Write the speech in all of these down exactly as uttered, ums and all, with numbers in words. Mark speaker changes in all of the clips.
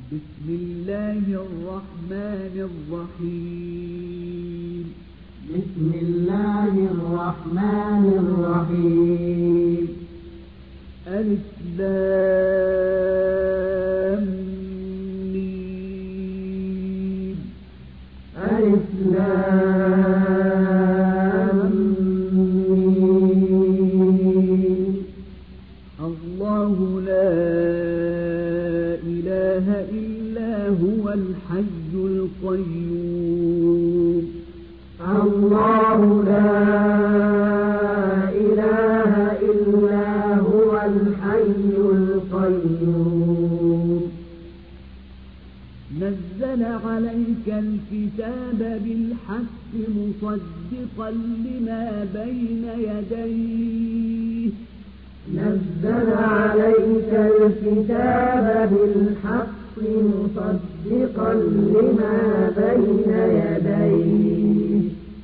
Speaker 1: بسم الله الرحمن الرحيم
Speaker 2: بسم الله الرحمن الرحيم
Speaker 1: ألف لام ميم
Speaker 2: ألف لام ميم
Speaker 1: الله لا إله إلا هو الحي القيوم
Speaker 2: الله لا إله إلا هو الحي القيوم
Speaker 1: نزل عليك الكتاب بالحق مصدقا لما بين يديه
Speaker 2: نزل عليك الكتاب بالحق مصدقا لما بين يديه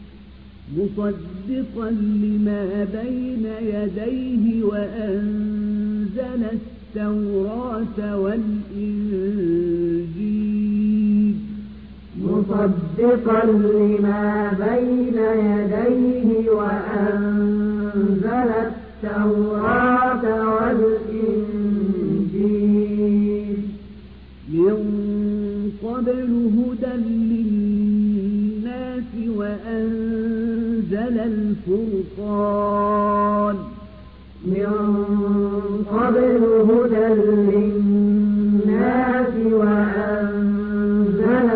Speaker 1: مصدقا لما بين يديه وأنزل التوراة والإنجيل
Speaker 2: مصدقا لما بين يديه وأنزل التوراة والإنجيل
Speaker 1: من قبل هدى للناس وأنزل الفرقان
Speaker 2: من قبل هدى للناس وأنزل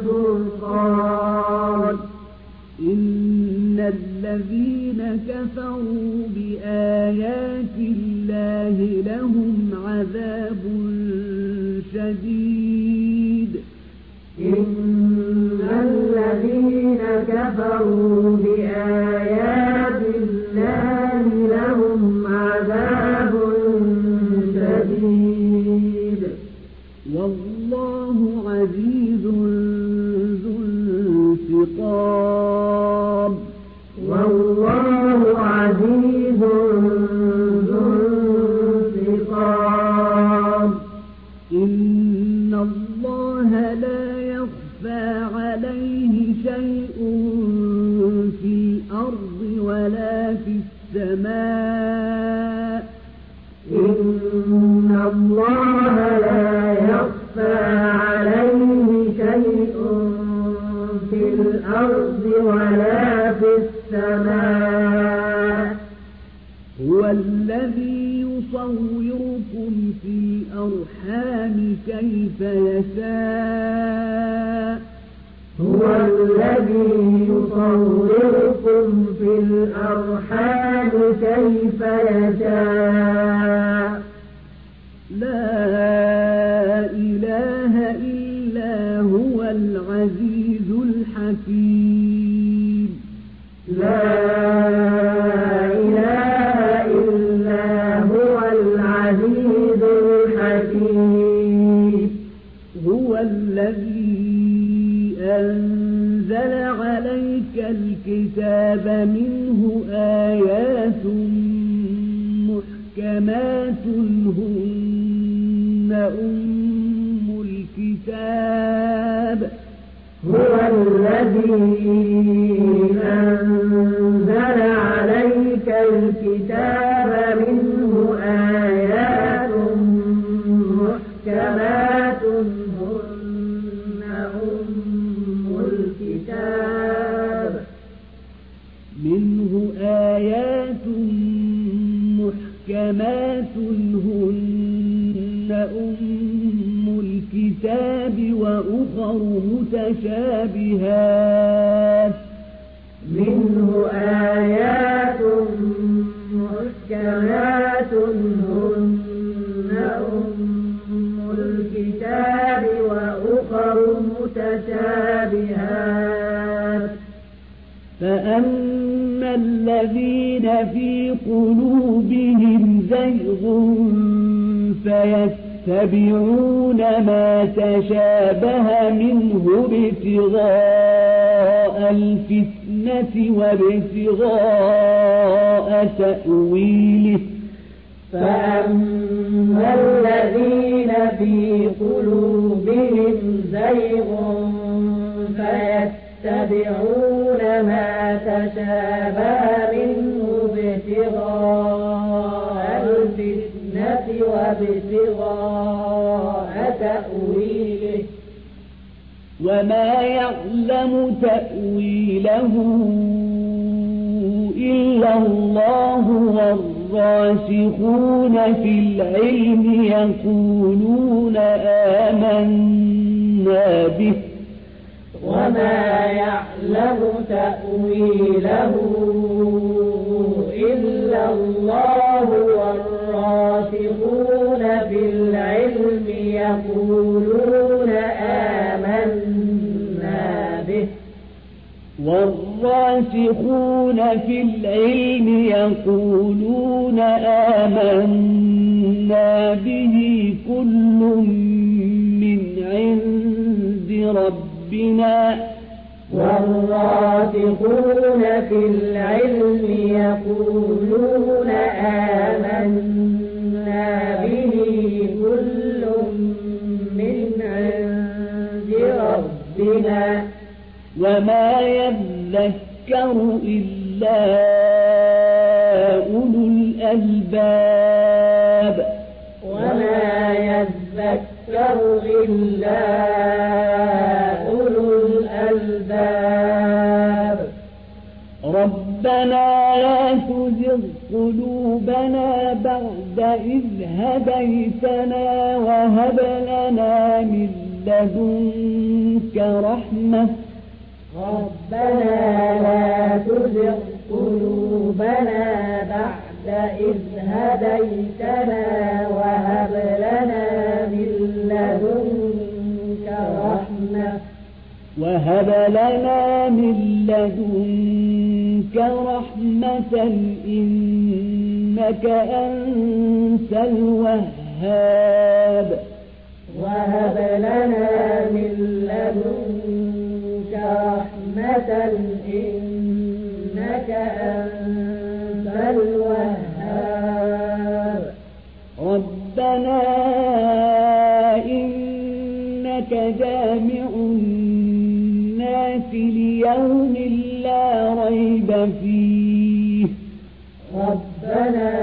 Speaker 2: الفرقان
Speaker 1: إن الذين كفروا بآيات الله لهم عذاب شديد
Speaker 2: إن الذين كفروا بآيات الله لهم عذاب شديد
Speaker 1: والله عزيز ذو انتقام
Speaker 2: والله عزيز ذو انتقام
Speaker 1: إن الله لا يخفى عليه شيء في الأرض ولا في السماء
Speaker 2: إن الله لا يخفى عليه شيء في الأرض ولا في السماء
Speaker 1: هو الذي يصوركم في الأرحام كيف يشاء
Speaker 2: هو الذي يصوركم في الأرحام كيف يشاء
Speaker 1: لا إله إلا هو العزيز الحكيم
Speaker 2: لا إله إلا هو العزيز الحكيم
Speaker 1: هو الذي أنزل عليك الكتاب منه آيات محكمات هن أم الكتاب
Speaker 2: هو الذي أنزل عليك الكتاب منه آيات محكمات هن أم الكتاب
Speaker 1: منه آيات محكمات هن أم الكتاب وأخر متشابهات
Speaker 2: منه آيات محكمات هن أم الكتاب وأخر متشابهات
Speaker 1: فأما الذين في قلوبهم زيغ فيتبعون ما تشابه منه ابتغاء الفتنة وابتغاء تأويله
Speaker 2: فأما الذين في قلوبهم زيغ فيتبعون ما تشابه منه ابتغاء الفتنة وابتغاء تأويله
Speaker 1: وما يعلم تأويله إلا الله والراسخون في العلم يقولون آمنا به
Speaker 2: وما يعلم تأويله إلا الله والراسخون في العلم يقولون آمنا به
Speaker 1: والراسخون في العلم يقولون آمنا به كل من عند ربنا
Speaker 2: والراسخون في العلم يقولون آمنا به كل من عند ربنا
Speaker 1: وما يذكر إلا أولو الألباب
Speaker 2: وما يذكر إلا أولو الألباب
Speaker 1: ربنا لا تزغ قلوبنا بعد إذ هديتنا وهب لنا من لدنك رحمة
Speaker 2: ربنا لا تزغ قلوبنا بعد إذ هديتنا وهب لنا من لدنك رحمة
Speaker 1: وهب لنا من لدنك رحمة إنك أنت الوهاب
Speaker 2: وهب لنا من لدنك رحمة إنك أنت الوهاب
Speaker 1: ربنا إنك جامع الناس ليوم لا ريب فيه
Speaker 2: ربنا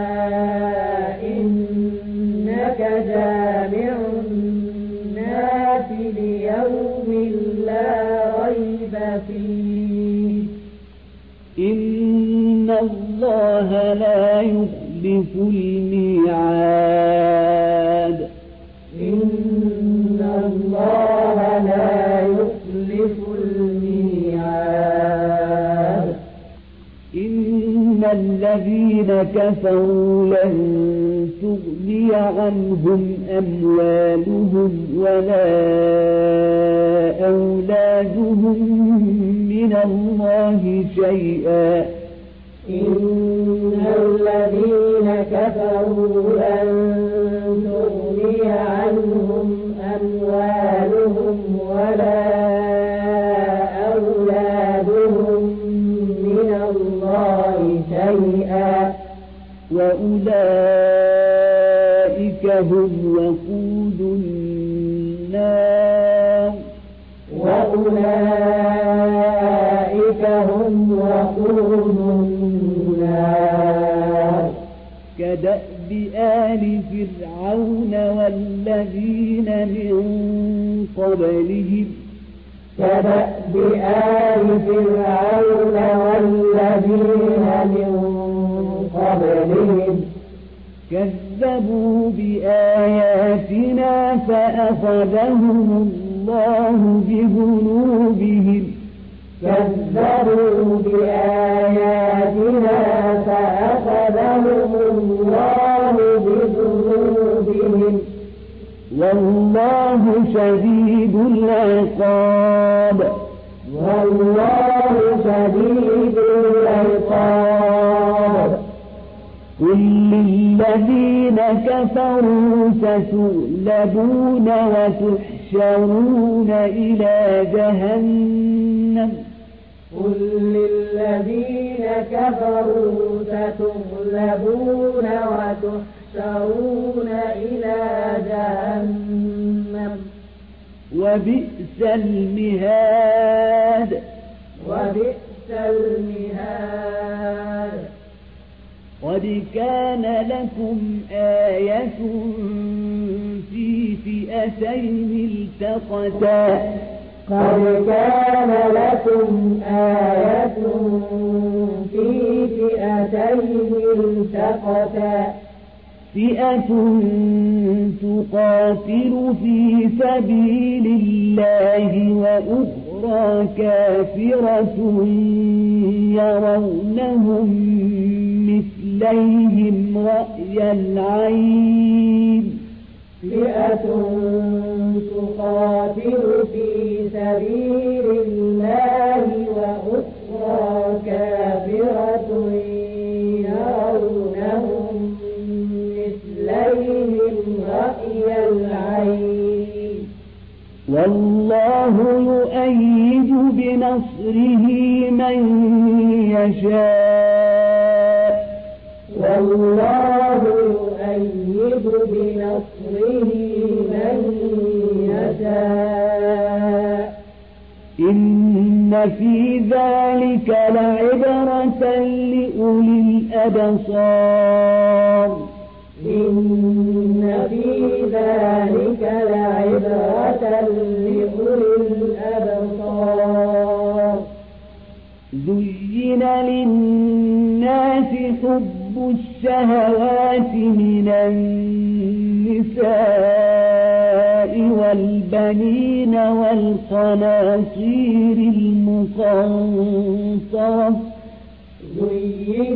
Speaker 2: إنك جامع الناس ليوم لا ريب فيه
Speaker 1: إن الله لا يخلف الميعاد
Speaker 2: إن الله لا يخلف الميعاد
Speaker 1: إن الذين كفروا لن تغني عنهم أموالهم ولا أولادهم من الله شيئا
Speaker 2: إن الذين كفروا لن تغني عنهم أموالهم ولا أولادهم من الله شيئا
Speaker 1: وأولئك هم وقود النار
Speaker 2: وأولئك هم وقود النار
Speaker 1: كدأب آل فرعون والذين من قبلهم
Speaker 2: كدأب آل فرعون والذين من قبلهم
Speaker 1: كذبوا بآياتنا فأخذهم الله بذنوبهم
Speaker 2: كذبوا بآياتنا فأخذهم الله بذنوبهم
Speaker 1: والله شديد العقاب
Speaker 2: والله شديد العقاب
Speaker 1: قل للذين كفروا ستغلبون وتحشرون إلى جهنم
Speaker 2: قل للذين كفروا ستغلبون وتحشرون إلى جهنم
Speaker 1: وبئس المهاد
Speaker 2: وبئس المهاد
Speaker 1: قد كان لكم آية في فئتين التقتا
Speaker 2: قد كان لكم آية في فئتين التقتا
Speaker 1: فئة تقاتل في سبيل الله وأخرى كافرة يرونهم مثليهم رأي العين
Speaker 2: فئة تقاتل في سبيل الله وأخرى كافرة يرونهم مثليهم رأي العين
Speaker 1: والله يؤيد بنصره من يشاء
Speaker 2: والله يؤيد بنصره من يشاء
Speaker 1: إن في ذلك لعبرة لأولي الأبصار
Speaker 2: إن في ذلك لعبرة لأولي الأبصار
Speaker 1: زين للناس حب الشهوات من النساء والبنين والقناطير المقنطرة
Speaker 2: زين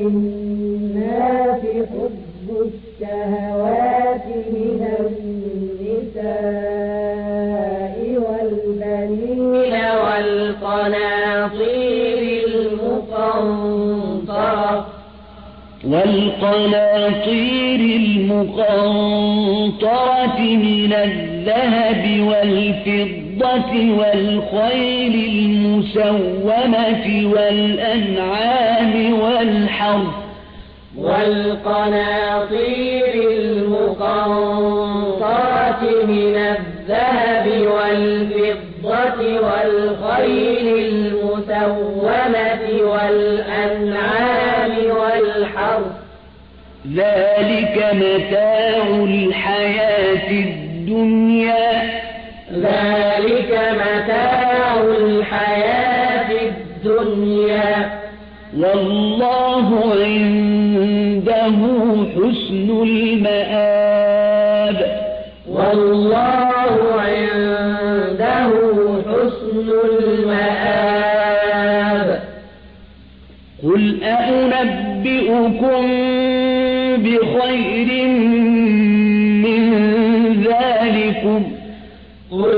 Speaker 2: للناس حب الشهوات من النساء والبنين والقناطير المقنطرة
Speaker 1: والقناطير المقنطرة من الذهب والفضة والخيل المسومة والأنعام والحرث
Speaker 2: والقناطير المقنطرة من الذهب والفضة والخيل المسومة والأنعام والحرث
Speaker 1: ذلك متاع الحياة الدنيا
Speaker 2: ذلك متاع الحياة الدنيا
Speaker 1: والله عنده حسن المآب
Speaker 2: والله عنده حسن المآب
Speaker 1: قل أنبئكم بخير من ذلكم
Speaker 2: قل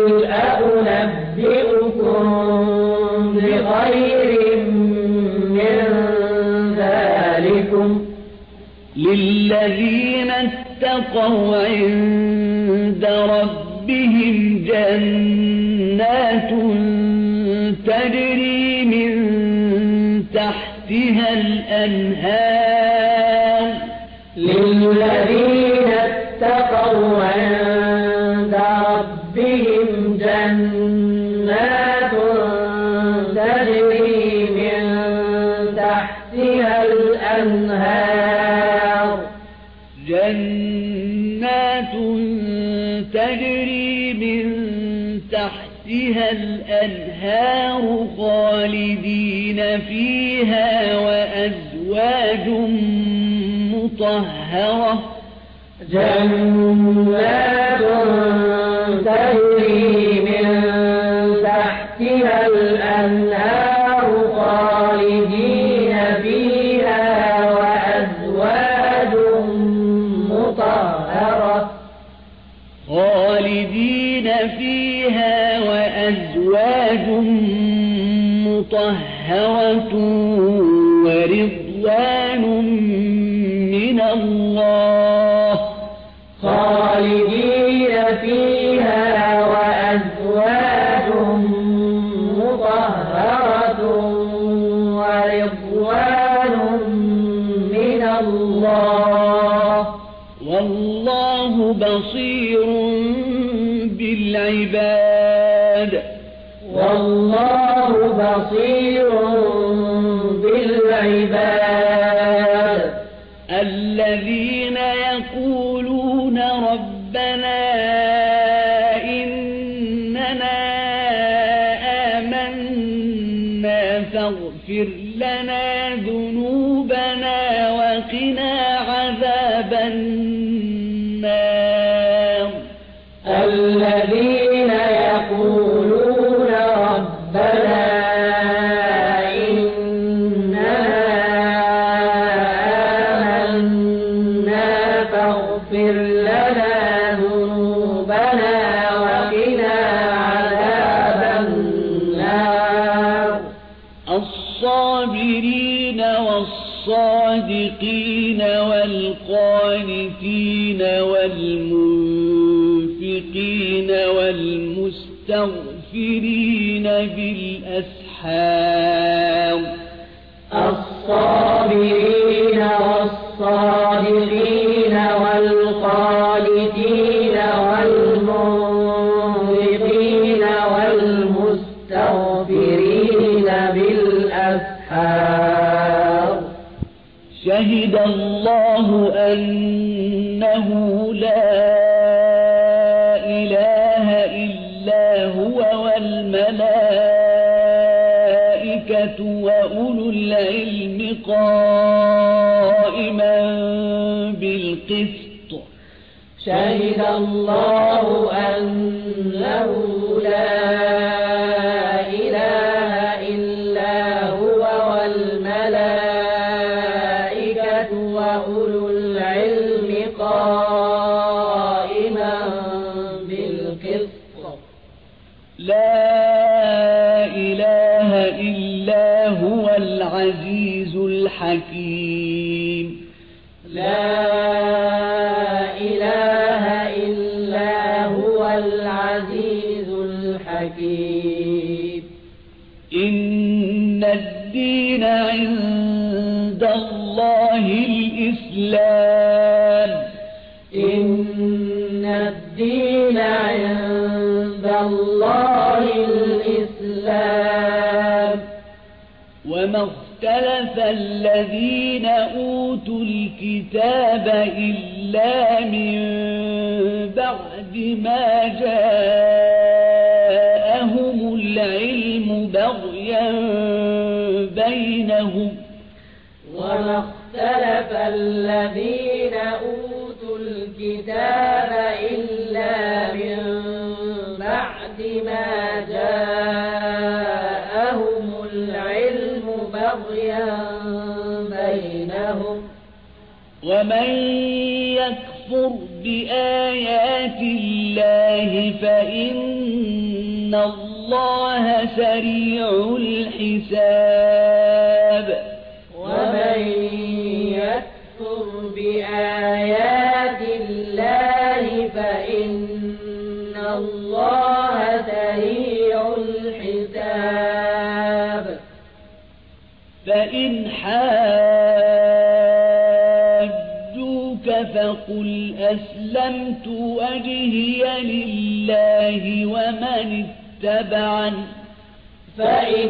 Speaker 2: أنبئكم بخير من ذلكم
Speaker 1: للذين اتقوا عند ربهم جنات تجري من تحتها الأنهار
Speaker 2: للذين اتقوا عند ربهم جنات تجري من تحتها الأنهار
Speaker 1: جنات تجري من تحتها الأنهار خالدين فيها وأزواج مطهرة
Speaker 2: جنات تجري من تحتها الأنهار خالدين فيها وأزواج مطهرة
Speaker 1: خالدين فيها وأزواج مطهرة ورضوان من الله
Speaker 2: خالدين فيها وأزواج مطهرة ورضوان من الله
Speaker 1: والله بصير بالعباد بالعباد
Speaker 2: والله بصير بالعباد
Speaker 1: الذين يقولون ربنا إننا آمنا فاغفر لنا ذنوبنا وقنا عذاب النار
Speaker 2: الذين يقولون ربنا إننا آمنا فاغفر لنا ذنوبنا وقنا عذاب النار
Speaker 1: الصابرين والصادقين والقانتين والمنفقين والمستغفرين بالأسحار
Speaker 2: الصابرين والصادقين والقانتين والمنفقين والمستغفرين بالأسحار
Speaker 1: شهد الله أنه لا إله إلا هو والملائكة وأولو العلم قائما بالقسط
Speaker 2: شهد الله أنه لا إله إلا هو والملائكة وأولو العلم قائما بالقسط
Speaker 1: لا إله إلا هو العزيز الحكيم
Speaker 2: لا إله إلا هو العزيز الحكيم
Speaker 1: إن الدين عند الله الإسلام
Speaker 2: إن الدين عند الله الإسلام
Speaker 1: وما اختلف الذين أوتوا الكتاب إلا من بعد ما جاءهم العلم بغيا بينهم
Speaker 2: وما اختلف الذين أوتوا الكتاب إلا من بعد ما جاءهم العلم بغيا بينهم
Speaker 1: ومن يكفر بآيات الله فإن الله سريع الحساب
Speaker 2: ومن يكفر بآيات الله فإن الله سريع الحساب
Speaker 1: فإن حاجوك فقل أسلمت وجهي لله ومن اتبعني
Speaker 2: فإن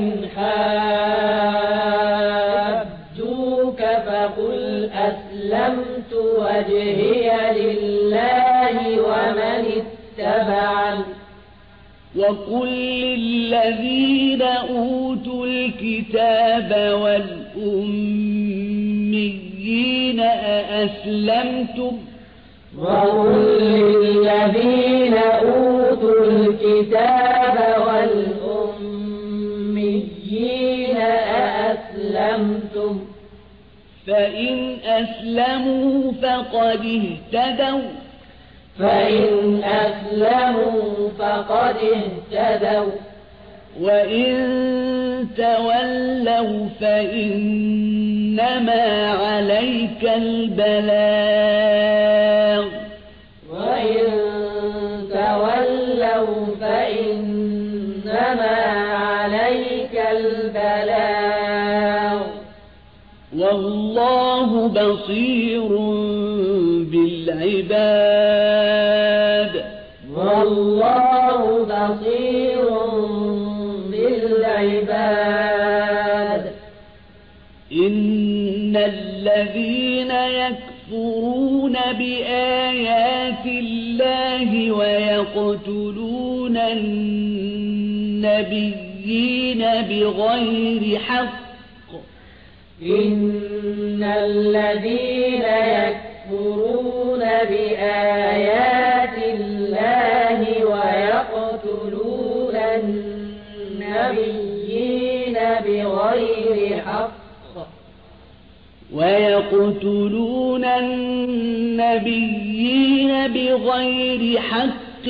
Speaker 2: حاجوك فقل أسلمت وجهي لله ومن اتبعني
Speaker 1: وقل للذين أوتوا الكتاب والأميين أأسلمتم
Speaker 2: وقل للذين أوتوا الكتاب والأميين أأسلمتم
Speaker 1: فإن أسلموا فقد اهتدوا
Speaker 2: فإن أسلموا فقد اهتدوا
Speaker 1: وإن تولوا فإنما عليك البلاغ
Speaker 2: وإن تولوا فإنما عليك البلاغ
Speaker 1: والله بصير بالعباد
Speaker 2: والله بصير بالعباد
Speaker 1: إن الذين يكفرون بآيات الله ويقتلون النبيين بغير حق
Speaker 2: إن الذين يكفرون بآيات الله ويقتلون النبيين بغير حق
Speaker 1: ويقتلون النبيين بغير حق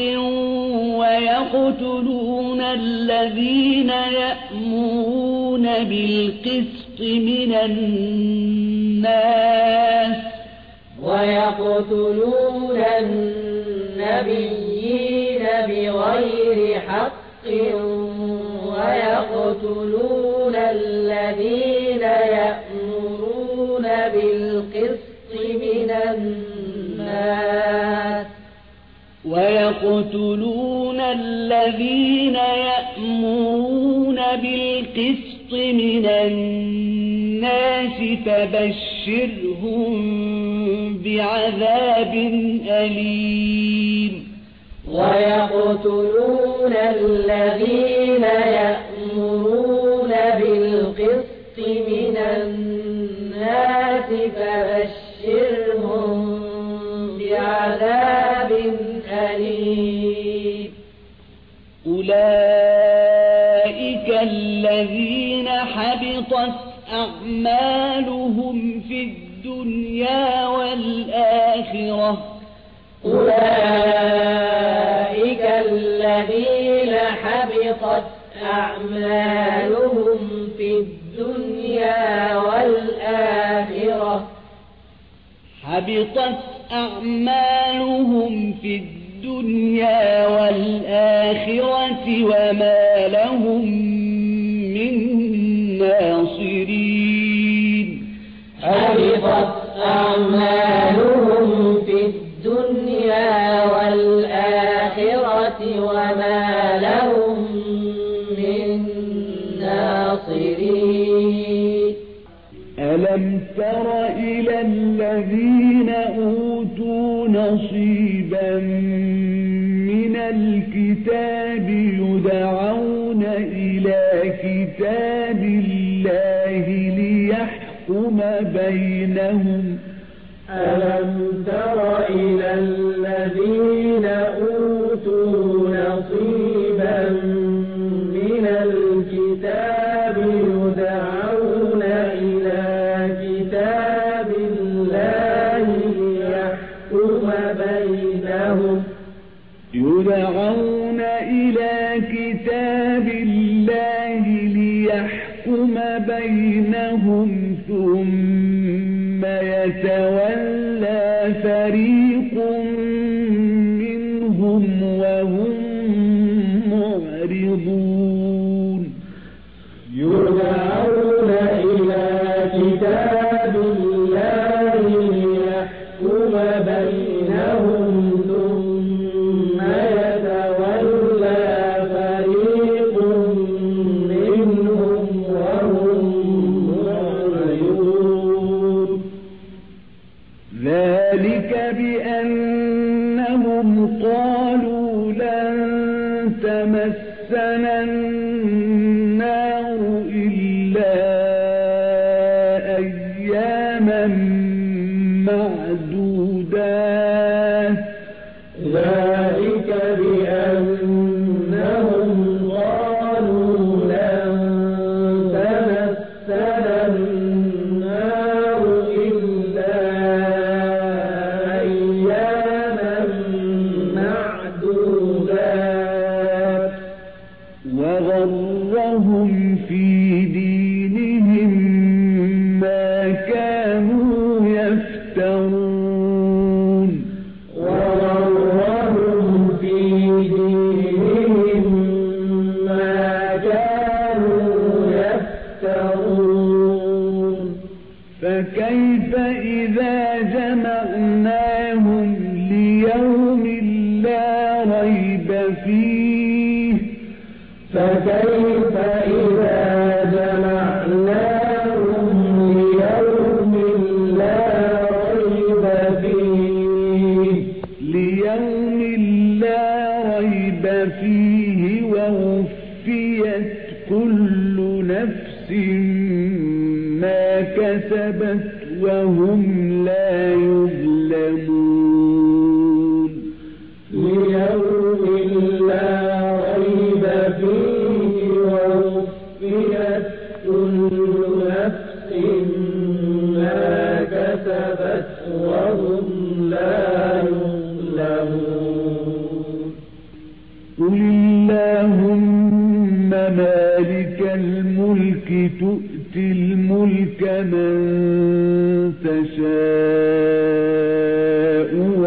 Speaker 1: ويقتلون الذين يأمرون بالقسط من الناس
Speaker 2: ويقتلون النبيين بغير حق ويقتلون الذين يأمرون بالقسط من الناس
Speaker 1: ويقتلون الذين يأمرون بالقسط من الناس فبشرهم بعذاب أليم
Speaker 2: ويقتلون الذين يأمرون بالقسط من الناس فبشرهم بعذاب أليم
Speaker 1: أولئك الذين حبطت أعمالهم في الدنيا والآخرة
Speaker 2: أولئك الذين حبطت أعمالهم في الدنيا والآخرة
Speaker 1: حبطت أعمالهم في الدنيا والآخرة وما لهم من ناصرين
Speaker 2: حبطت أعمالهم في الدنيا والآخرة وما لهم من ناصرين
Speaker 1: ألم تر إلى الذين أوتوا نصيبا من الكتاب يدعون إلى كتاب الله ليحكم بينهم
Speaker 2: ألم تر إلى الذين أوتوا نصيبا من الكتاب يدعون إلى كتاب الله ليحكم بينهم
Speaker 1: يدعون إلى كتاب الله ليحكم بينهم ثم يتولى فريق منهم وهم معرضون
Speaker 2: يدعون إلى كتاب الله ليحكم بينهم ثم يتولى فريق منهم وهم معرضون
Speaker 1: ذلك بأنهم قالوا لن تمسنا النار إلا أياما معدودات
Speaker 2: ذلك بأنهم قالوا لن تمسنا النار إلا أياما معدودات
Speaker 1: وغرهم
Speaker 2: فكيف إذا جمعناهم ليوم لا ريب فيه
Speaker 1: ليوم لا ريب فيه ووفيت كل نفس ما كسبت وهم لا يظلمون
Speaker 2: ليوم لا ريب فيه ووفيت كل نفس ما كسبت وهم لا يظلمون
Speaker 1: قل اللهم مالك الملك تؤتي الملك من تشاء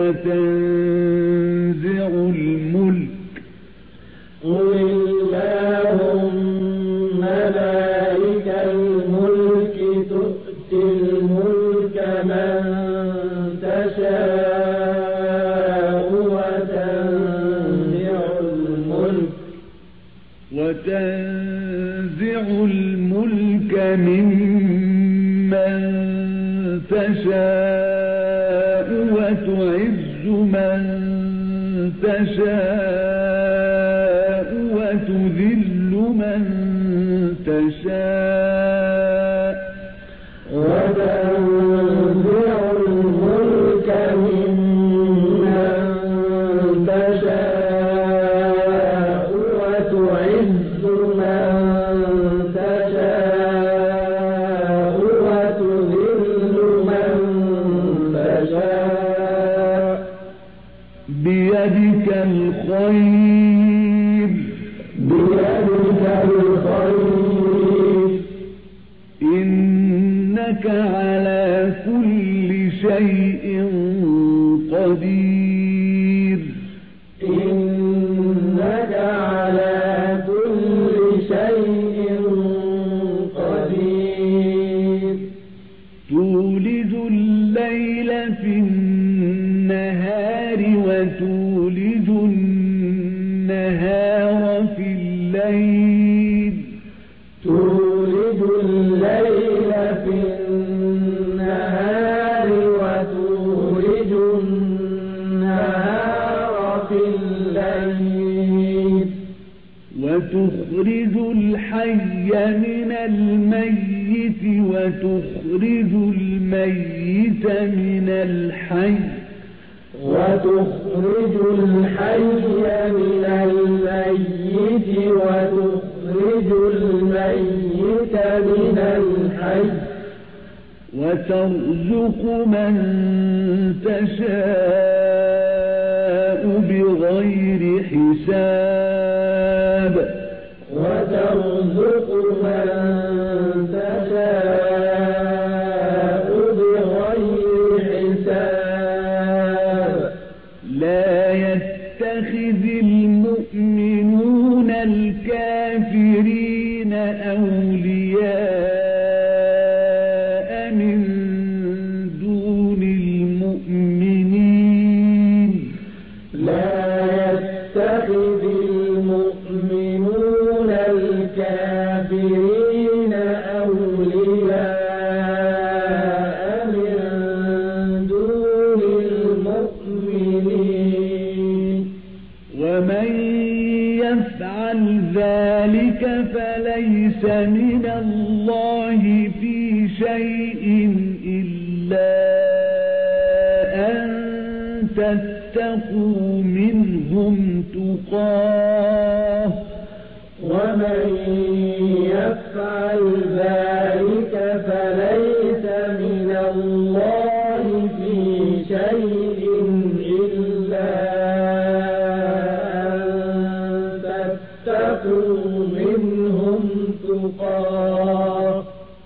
Speaker 1: وتنزع الملك
Speaker 2: قل اللهم مالك الملك تؤتي الملك من تشاء وتنزع الملك
Speaker 1: وتنزع الملك ممن تشاء وتعز من تشاء وتذل من تشاء
Speaker 2: وتنزع الملك ممن تشاء وتعز من تشاء وتذل من تشاء
Speaker 1: بيدك الخير
Speaker 2: بيدك الخير
Speaker 1: إنك على كل شيء قدير
Speaker 2: إنك على كل شيء قدير
Speaker 1: تولج الليل في النهار وتولج النهار في الليل
Speaker 2: تولج الليل في النهار وتولج النهار في الليل
Speaker 1: وتخرج الحي من الميت وتخرج الميت من الحي
Speaker 2: وتخرج الحي من الميت وتخرج الميت من الحي
Speaker 1: وترزق من تشاء بغير حساب
Speaker 2: وترزق من تشاء بغير حساب
Speaker 1: لا يتخذ المؤمنون الكافرين أولياء من دون المؤمنين
Speaker 2: لا يتخذ المؤمنون الكافرين أولياء من دون المؤمنين
Speaker 1: ومن يفعل ذلك فليس من الله في شيء إلا أن تتقوا منهم تقاه
Speaker 2: ومن يفعل ذلك فليس من الله في شيء إلا أن تتقوا منهم تقاه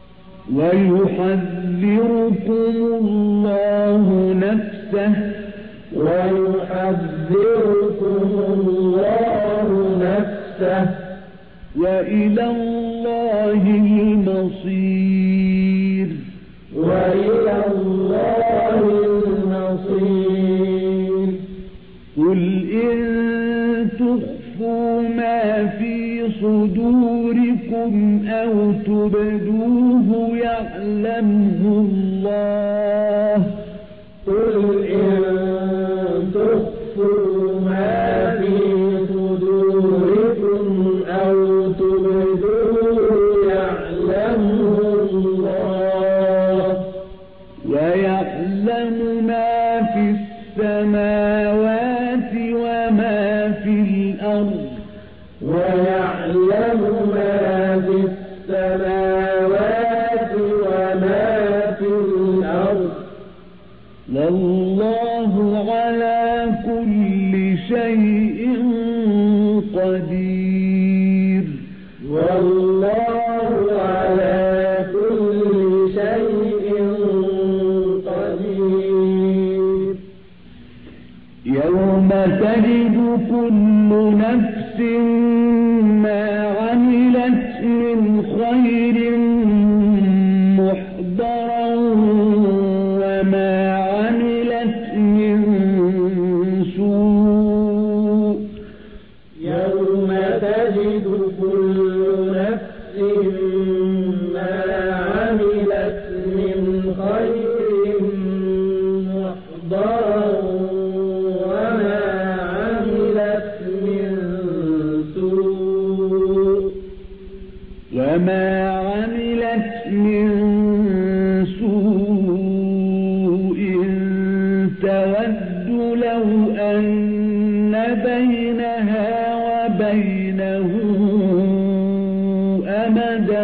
Speaker 1: ويحذركم الله نفسه
Speaker 2: ويحذركم الله نفسه
Speaker 1: وإلى الله المصير
Speaker 2: وإلى الله المصير
Speaker 1: قل إن تخفوا ما في صدوركم أو تبدوه يعلمه الله
Speaker 2: قل إن تخفوا ما في صدوركم أو تبدوه يعلمه الله
Speaker 1: ويعلم ما في السماوات وما في الأرض
Speaker 2: ويعلم ما في السماوات وما في الأرض
Speaker 1: والله على كل شيء قدير
Speaker 2: والله على كل شيء قدير
Speaker 1: يوم تجد كل نفس ما عملت من خير محضرا وما عملت من سوء
Speaker 2: يوم تجد كل نفس ما عملت من خير محضرا وما عملت من سوء
Speaker 1: وما عملت من سوء تود لو أن بينها وبينه أمدا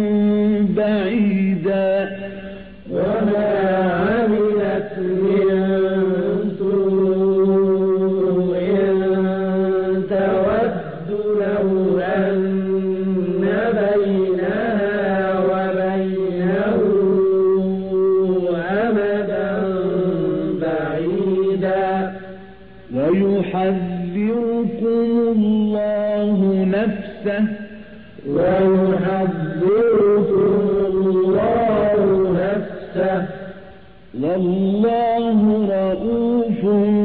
Speaker 1: بعيدا
Speaker 2: وما عملت من سوء تود لو أن بينها وبينه أمدا بعيدا
Speaker 1: ويحذركم الله نفسه
Speaker 2: ويحذركم الله نفسه
Speaker 1: والله رؤوف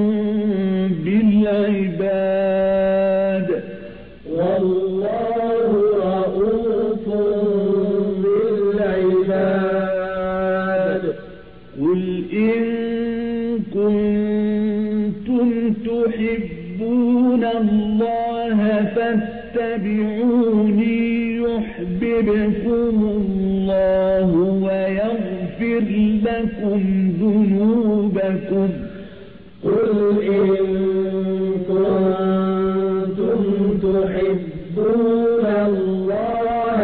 Speaker 1: بالعباد
Speaker 2: والله رؤوف بالعباد
Speaker 1: قل إن كنتم تحبون الله فاتبعوني يحببكم الله ويغفر لكم ذنوبكم
Speaker 2: قل إن كنتم تحبون الله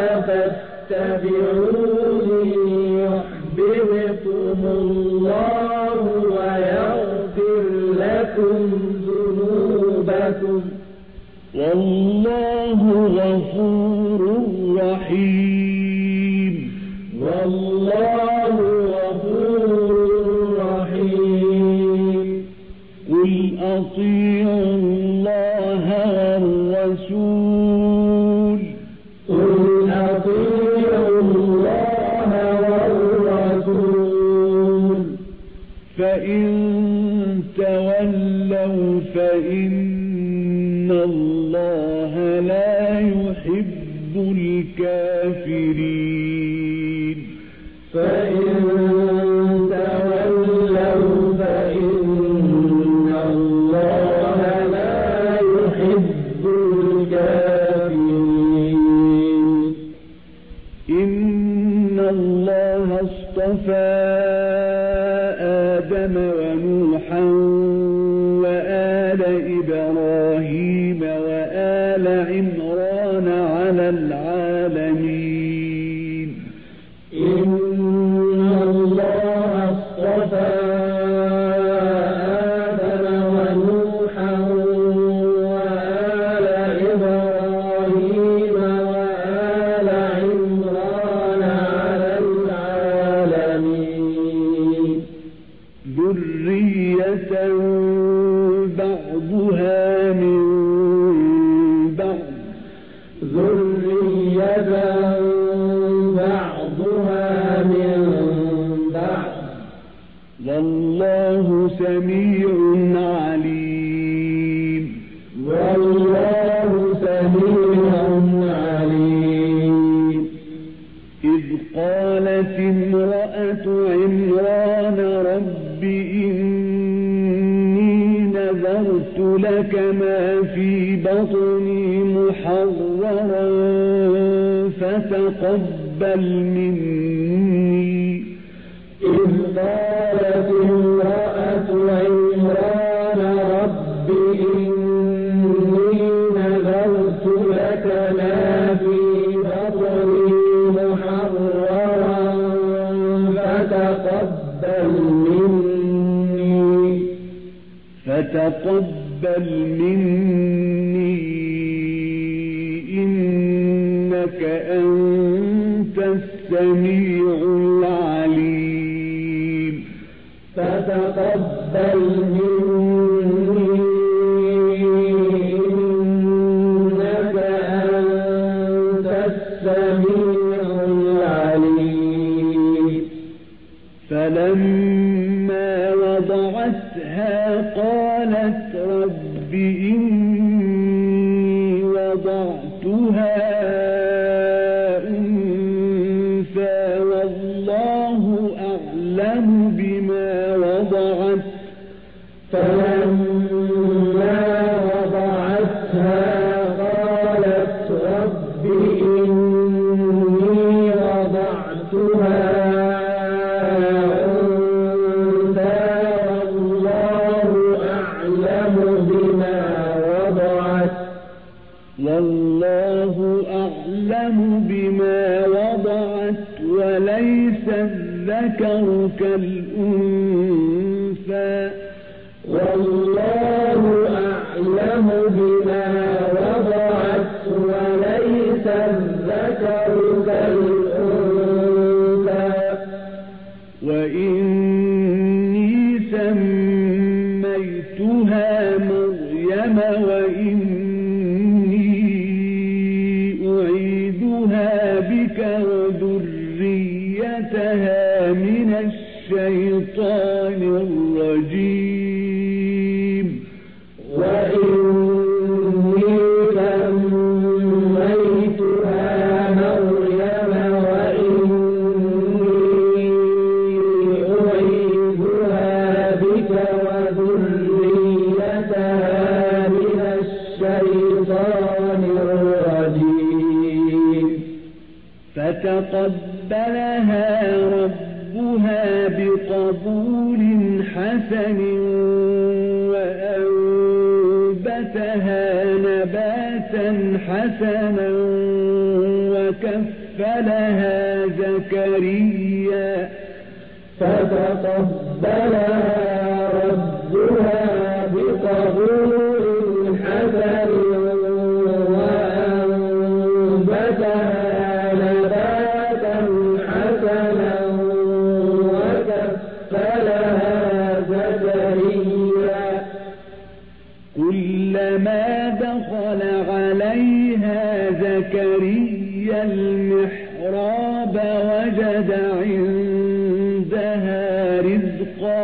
Speaker 2: فاتبعوني يحببكم الله ويغفر لكم ذنوبكم
Speaker 1: والله غفور رحيم
Speaker 2: والله غفور رحيم
Speaker 1: قل أطيعوا الله والرسول
Speaker 2: قل أطيعوا الله والرسول
Speaker 1: فإن تولوا فإن الله لا يحب الكافرين
Speaker 2: فإن تولوا فإن الله لا يحب الكافرين
Speaker 1: إن الله اصطفى آدم ونوحا وآل إبراهيم وآل عمران على العالمين
Speaker 2: إن الله اصطفى آدم ونوحا وآل إبراهيم وآل عمران على العالمين
Speaker 1: ذرية بعضها من بعض
Speaker 2: ذرية بعضها من بعض
Speaker 1: والله سميع عليم
Speaker 2: والله سميع
Speaker 1: بطني محررا فتقبل مني
Speaker 2: إذ قالت امرأة عمران رب إني نذرت لك ما في بطني محررا فتقبل مني
Speaker 1: فتقبل مني إنك أنت السميع العليم
Speaker 2: فتقبل مني إنك أنت السميع العليم
Speaker 1: فلما وضعتها قالت رب إني وضعتها أنثى والله أعلم بما وضعت
Speaker 2: فلما وضعتها قالت رب إني وضعتها أنثى والله أعلم بما وضعت
Speaker 1: والله أعلم بما وضعت وليس الذكر كالأنثى
Speaker 2: والله أعلم بما وضعت وليس الذكر كالأنثى
Speaker 1: وإني سميتها مريم وإني أعيذها بك وذريتها من الشيطان الرجيم
Speaker 2: وإني سميتها مريم وإني أعيذها بك وذريتها من الشيطان الرجيم
Speaker 1: فتقبلها ربها بقبول حسن وأنبتها نباتا حسنا وكفلها زكريا
Speaker 2: فتقبلها ربها بقبول حسن وأنبتها نباتا حسنا وكفلها زكريا
Speaker 1: كلما دخل عليها زكريا المحراب وجد عندها رزقا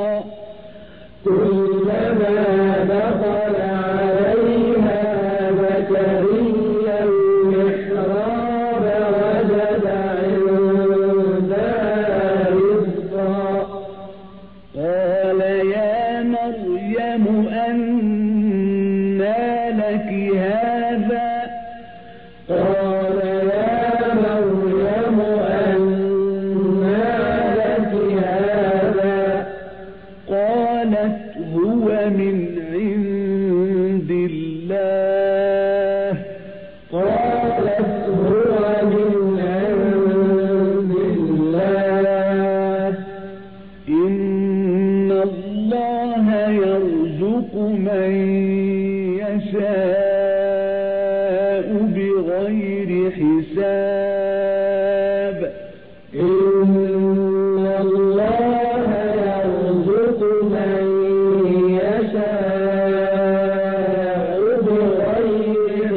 Speaker 2: كلما دخل عليها زكريا المحراب وجد عندها رزقا
Speaker 1: قال يا مريم أنى لك هذا
Speaker 2: قال يا مريم أنى لك هذا
Speaker 1: قالت هو من عند الله
Speaker 2: قالت هو من عند الله
Speaker 1: إن الله يرزق من يشاء بغير حساب
Speaker 2: إن الله يرزق من يشاء بغير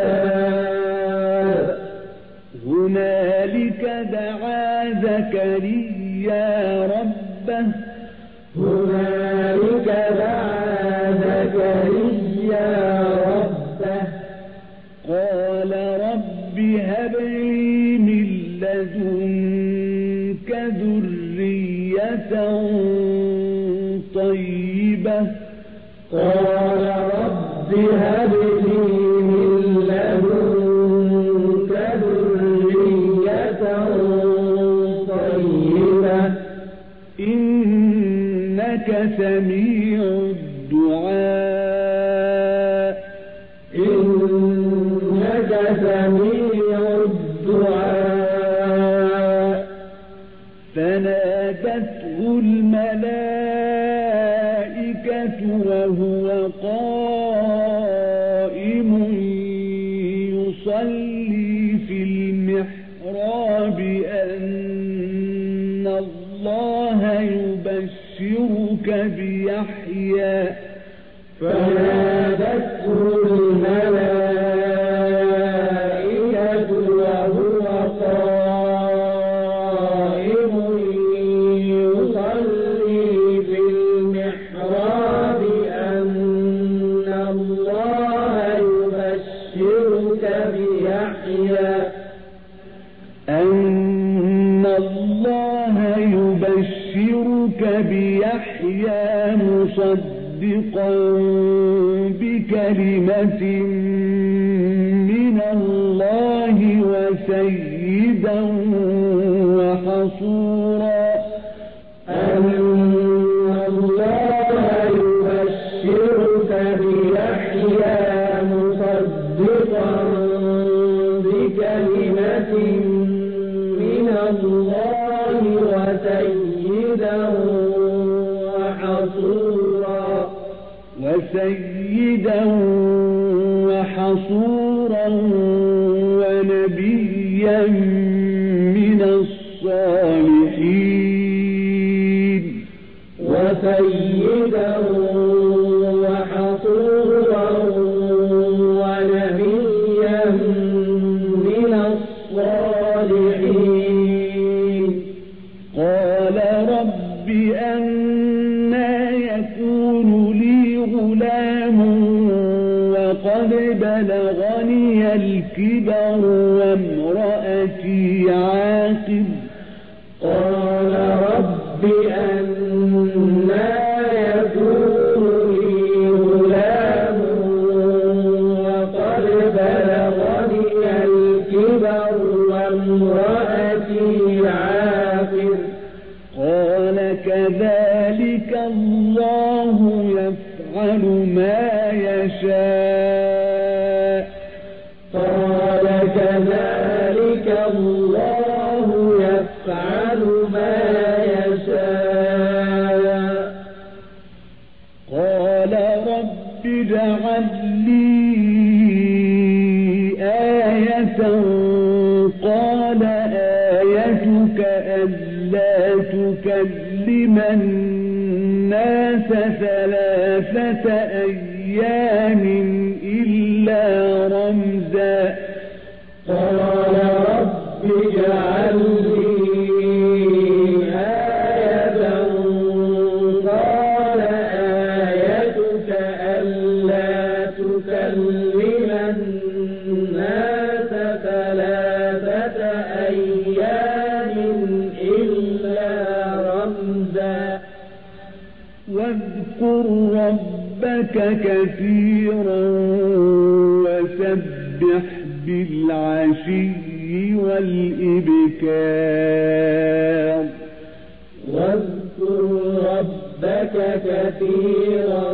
Speaker 2: حساب
Speaker 1: هنالك دعا زكريا ربه
Speaker 2: هنالك دعا زكريا ربه
Speaker 1: قال رب هب لي من لدنك ذرية طيبة
Speaker 2: قال رب هب لي من
Speaker 1: يصلي في المحراب أن الله يبشرك بيحيى
Speaker 2: فنادته الملائكة وهو قائم يصلي في المحراب أن الله يبشرك بيحيى
Speaker 1: أن الله يبشرك بيحيى مصدقا بكلمة من الله وسيدا وحصورا
Speaker 2: أن الله يبشرك بيحيى مصدقا بكلمة من الله وسيدا وحصورا
Speaker 1: وسيدا وحصورا ونبيا من الصالحين
Speaker 2: وسيدا وحصورا ونبيا من الصالحين
Speaker 1: قال رب أنى يكون لي غلام وقد بلغني الكبر وامرأتي عاقر
Speaker 2: قال رب أنى يكون لي غلام وقد بلغني الكبر وامرأتي عاقر
Speaker 1: قال كذلك الله يفعل ما يشاء
Speaker 2: قال كذلك الله يفعل ما يشاء
Speaker 1: قال رب اجعل لي آية قال آيتك ألا تكلم الناس ثلاثة أيام إلا رمزا
Speaker 2: قال رب اجعل لي آية قال آيتك ألا تكلم الناس ثلاثة أيام إلا رمزا
Speaker 1: واذكر ربك كثيرا وسبح بالعشي والإبكار
Speaker 2: واذكر ربك كثيرا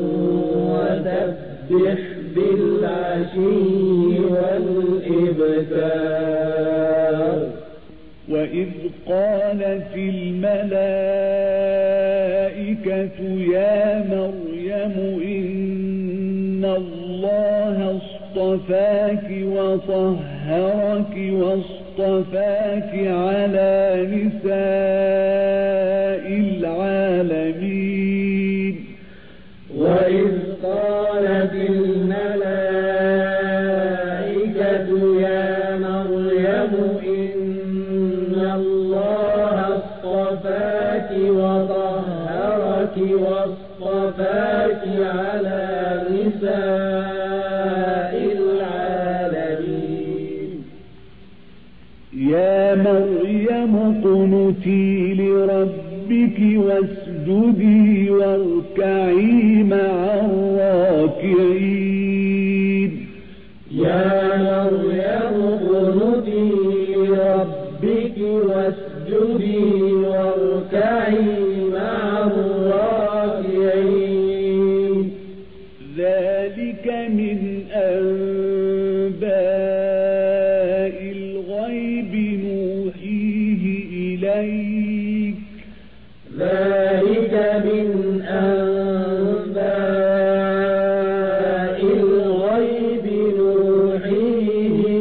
Speaker 2: وسبح بالعشي والإبكار
Speaker 1: وإذ قالت الملائكة يا مريم إن الله اصطفاك وطهرك واصطفاك على نساء العالمين
Speaker 2: وإذ قالت الملائكة يا مريم إن الله اصطفاك وطهرك واصطفاك على نساء العالمين
Speaker 1: يا مريم اقنتي لربك واسجدي واركعي مع الراكعين
Speaker 2: يا مريم اقنتي لربك واسجدي واركعي مع الراكعين
Speaker 1: ذلك من أنباء الغيب نوحيه إليك
Speaker 2: ذلك من أنباء الغيب نوحيه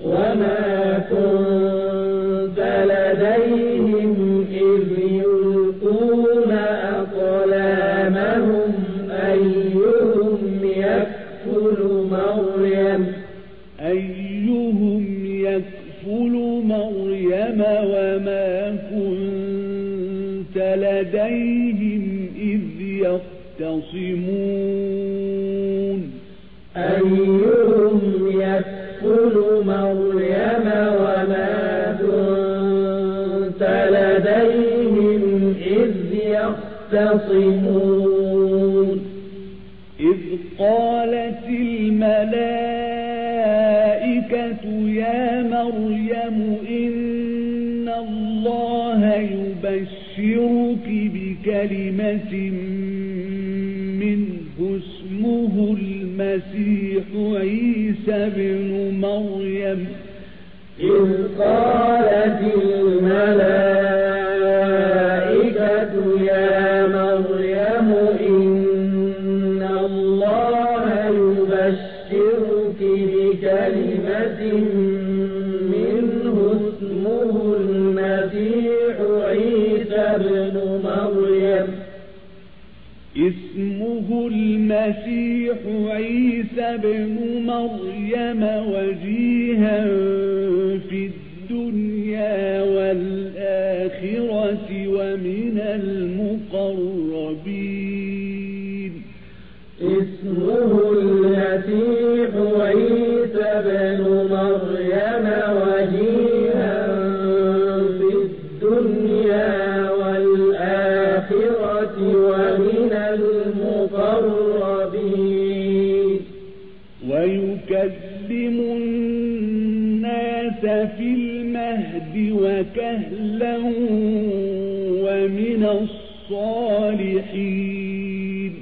Speaker 2: وما كنت لديهم إذ يلقون أقلامهم أيهم يكفل مريم
Speaker 1: أيهم يكفل مريم وما كنت لديهم إذ يختصمون
Speaker 2: أيهم يكفل مريم وما كنت لديهم إذ يختصمون
Speaker 1: إذ قالت الملائكة يا مريم إن الله يبشرك بكلمة منه اسمه المسيح عيسى بن مريم
Speaker 2: إذ قالت الملائكة يا مريم إن الله يبشرك بكلمة منه اسمه المسيح عيسى بن مريم
Speaker 1: اسمه المسيح عيسى بن مريم وجيها في الدنيا والآخرة ومن المقربين
Speaker 2: اسمه المسيح عيسى بن مريم وجيها في الدنيا والآخرة ومن المقربين
Speaker 1: ويكلم الناس في المهد وكهلا ومن الصالحين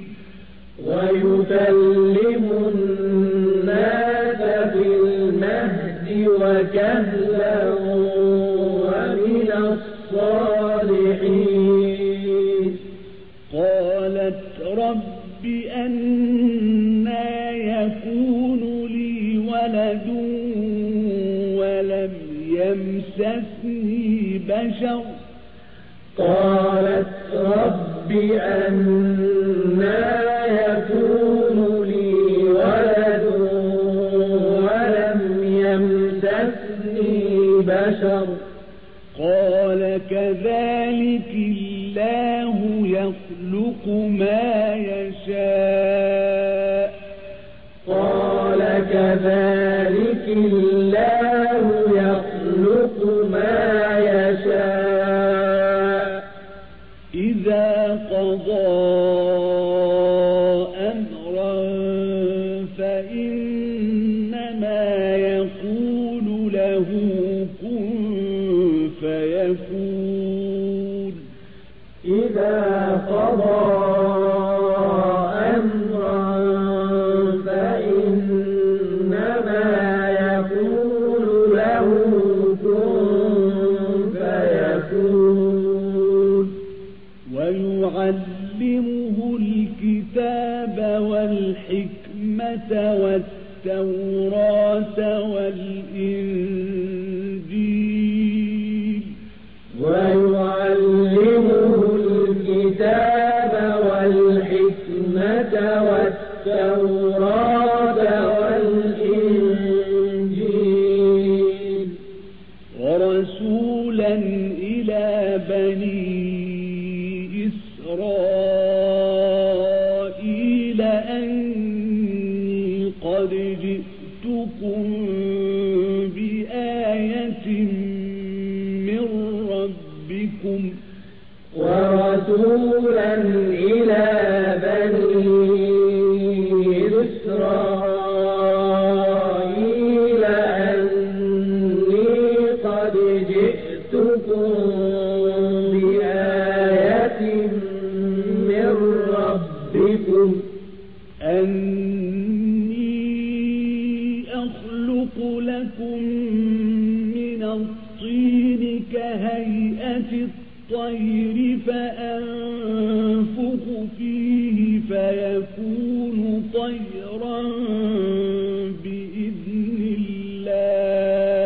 Speaker 2: ويكلم الناس في المهد وكهلا ومن الصالحين
Speaker 1: قالت رب أنى يكون لي ولد ولم يمسسني بشر
Speaker 2: قالت رب أنى يكون لي ولد ولم يمسسني بشر
Speaker 1: قال كذلك الله يخلق ما يشاء
Speaker 2: قال كذلك الله يخلق ما يشاء
Speaker 1: إذا قضى أمرا فإنما يقول له كن فيكون
Speaker 2: إذا قضى أمرا فإنما يقول له كن فيكون
Speaker 1: ويعلمه الكتاب والحكمة والتوراة والإنجيل
Speaker 2: ويعلمه الكتاب والحكمة والتوراة والإنجيل
Speaker 1: ورسولا إلى بني إسرائيل أني قد جئتكم بآية من ربكم
Speaker 2: ورسولا إلى بني إسرائيل أني قد جئتكم بآية من ربكم
Speaker 1: أني أخلق لكم من الطين كهيئة الطير فأنفخ فيه فيكون طيرا بإذن الله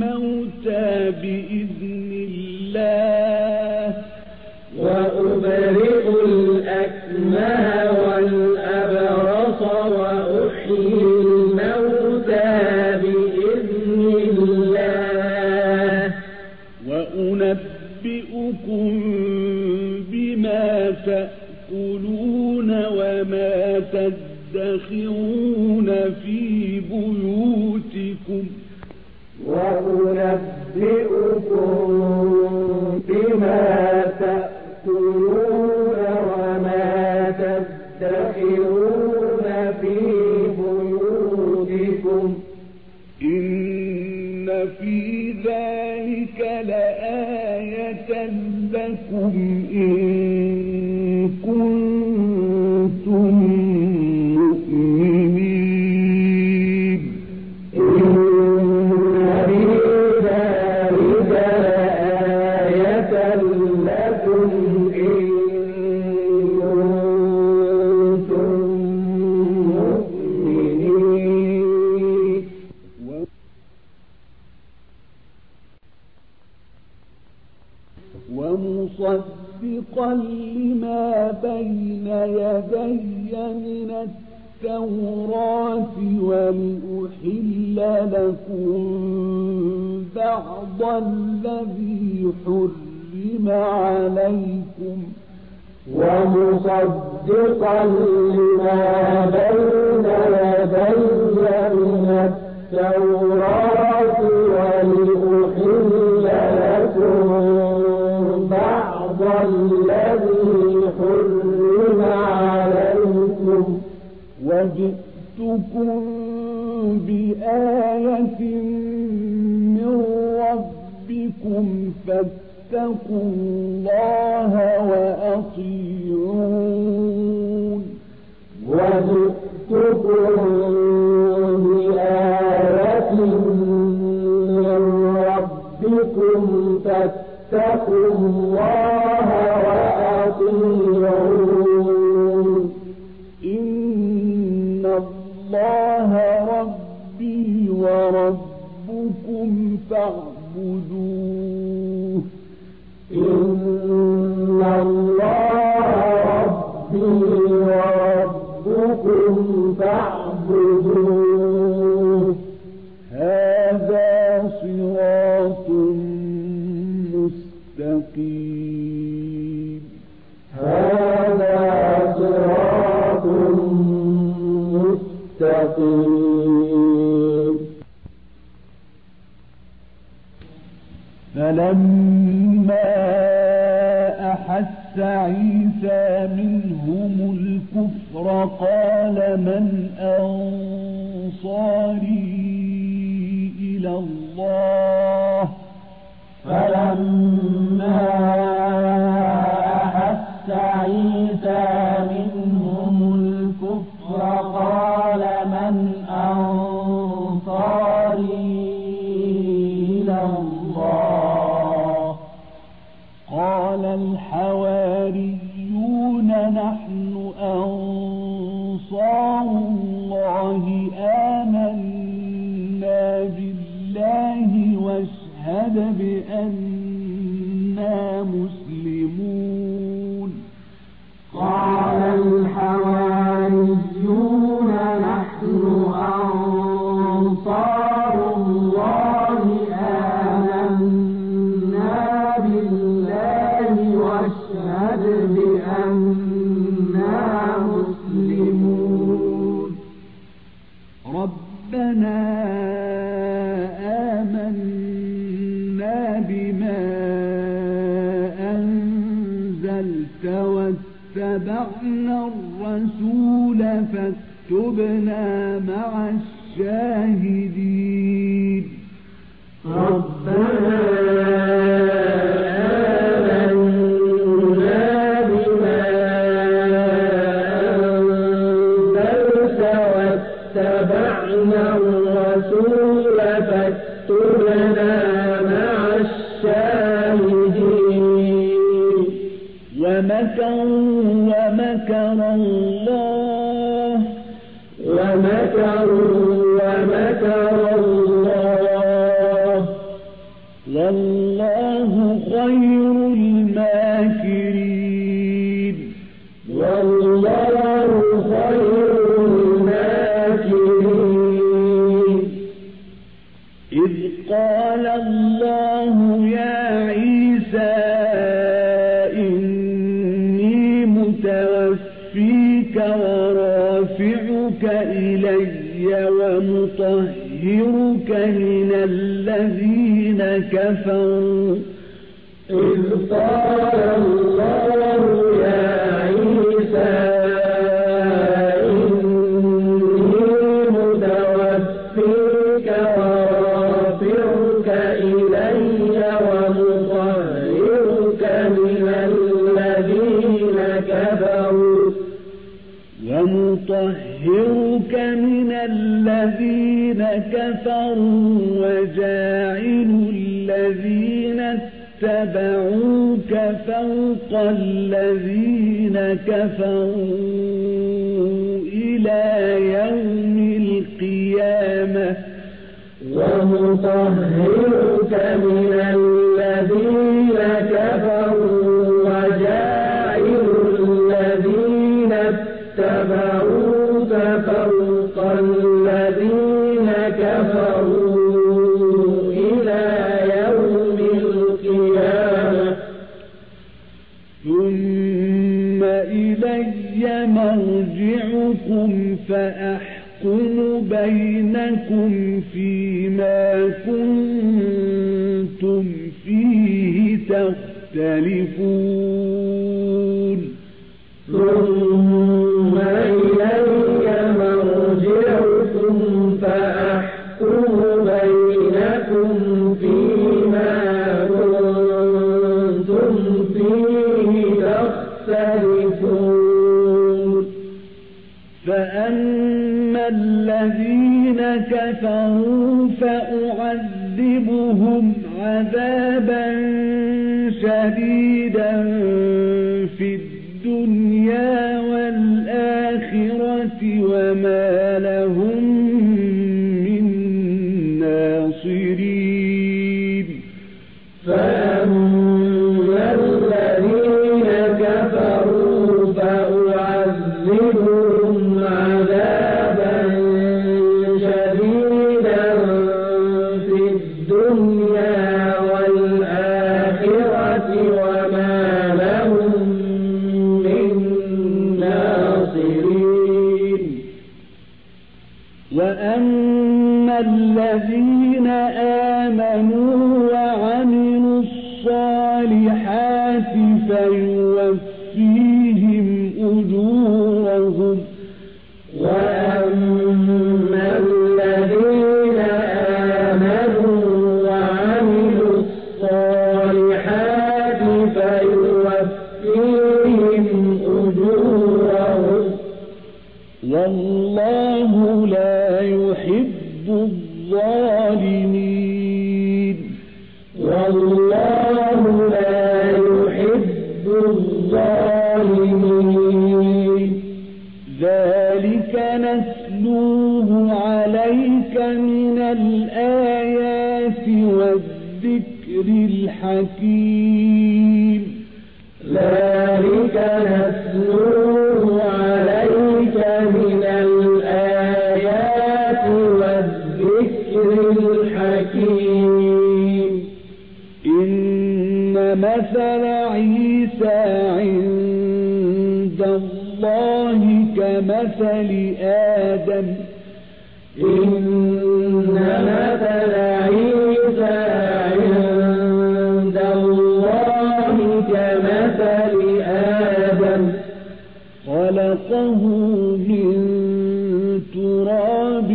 Speaker 1: الموتى بإذن الله
Speaker 2: وأبرئ الأكمه والأبرص وأحيي الموتى بإذن الله
Speaker 1: وأنبئكم بما تأكلون وما تدخرون في بيوتكم
Speaker 2: وأنبئكم بما تأكلون وما تدخرون في بيوتكم
Speaker 1: إن في ذلك لآية لكم إن كنتم مؤمنين
Speaker 2: إن في ذلك لآية لكم إن كنتم مؤمنين
Speaker 1: ومصدقا لما بين يدي من التوراة ولأحل لكم بعض الذي حرم عليكم
Speaker 2: ومصدقا لما بين يدي من التوراة ولأحل لكم بعض الذي حرم عليكم
Speaker 1: وجئتكم بآية من ربكم فاتقوا الله وأطيعون
Speaker 2: وجئتكم بآية من ربكم فاتقوا الله وأطيعون
Speaker 1: إن الله ربي وربكم فاعبدوه
Speaker 2: إن الله ربي وربكم فاعبدوه
Speaker 1: هذا صراط مستقيم
Speaker 2: هذا صراط مستقيم
Speaker 1: فلما أحس عيسى منهم الكفر قال من أنصاري إلى الله
Speaker 2: فلما أحس عيسى منهم الكفر قال من أنصاري إلى الله
Speaker 1: قال الحواريون نحن أنصار الله آمنا بالله واشهد بأننا مسلمون
Speaker 2: قال الحواريون نحن أنصار الله آمنا بالله واشهد بأننا مسلمون
Speaker 1: ربنا آمنا بما أنزلت واتبعنا الرسول فاكتبنا مع الشاهدين
Speaker 2: ربنا آمنا بما أنزلت واتبعنا الرسول فاكتبنا مع الشاهدين
Speaker 1: ومكروا ومكر الله
Speaker 2: ومكروا ومكر الله
Speaker 1: والله خير الماكرين
Speaker 2: والله خير الماكرين
Speaker 1: إذ قال الله يا عيسى إني متوفيك ورافعك إلي ومطهرك من الذين كفروا
Speaker 2: إذ قال الله يا عيسى إني متوفيك ورافعك إلي ومطهرك من الذين كفروا
Speaker 1: ومطهرك من الذين كفروا وجاعل الذين اتبعوك فوق الذين كفروا إلى يوم القيامة
Speaker 2: ومطهرك من الذين كفروا وجاعل الذين اتبعوك فوق الذين كفروا إلى يوم القيامة
Speaker 1: ثم إلي مرجعكم فأحكم بينكم فيما كنتم فيه تختلفون
Speaker 2: ثم إلي مرجعكم فأحكم بينكم فيما كنتم فيه تختلفون
Speaker 1: فأما الذين كفروا فأعذبهم عذابا شديدا في الدنيا والآخرة وما لهم من ناصرين
Speaker 2: فأما الذين كفروا فأعذبهم عذابا شديدا في الدنيا والآخرة وما لهم من ناصرين
Speaker 1: وأما الذين آمنوا وعملوا الصالحات فيوفيهم أجورهم
Speaker 2: وأما الذين آمنوا وعملوا الصالحات فيوفيهم أجورهم
Speaker 1: والله لا يحب الظالمين
Speaker 2: والله لا يحب الظالمين
Speaker 1: ذلك نتلوه عليك من الآيات والذكر الحكيم
Speaker 2: ذلك نتلوه عليك من الآيات والذكر الحكيم
Speaker 1: إن مثل عيسى عند الله كمثل آدم
Speaker 2: إن مثل عيسى عند الله كمثل آدم
Speaker 1: خلقه من تراب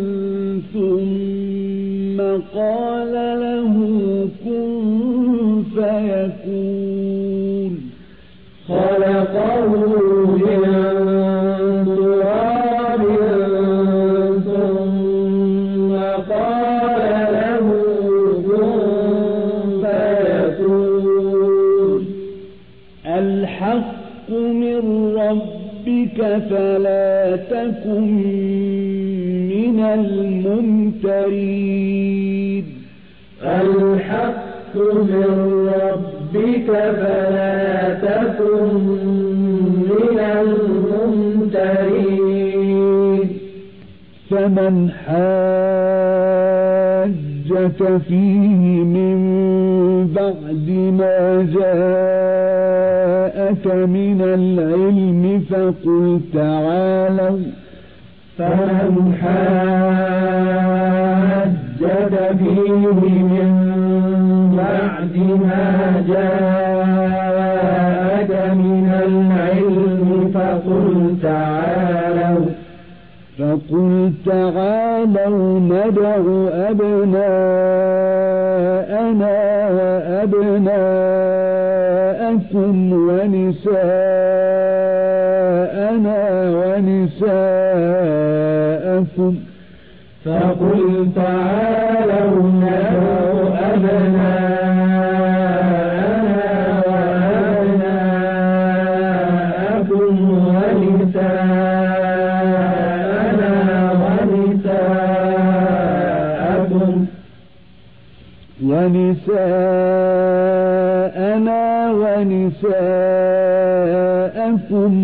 Speaker 1: ثم قال له كن فيكون
Speaker 2: خلقه من تراب ثم قال له كن فيكون
Speaker 1: الحق من ربك فلا تكن من الممترين
Speaker 2: الحق من ربك فلا تكن من الممترين.
Speaker 1: فمن حاجك فيه من بعد ما جاءك من العلم فقل تعالوا
Speaker 2: فمن حاجك فيه من بعد ما جاءك من العلم فقل تعالوا
Speaker 1: فقل تعالوا ندع أبناءنا وأبناءكم ونساءنا ونساءكم
Speaker 2: فقل تعالوا ندع أبناءنا وأبناءكم ونساءنا ونساءكم ونساءنا ونساءكم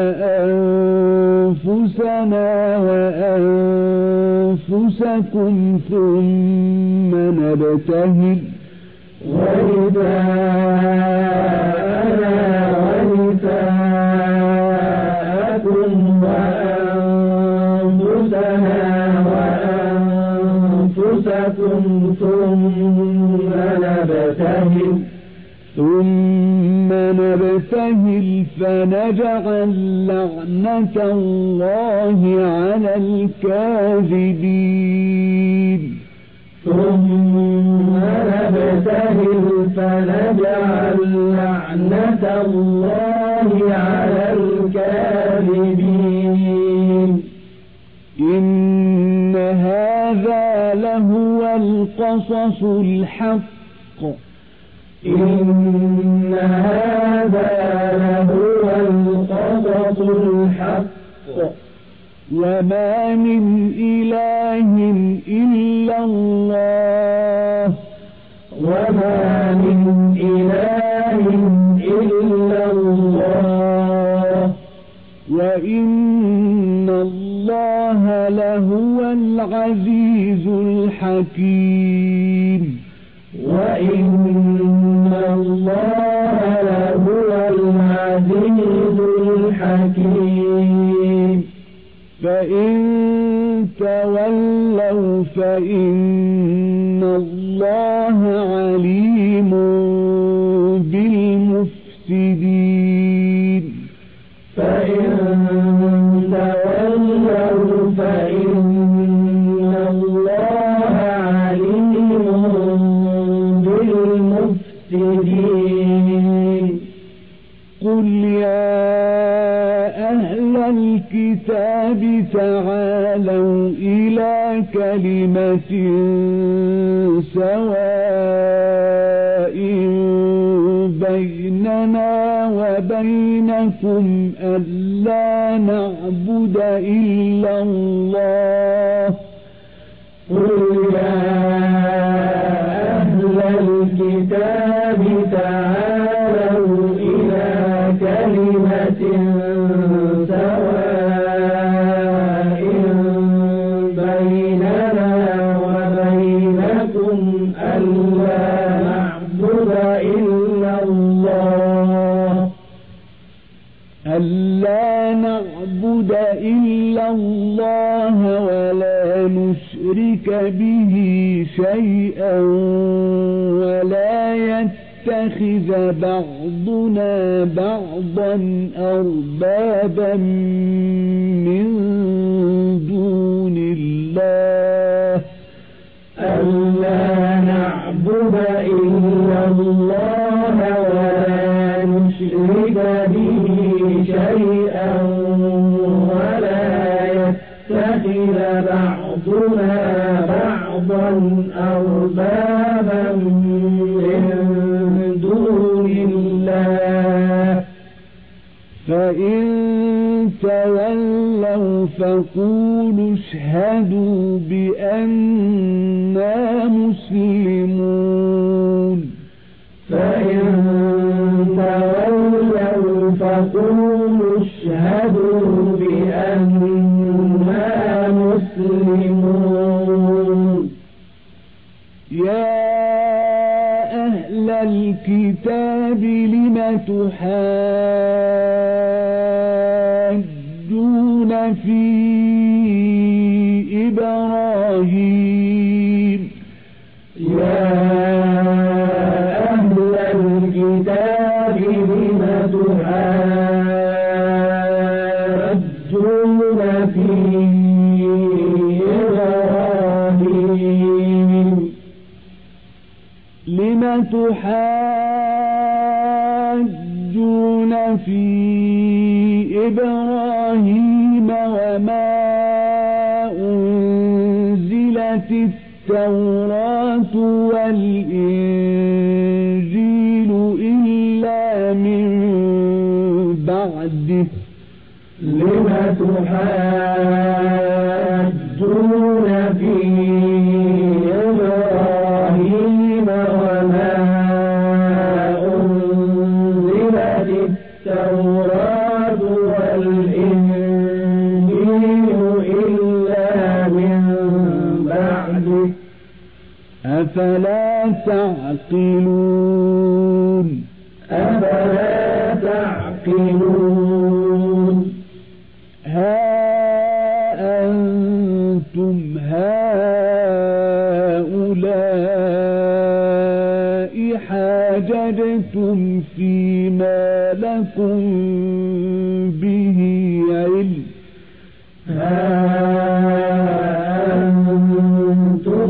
Speaker 2: وأنفسنا وأنفسكم ثم نبتهل ونساءنا ونساءكم وأنفسنا وأنفسكم ثم نبتهل ثم نبتهل فنجعل لعنة الله على الكاذبين. ثم نبتهل فنجعل لعنة الله على الكاذبين. إن هذا لهو القصص الحق إن هذا لهو القصص الحق وما من إله إلا الله وما من إله إلا الله وإن الله لهو العزيز الحكيم. وإن الله لهو العزيز الحكيم. فإن تولوا فإن الله عليم بالمفسدين. فإن تولوا فإن الله عليم بالمفسدين. قل يا أهل الكتاب تعالوا إلى كلمة سواء بيننا وبينكم ألا نعبد إلا الله. قل يا أهل الكتاب تعالوا إلى كلمة سواء بيننا وبينكم ألا نعبد إلا الله ألا نعبد إلا الله ولا نشرك به شيئا ولا يتخذ بعضنا بعضا أربابا من دون الله ألا نعبد إلا الله ولا نشرك به شيئا ولا يتخذ بعضنا بعضا أربابا من دون الله. فإن تولوا فقولوا اشهدوا بأننا مسلمون. أهل الكتاب لم تحاجون في إبراهيم
Speaker 1: يا أهل الكتاب لم تحاجون في إبراهيم
Speaker 2: لم تحاجون في إبراهيم وما أنزلت التوراة والإنجيل إلا من بعده
Speaker 1: لم تحاجون في إبراهيم وما أنزلت التوراة والإنجيل إلا من بعده
Speaker 2: أفلا تعقلون
Speaker 1: أفلا تعقلون
Speaker 2: ها أنتم هؤلاء حاججتم فيما لكم به علم
Speaker 1: ها أنتم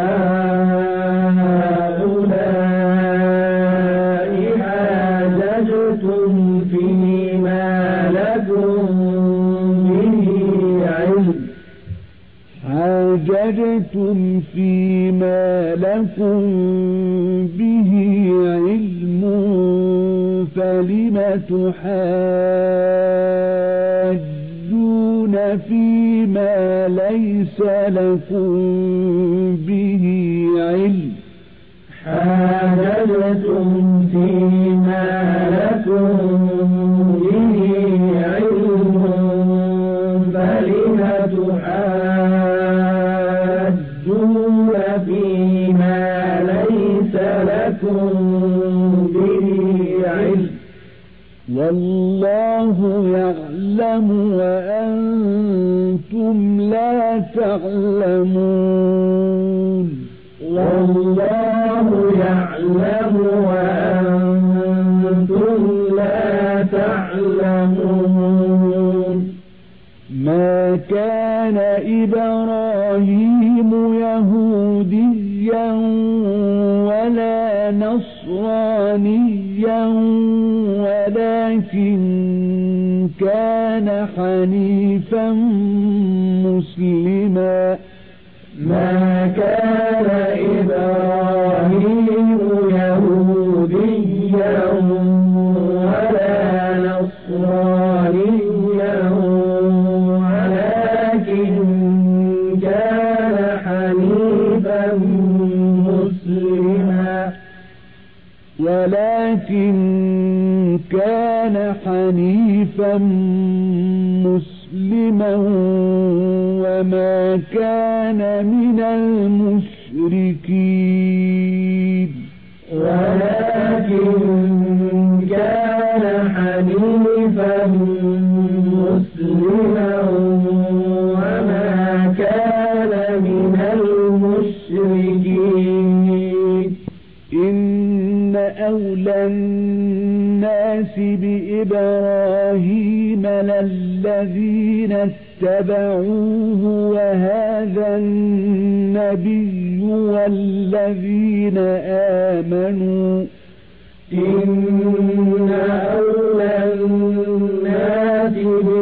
Speaker 1: هؤلاء حاججتم فيما لكم به علم
Speaker 2: حاججتم فيما لكم به علم فلم تحاجون فيما ليس لكم به علم
Speaker 1: حاججتم فيما لكم به علم فلم تحاجون فيما ليس لكم به علم
Speaker 2: والله يعلم وأنتم لا تعلمون
Speaker 1: والله يعلم وأنتم لا تعلمون
Speaker 2: ما كان إبراهيم يهوديا ولا نصرانيا ولكن كان حنيفا مسلما
Speaker 1: ما كان إبراهيم يهوديا ولا نصرانيا ولكن كان حنيفا مسلما
Speaker 2: ولكن كان حنيفا مسلما وما كان من المشركين
Speaker 1: ولكن كان حنيفا مسلما وما كان من المشركين
Speaker 2: إن أولى الناس بإبراهيم للذين اتبعوه وهذا النبي والذين آمنوا
Speaker 1: إن أولى الناس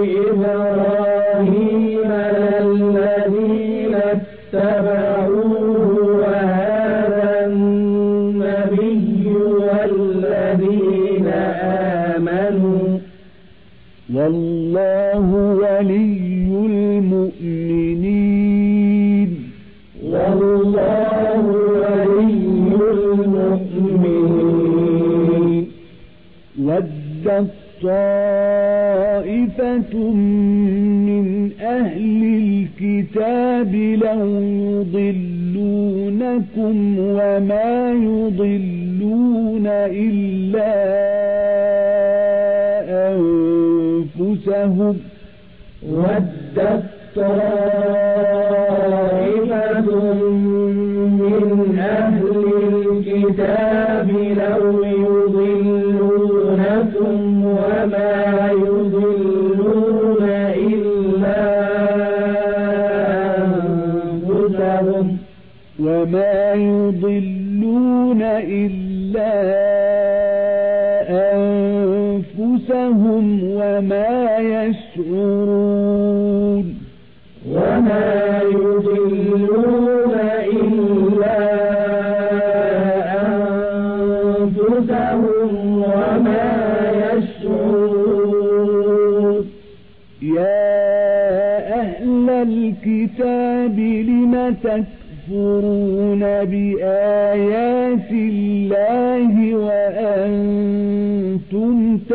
Speaker 1: بإبراهيم للذين اتبعوه وهذا النبي والذين آمنوا
Speaker 2: والله ولي المؤمنين
Speaker 1: والله ولي المؤمنين
Speaker 2: ودت طائفة من أهل الكتاب لو يضلونكم وما يضلون إلا أنفسهم
Speaker 1: ودت طائفة من أهل الكتاب لو يضلونكم وما يضلون إلا أنفسهم
Speaker 2: وما يضلون إلا أنفسهم وما يشعرون
Speaker 1: وما يضلون إلا أنفسهم وما يشعرون
Speaker 2: يا أهل الكتاب لم تكفرون بآيات الله وأنتم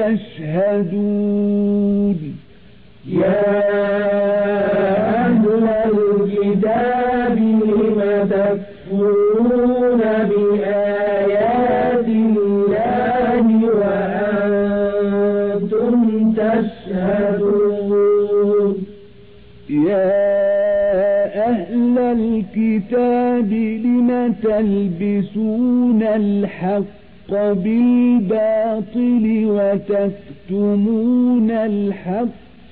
Speaker 2: تشهدون
Speaker 1: يا أهل الكتاب لم تكفرون بآيات الله وأنتم تشهدون
Speaker 2: يا أهل الكتاب لم تلبسون الحق بالباطل وتكتمون الحق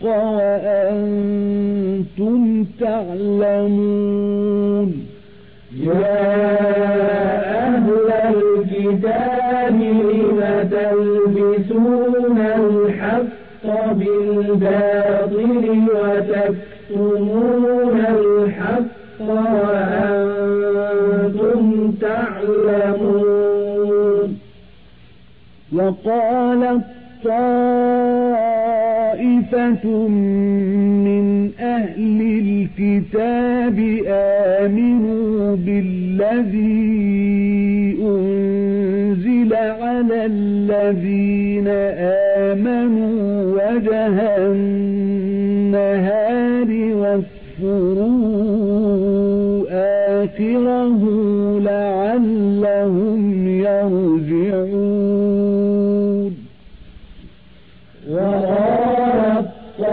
Speaker 2: وأنتم تعلمون
Speaker 1: يا أهل الكتاب لم تلبسون الحق بالباطل وتكتمون الحق وأنتم تعلمون وقالت طائفة من أهل الكتاب آمنوا بالذي أنزل على الذين آمنوا وجه النهار واكفروا آخره لعلهم يرجعون وقالت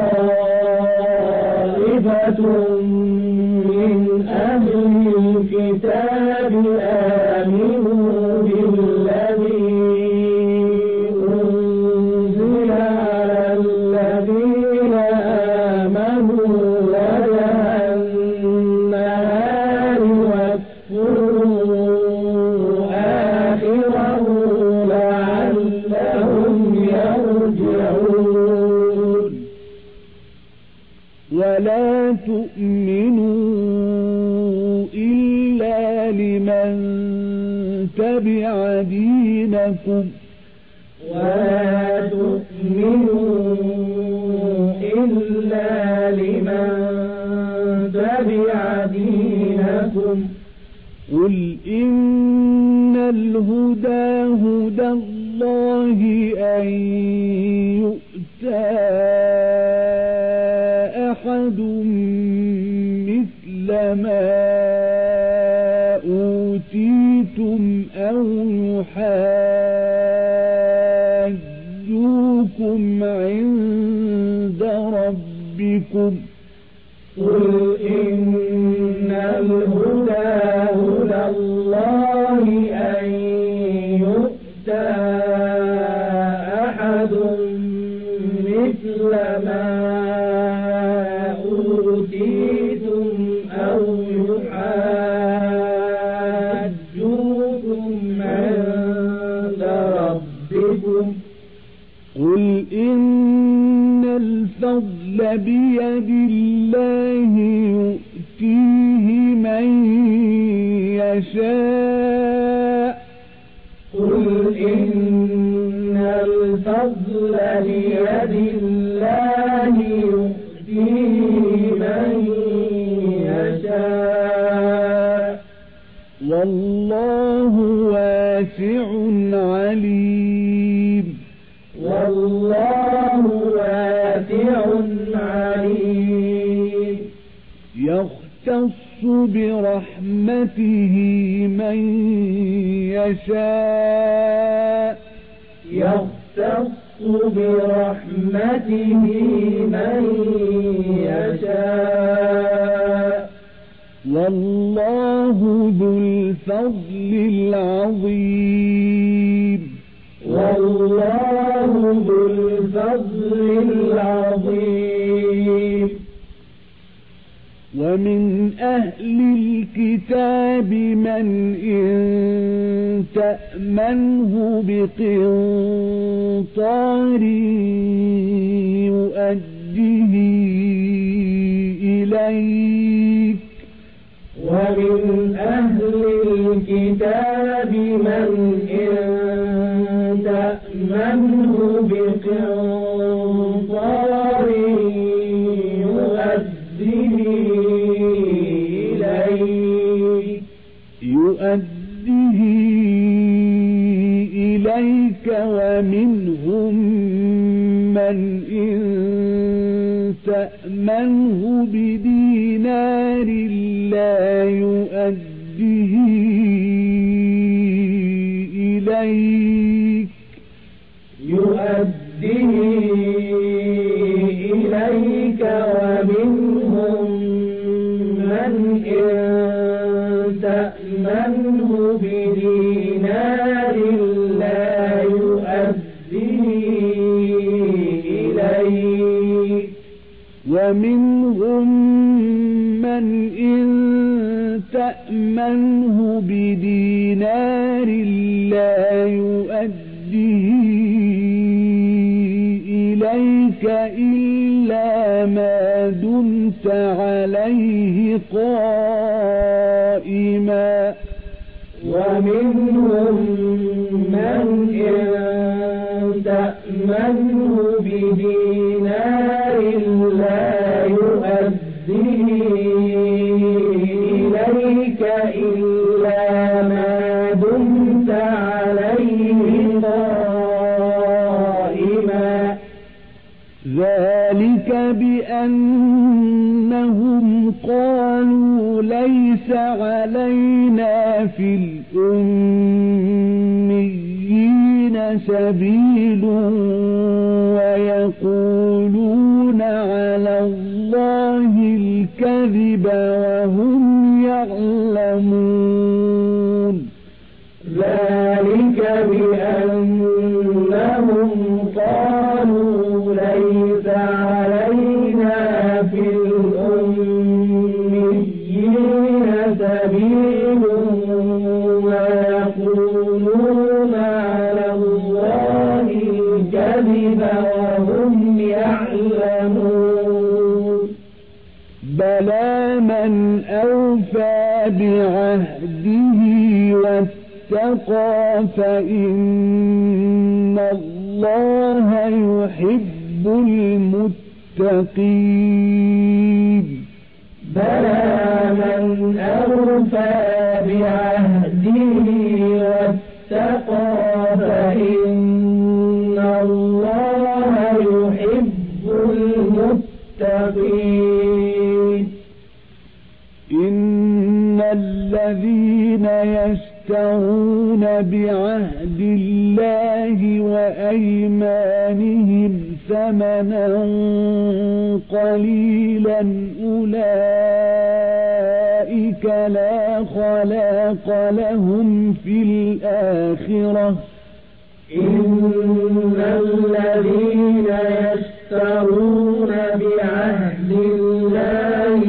Speaker 1: طائفة من أهل الكتاب آمنوا بالذي أنزل على الذين آمنوا وجه النهار واكفروا آخره لعلهم يرجعون
Speaker 2: ولا تؤمنوا إلا لمن تبع دينكم
Speaker 1: ولا تؤمنوا إلا لمن تبع دينكم
Speaker 2: قل إن الهدى هدى الله أن يؤتى أحد مثل ما أوتيتم أو يحاجوكم عند ربكم
Speaker 1: قل إن الهدى هدى الله أن يؤتى أحد مثل ما أوتيتم أو يحاجوكم عند ربكم
Speaker 2: قل إن الفضل بيد الله يؤتيه من يشاء
Speaker 1: قل إن الفضل بيد الله يؤتيه من يشاء
Speaker 2: والله واسع عليم
Speaker 1: والله واسع عليم
Speaker 2: يختص برحمته من يشاء
Speaker 1: يختص برحمته من يشاء
Speaker 2: والله ذو الفضل العظيم
Speaker 1: والله ذو الفضل العظيم
Speaker 2: ومن أهل الكتاب من إن تأمنه بقنطار يؤديه إليك
Speaker 1: ومن أهل الكتاب من إن تأمنه بقنطار
Speaker 2: يؤديه إليك ومنهم من إن تأمنه بدينار لا يؤديه إليك
Speaker 1: يؤديه إليك ومنهم من إن تأمنه بدينار لا يؤديه إليك
Speaker 2: ومنهم من إن تأمنه بدينار لا يؤديه إليك إلا ما دمت عليه قائما
Speaker 1: ومنهم من إن تأمنه بدينار لا يؤديه إليك إلا ما دمت عليه قائما
Speaker 2: ذلك بأنهم قالوا ليس علينا في الأميين سبيل ويقولون على الله الكذب وهم يعلمون
Speaker 1: ذلك بأنهم قالوا ليس علينا في الأميين سبيل ويقولون على الله الكذب وهم يعلمون
Speaker 2: بلى من أوفى بعهده واتقى فإن الله يحب المتقين
Speaker 1: بلى من أوفى بعهده واتقى فإن الله يحب المتقين
Speaker 2: إن الذين يشترون بعهد الله وأيمانهم ثمنا قليلا أولئك لا خلاق لهم في الآخرة
Speaker 1: إن الذين يشترون بعهد الله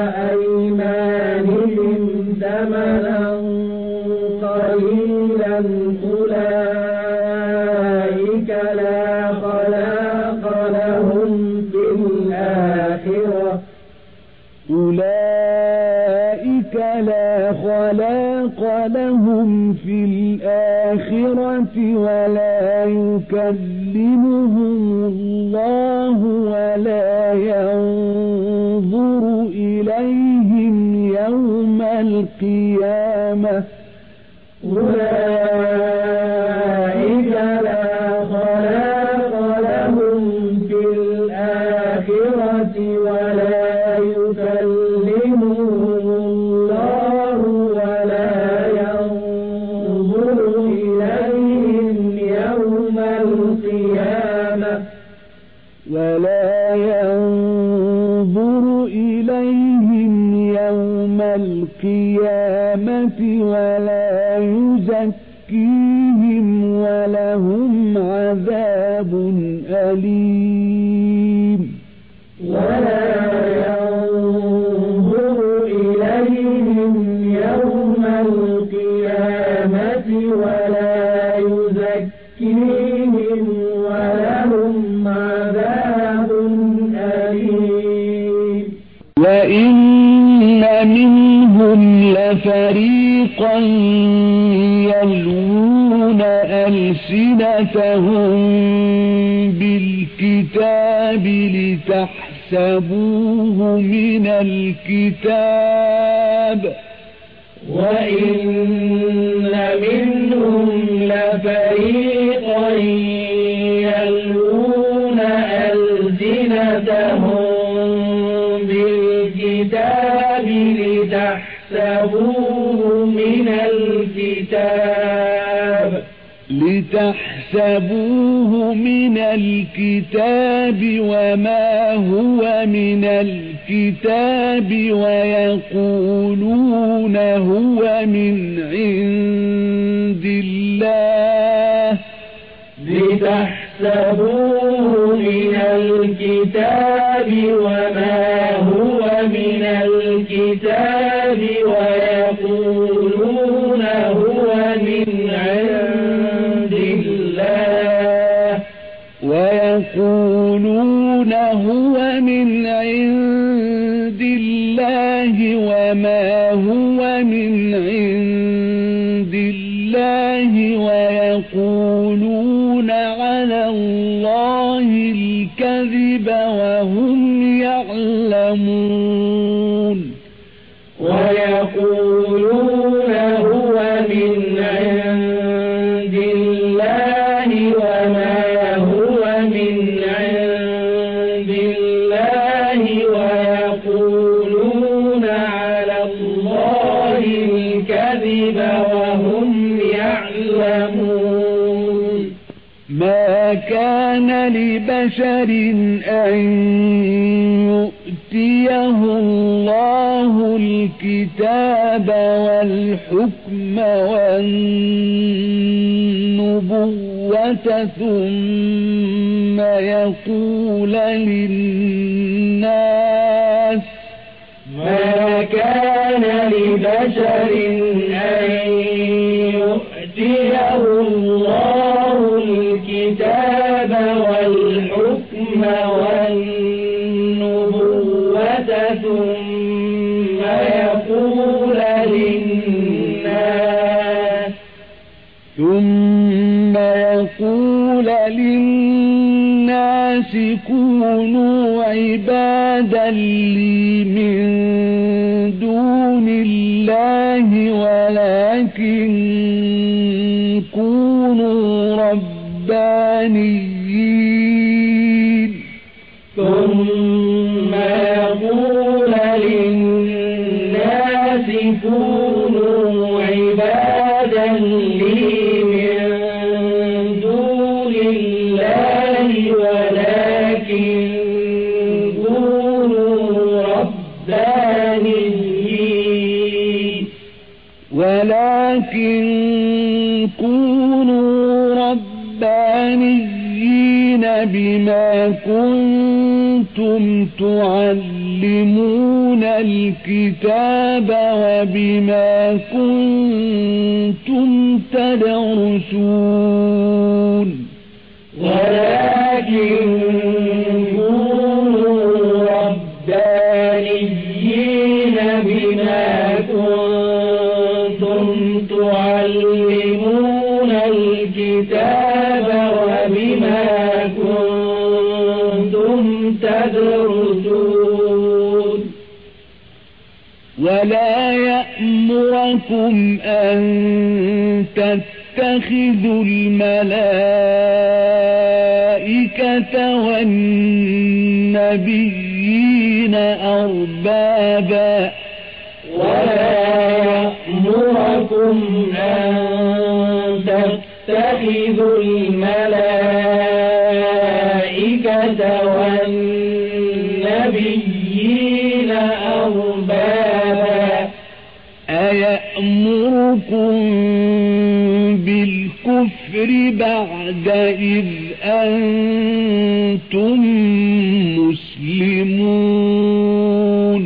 Speaker 1: وأيمانهم ثمنا قليلا أولئك لا خلاق لهم في الآخرة
Speaker 2: أولئك لا خلاق لهم في الآخرة ولا يكلمهم الله ولا ينظر إليهم يوم القيامة
Speaker 1: أولئك لا خلاق لهم في الآخرة ولا يكلمهم الله ولا ينظر
Speaker 2: ولهم عذاب أليم
Speaker 1: ولا ينظر إليهم يوم القيامة ولا يزكيهم ولهم عذاب أليم
Speaker 2: وإن منهم لفريقا يلوون ألسنتهم بالكتاب لتحسبوه من الكتاب
Speaker 1: وإن منهم لفريقا يلوون ألسنتهم بالكتاب لتحسبوه من الكتاب
Speaker 2: لتحسبوه من الكتاب وما هو من الكتاب ويقولون هو من عند الله
Speaker 1: لتحسبوه من الكتاب وما هو من الكتاب ويقولون هو من عند الله
Speaker 2: ويقولون هو من عند الله وما هو من عند الله ويقولون على الله الكذب وهم يعلمون
Speaker 1: ويقولون هو من عند الله وما هو من عند الله ويقولون على الله الكذب وهم يعلمون
Speaker 2: ما كان لبشر أن يؤتيه الله الكتاب والحكم والنبوة ثم يقول للناس
Speaker 1: ما كان لبشر أن يؤتيه الله الكتاب والحكم والنبوة ثم يقول للناس
Speaker 2: ثم يقول للناس كونوا عبادا لي من دون الله ولكن كونوا ربانيين
Speaker 1: ثم يقول للناس كونوا عبادا لي من دون الله ولكن كونوا ربانيين
Speaker 2: ولكن كونوا ربانيين بما كنتم تعلمون الكتاب وبما كنتم تدرسون
Speaker 1: ولكن كونوا ربانيين بما كنتم تعلمون الكتاب وبما كنتم تدرسون
Speaker 2: ولا يأمركم أن تتخذوا الملائكة والنبيين أربابا
Speaker 1: ولا يأمركم أن تتخذوا الملائكة والنبيين أربابا
Speaker 2: أيأمركم بالكفر بالكفر بعد إذ أنتم مسلمون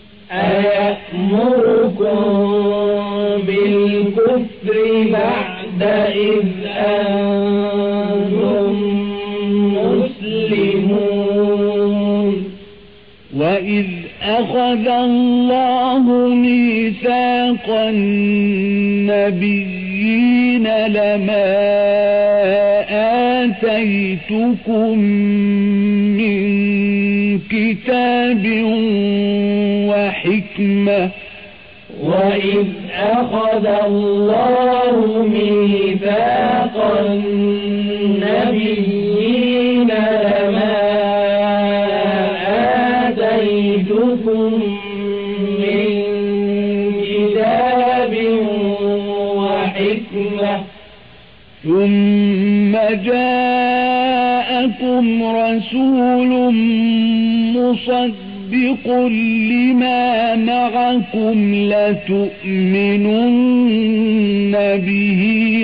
Speaker 1: أيأمركم بالكفر بعد إذ أنتم مسلمون
Speaker 2: وإذ أخذ الله ميثاق النبيين لما آتيتكم من كتاب وحكمة
Speaker 1: وإذ أخذ الله ميثاق النبيين لما آتيتكم من كتاب وحكمة
Speaker 2: ثم جاءكم رسول مصدق لما معكم لتؤمنن به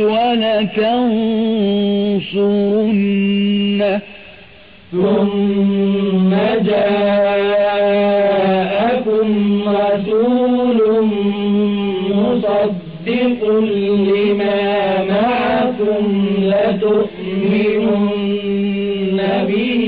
Speaker 2: ولتنصرنه
Speaker 1: ثم جاءكم رسول مصدق لما معكم لتؤمنن به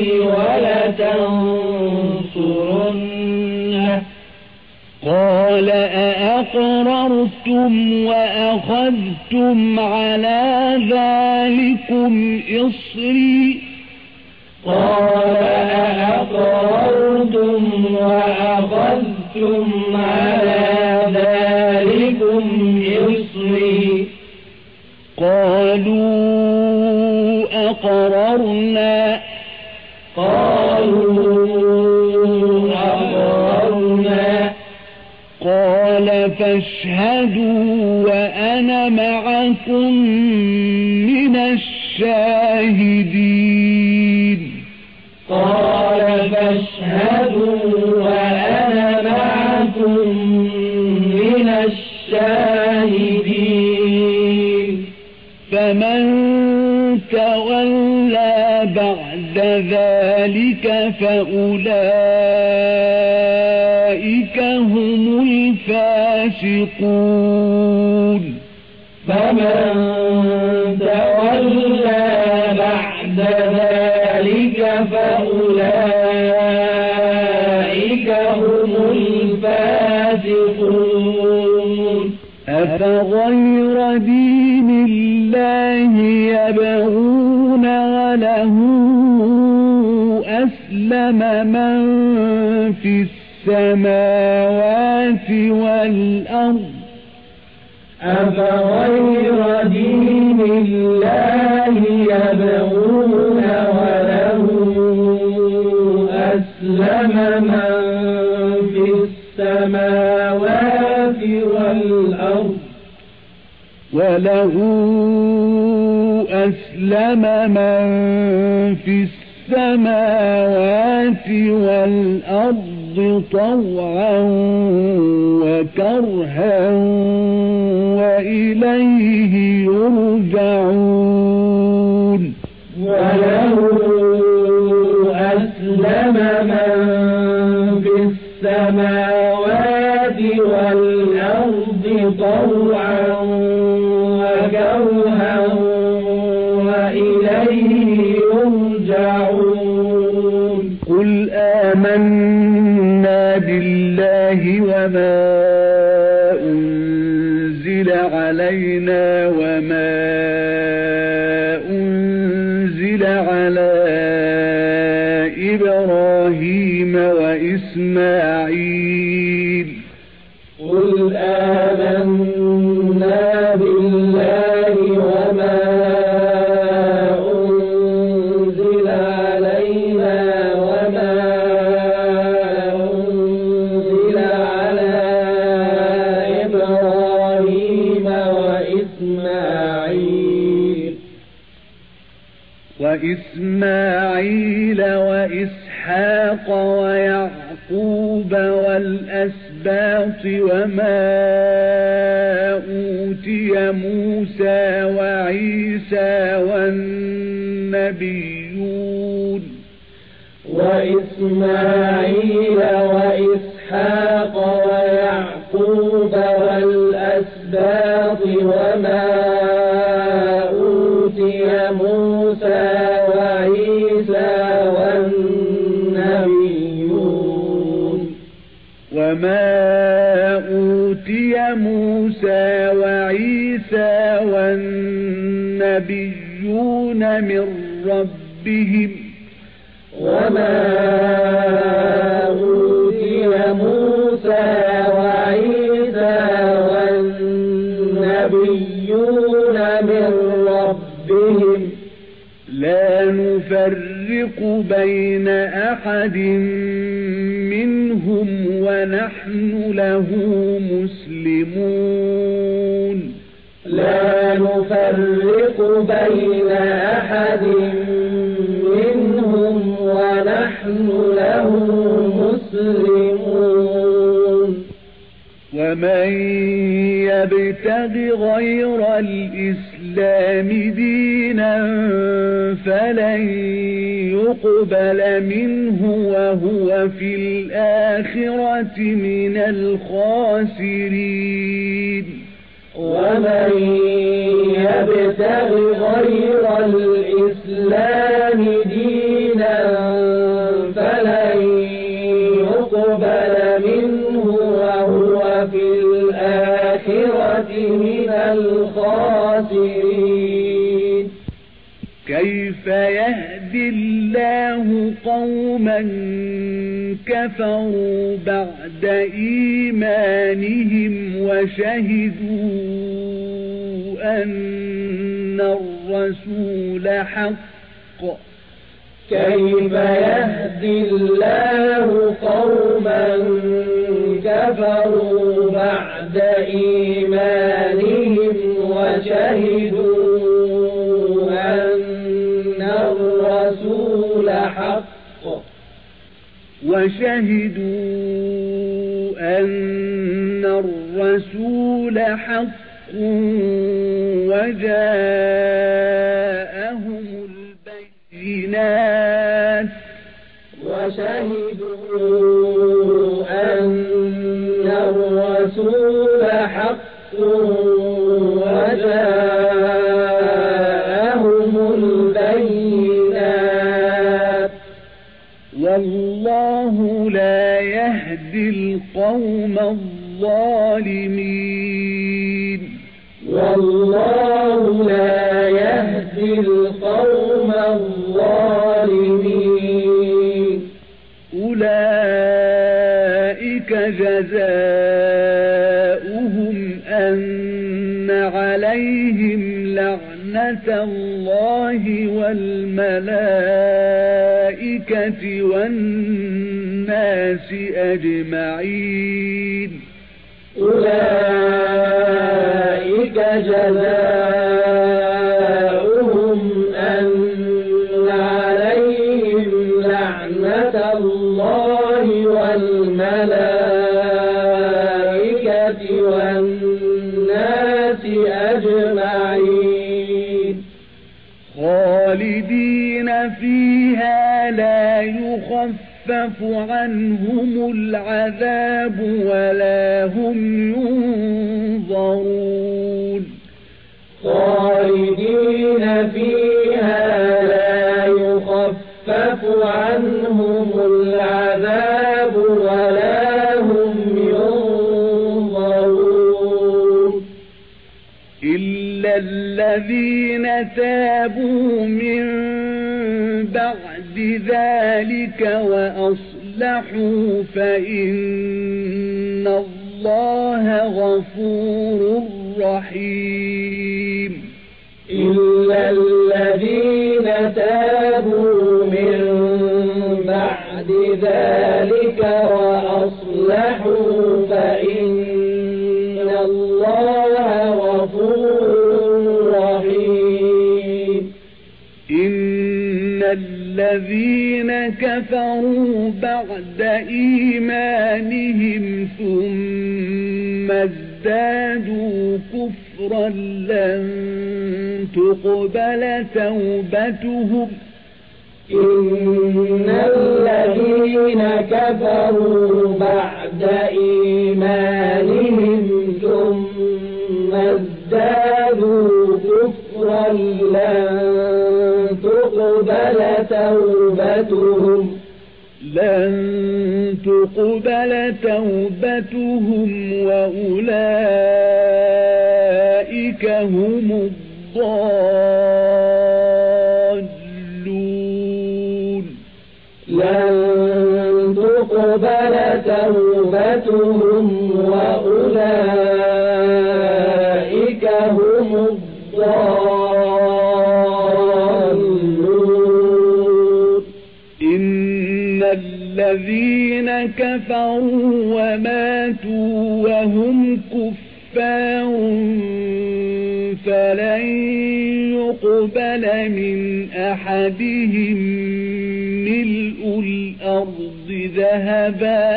Speaker 1: ولتنصرنه
Speaker 2: قال أأقررتم وأخذتم على ذلكم إصري
Speaker 1: قال أأقررتم وأخذتم على ذلكم إصري
Speaker 2: قالوا أقررنا
Speaker 1: قالوا أقررنا
Speaker 2: قال فاشهدوا وأنا معكم من الشاهدين
Speaker 1: قال فاشهدوا وأنا معكم من الشاهدين
Speaker 2: فمن تولى بعد ذلك فأولئك هم الفاسقون
Speaker 1: فمن تولى بعد ذلك فأولئك هم الفاسقون
Speaker 2: أفغير دين الله يبغون وله أسلم من في السماوات والأرض
Speaker 1: أفغير دين الله يبغون وله أسلم من في السماوات والأرض
Speaker 2: وله أسلم من في السماوات والأرض طوعا وكرها وإليه يرجعون
Speaker 1: وله أسلم من في السماوات والأرض طوعا وكرها وإليه يرجعون
Speaker 2: قل آمنا بالله وما أنزل علينا وما أنزل على إبراهيم وإسماعيل
Speaker 1: قل آمنا بالله وما أنزل علينا وما أنزل على إبراهيم وإسماعيل
Speaker 2: وإسماعيل وإسحاق ويعقوب والأسباط وما أوتي موسى وعيسى والنبيون
Speaker 1: وإسماعيل وإسحاق ويعقوب والأسباط وما أوتي موسى وعيسى والنبيون
Speaker 2: وما أوتي موسى وعيسى والنبيون من ربهم
Speaker 1: وما أوتي موسى وعيسى والنبيون من ربهم
Speaker 2: لا نفرق بين أحد منهم ونحن له مسلمون
Speaker 1: لا نفرق بين أحد منهم ونحن له مسلمون
Speaker 2: ومن يبتغ غير الإسلام دينا فلن يقبل منه وهو في الآخرة من الخاسرين
Speaker 1: ومن يبتغ غير الإسلام دينا فلن يقبل منه وهو في الآخرة من الخاسرين
Speaker 2: كيف يهدي الله قوما كفروا بعد إيمانهم وشهدوا أن الرسول حق
Speaker 1: كيف يهدي الله قوما كفروا بعد إيمانهم وشهدوا أن الرسول حق
Speaker 2: وشهدوا أن الرسول حق وجاءهم البينات
Speaker 1: وشهدوا أن الرسول حق وجاءهم البينات
Speaker 2: والله لا يهدي القوم الظالمين
Speaker 1: والله لا يهدي القوم الظالمين
Speaker 2: أولئك جزاؤهم أن عليهم لعنة الله والملائكة والناس أجمعين
Speaker 1: أولئك جزاؤهم أن عليهم لعنة الله والملائكة والناس أجمعين
Speaker 2: خالدين فيها لا يخفف عنهم العذاب ولا هم ينظرون
Speaker 1: خالدين فيها لا يخفف عنهم العذاب ولا هم ينظرون
Speaker 2: إلا الذين تابوا من بعد ذلك وأصلحوا فإن الله غفور رحيم
Speaker 1: إلا الذين تابوا من بعد ذلك وأصلحوا فإن الله غفور رحيم
Speaker 2: إن الذين كفروا بعد إيمانهم ثم ازدادوا ازدادوا كفرا لن تقبل توبتهم
Speaker 1: إن الذين كفروا بعد إيمانهم ثم ازدادوا كفرا لن تقبل توبتهم
Speaker 2: لن تقبل توبتهم وأولئك هم الضالون
Speaker 1: لن تقبل توبتهم وأولئك هم الضالون
Speaker 2: إن الذين كفروا وماتوا وهم كفار فلن يقبل من أحدهم ملء الأرض ذهبا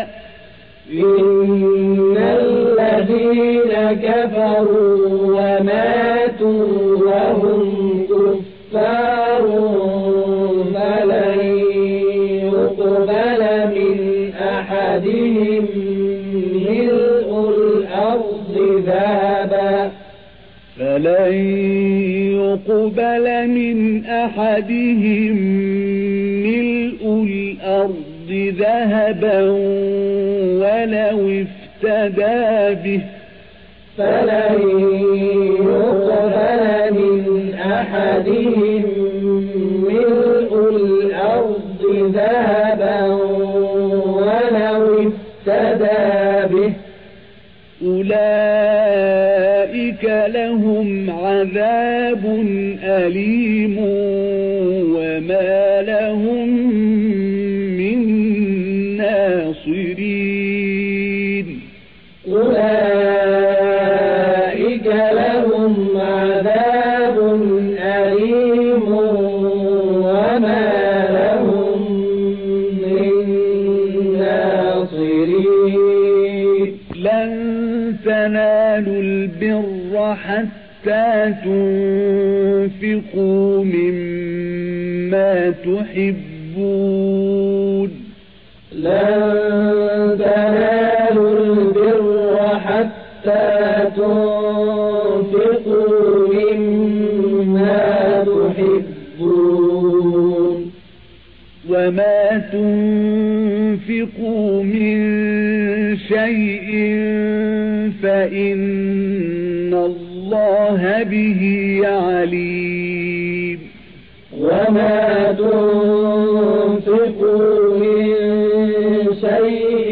Speaker 1: إن الذين كفروا وماتوا وهم كفار فلن يقبل من أحدهم ملء الأرض ذهبا
Speaker 2: فلن يقبل من أحدهم ملء الأرض ذهبا ولو افتدى به
Speaker 1: فلن يقبل من أحدهم ملء الأرض ذهبا ولو افتدى به
Speaker 2: أولئك لهم عذاب أليم وما لهم من ناصرين
Speaker 1: أولئك لهم عذاب أليم وما لهم من ناصرين
Speaker 2: لن تنالوا البر حتى تنفقوا مما تحبون
Speaker 1: لن تنالوا البر حتى تنفقوا مما تحبون
Speaker 2: وما تنفقوا من شيء فإن الله به عليم
Speaker 1: وما تنفقوا من شيء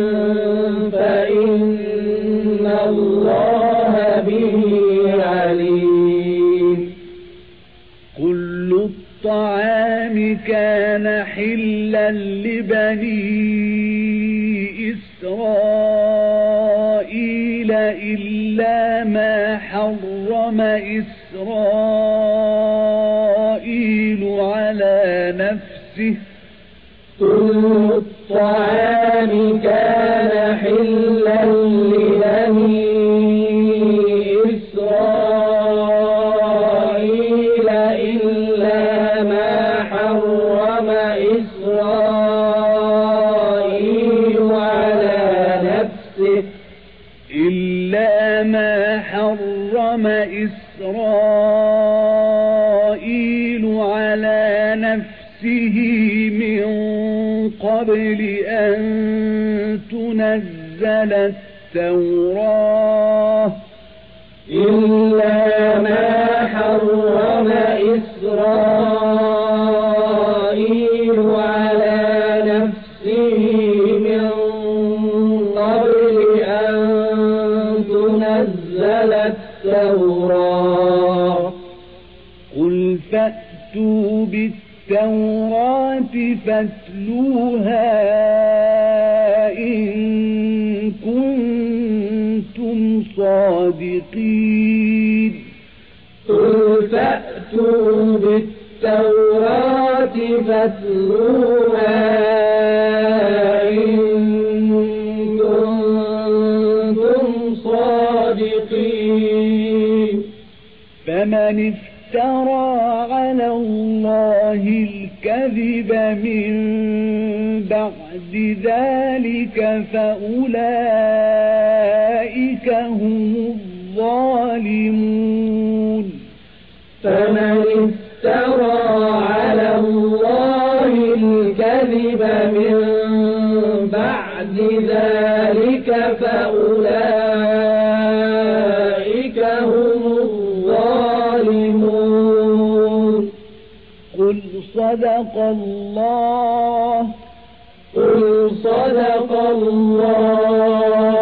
Speaker 1: فإن الله به عليم
Speaker 2: كل الطعام كان حلا لبني إسرائيل إلا ما حرم إسرائيل على نفسه
Speaker 1: كل الطعام كان حلا لبني إسرائيل إلا ما حرم إسرائيل على نفسه
Speaker 2: إلا ما حرم إسرائيل على نفسه من قبل أن تنزل التوراة
Speaker 1: إلا ما حرم إسرائيل على نفسه من قبل أن تنزل التوراة
Speaker 2: قل فأتوا بالتوراة فاتلوها إن كنتم صادقين
Speaker 1: قل فأتوا بالتوراة فاتلوها إن كنتم صادقين
Speaker 2: فمن افترى على الله الكذب من بعد ذلك فأولئك هم الظالمون
Speaker 1: فمن افترى على الله الكذب من بعد ذلك فأولئك هم الظالمون
Speaker 2: قل صدق الله
Speaker 1: قل صدق الله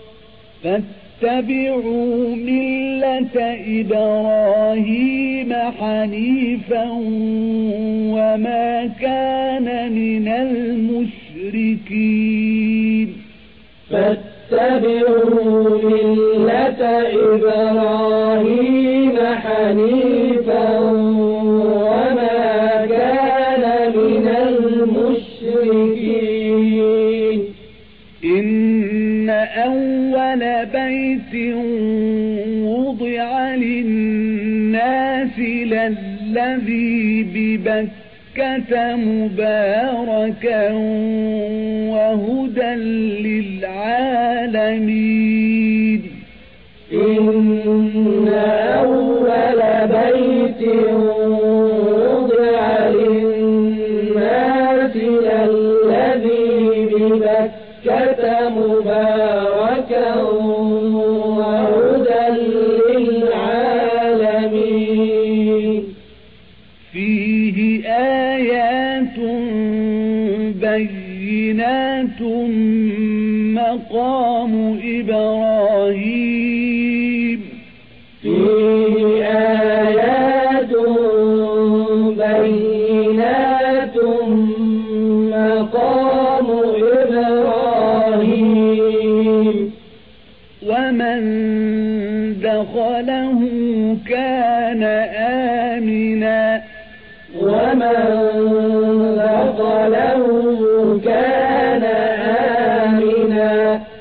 Speaker 2: فاتبعوا ملة إبراهيم حنيفا وما كان من المشركين
Speaker 1: فاتبعوا ملة إبراهيم حنيفا وما كان من المشركين
Speaker 2: إن أول بيت وضع للناس للذي ببكة مباركا وهدى للعالمين
Speaker 1: إن أول بيت وضع للناس للذي ببكة مباركا وهدى للعالمين
Speaker 2: فيه آيات بينات مقام إبراهيم
Speaker 1: فيه آيات بينات مقام إبراهيم
Speaker 2: ومن دخله كان آمنا
Speaker 1: ومن دخله كان آمنا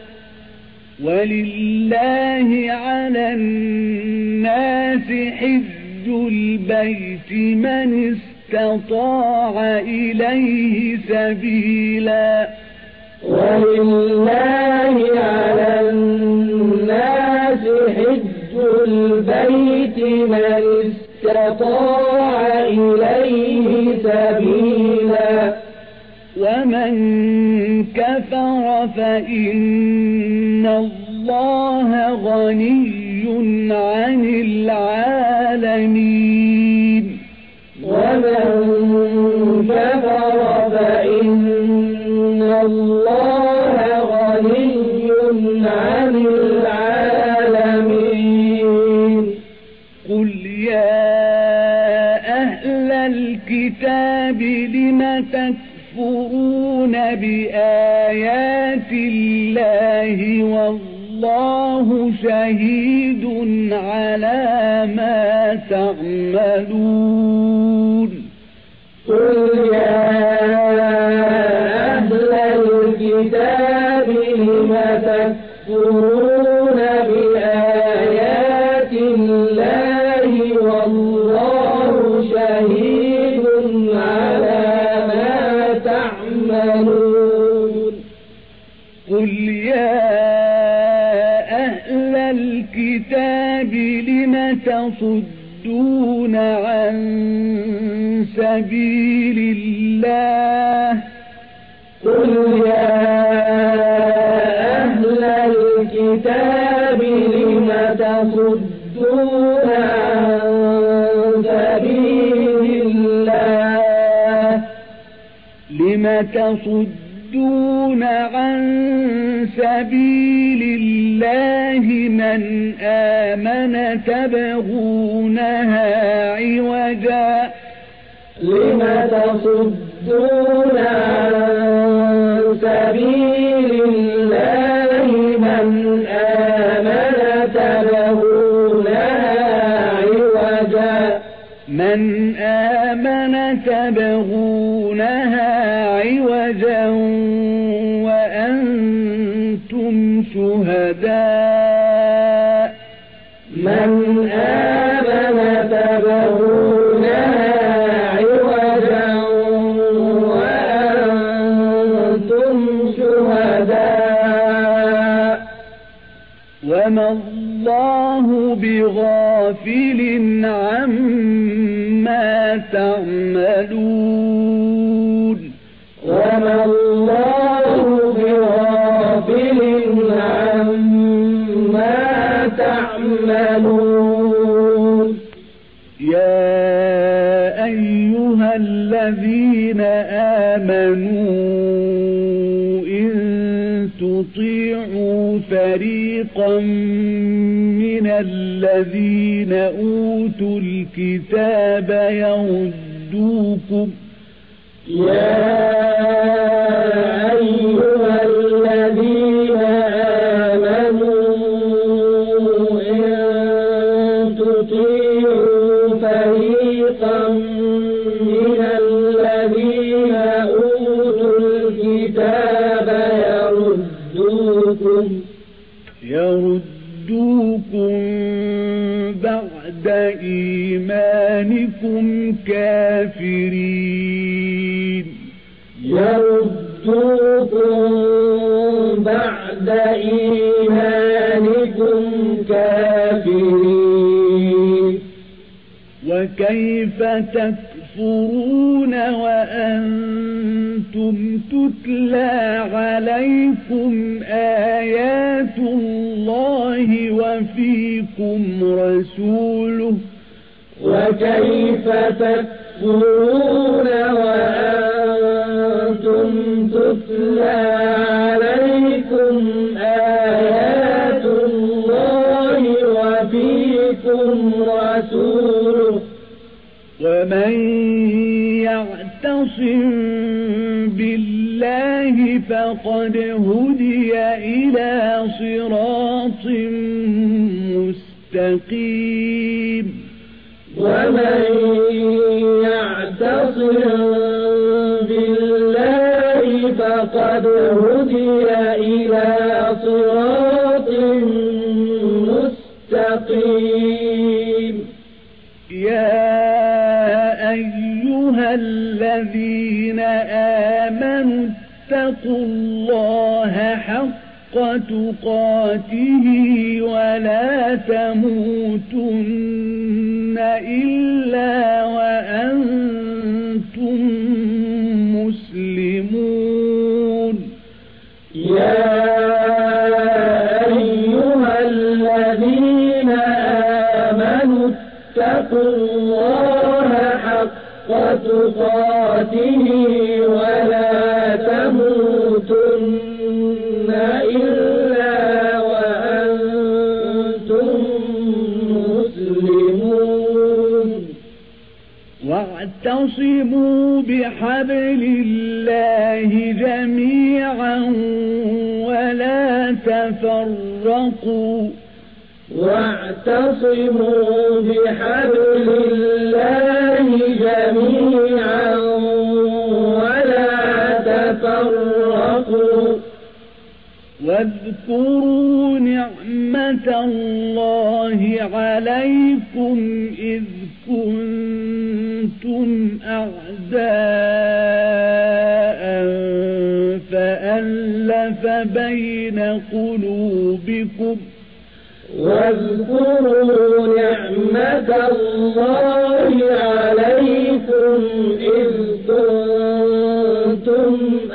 Speaker 2: ولله على الناس حج البيت من استطاع إليه سبيلا
Speaker 1: ولله على الناس حج البيت من استطاع إليه سبيلا
Speaker 2: ومن كفر فإن الله غني عن العالمين
Speaker 1: ومن كفر فإن الله غني عن العالمين
Speaker 2: قل يا أهل الكتاب لم تكفرون بآيات الله والله شهيد على ما تعملون
Speaker 1: قل يا أهل الكتاب لم تكفرون بآيات الله والله شهيد على ما تعملون
Speaker 2: قل يا أهل الكتاب لم تصدون عن سبيل الله
Speaker 1: قل يا أهل الكتاب لم تصدون عن سبيل الله
Speaker 2: لم تصدون عن سبيل الله من آمن تبغونها عوجا
Speaker 1: لم تصدون عن سبيل الله من آمن تبغونها عوجا
Speaker 2: من آمن تبغونها عوجا وأنتم شهداء
Speaker 1: من آمن تبغونها عوجا وأنتم شهداء
Speaker 2: وما الله بغافل عما تعملون
Speaker 1: وما الله بغافل عما تعملون
Speaker 2: يا أيها الذين آمنوا إن تطيعوا فريقا من الذين أوتوا الكتاب يردوكم
Speaker 1: يا أيها الذين آمنوا إن تطيعوا فريقا من الذين أوتوا الكتاب يردوكم
Speaker 2: يردوكم بعد إيمانكم كافرين
Speaker 1: يردوكم بعد إيمانكم كافرين
Speaker 2: وكيف تكفرون وأنتم تتلى عليكم آيات الله وفيكم رسوله
Speaker 1: وكيف تكفرون وأنتم تتلى عليكم آيات الله وفيكم رسوله
Speaker 2: ومن يعتصم بالله فقد هدي إلى صراط مستقيم
Speaker 1: ومن يعتصم بالله فقد هدي إلى صراط مستقيم
Speaker 2: يا أيها الذين آمنوا اتقوا الله حق تقاته ولا تموتن إلا وأنتم مسلمون
Speaker 1: يا أيها الذين آمنوا اتقوا الله حق تقاته ولا تموتن إلا وأنتم مسلمون
Speaker 2: واعتصموا بحبل الله جميعا ولا تفرقوا
Speaker 1: واعتصموا بحبل الله جميعا ولا تفرقوا
Speaker 2: واذكروا نعمة الله عليكم إذ كنتم أعداء فألف بين قلوبكم
Speaker 1: واذكروا نعمة الله عليكم إذ كنتم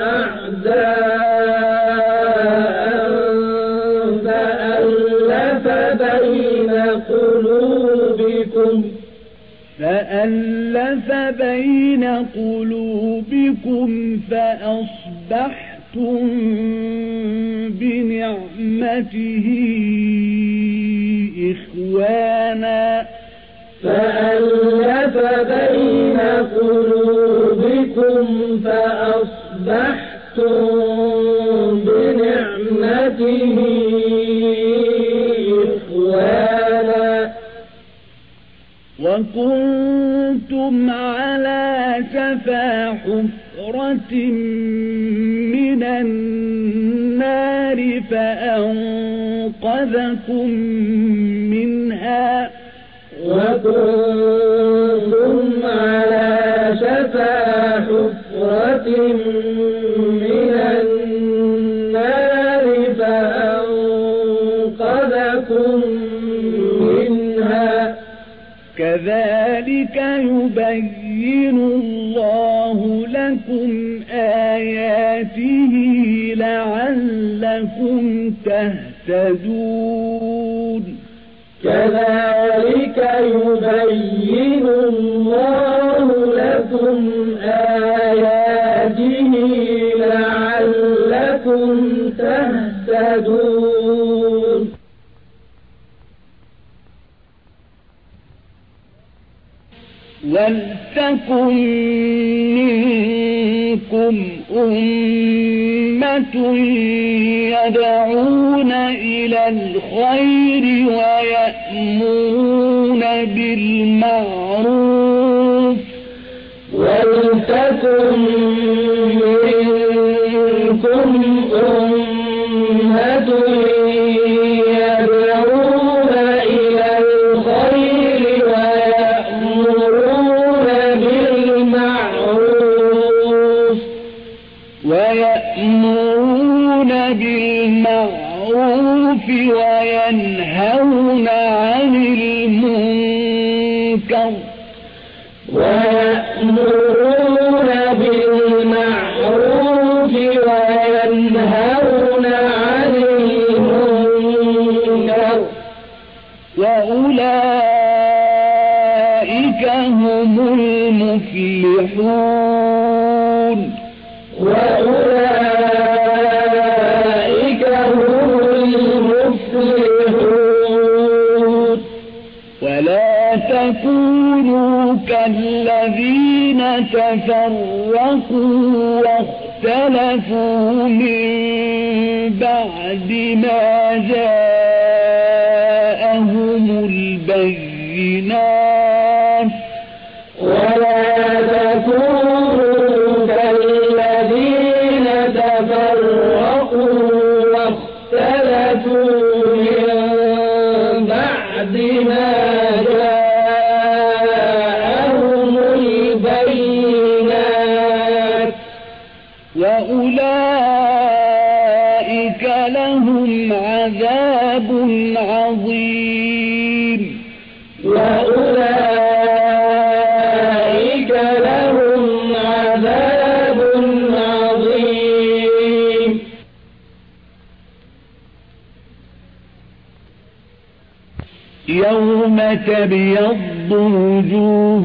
Speaker 1: أعداء فألف بين قلوبكم
Speaker 2: فألف بين قلوبكم فأصبحتم بنعمته إخوانا
Speaker 1: فألف بين قلوبكم فأصبحتم بنعمته إخوانا
Speaker 2: وكنتم على شفا حفرة من النار فأنقذكم منها
Speaker 1: وكنتم وكنتم على شفا حفرة من النار فأنقذكم منها
Speaker 2: كذلك يبين الله لكم آياته لعلكم تهتدون
Speaker 1: كذلك يبين الله لكم آياته لعلكم تهتدون
Speaker 2: ولتكن منكم أمة يدعون إلى الخير ويأمرون بالمعروف
Speaker 1: ولتكن منكم أمة يدعون إلى الخير ويأمرون بالمعروف
Speaker 2: ويأمرون بالمعروف وينهون عن المنكر
Speaker 1: ويأمرون بالمعروف وينهون عن المنكر
Speaker 2: وأولئك هم المفلحون
Speaker 1: وأولئك هم المفلحون
Speaker 2: ولا تكونوا كالذين تفرقوا واختلفوا من بعد ما جاءهم البينات
Speaker 1: ولا تكونوا كالذين تفرقوا واختلفوا من بعد ما جاءهم البينات وأولئك
Speaker 2: لهم عذاب عظيم
Speaker 1: وأولئك لهم عذاب عظيم
Speaker 2: يوم تبيض وجوه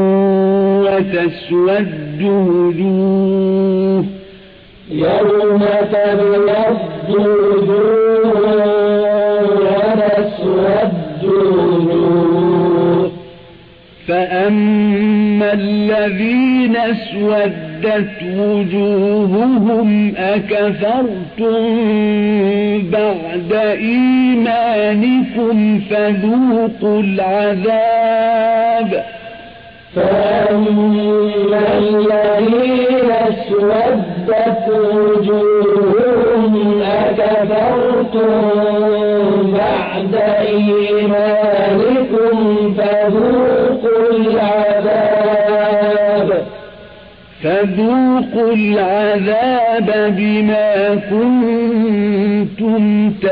Speaker 2: وتسود وجوه
Speaker 1: يوم تبيض وجوه وتسود وجوه
Speaker 2: فأما الذين اسودت وجوههم أكفرتم بعد إيمانكم فذوقوا العذاب
Speaker 1: فأما الذين اسودت وجوههم أكفرتم بعد إيمانكم فذوقوا العذاب
Speaker 2: فذوقوا العذاب بما كنتم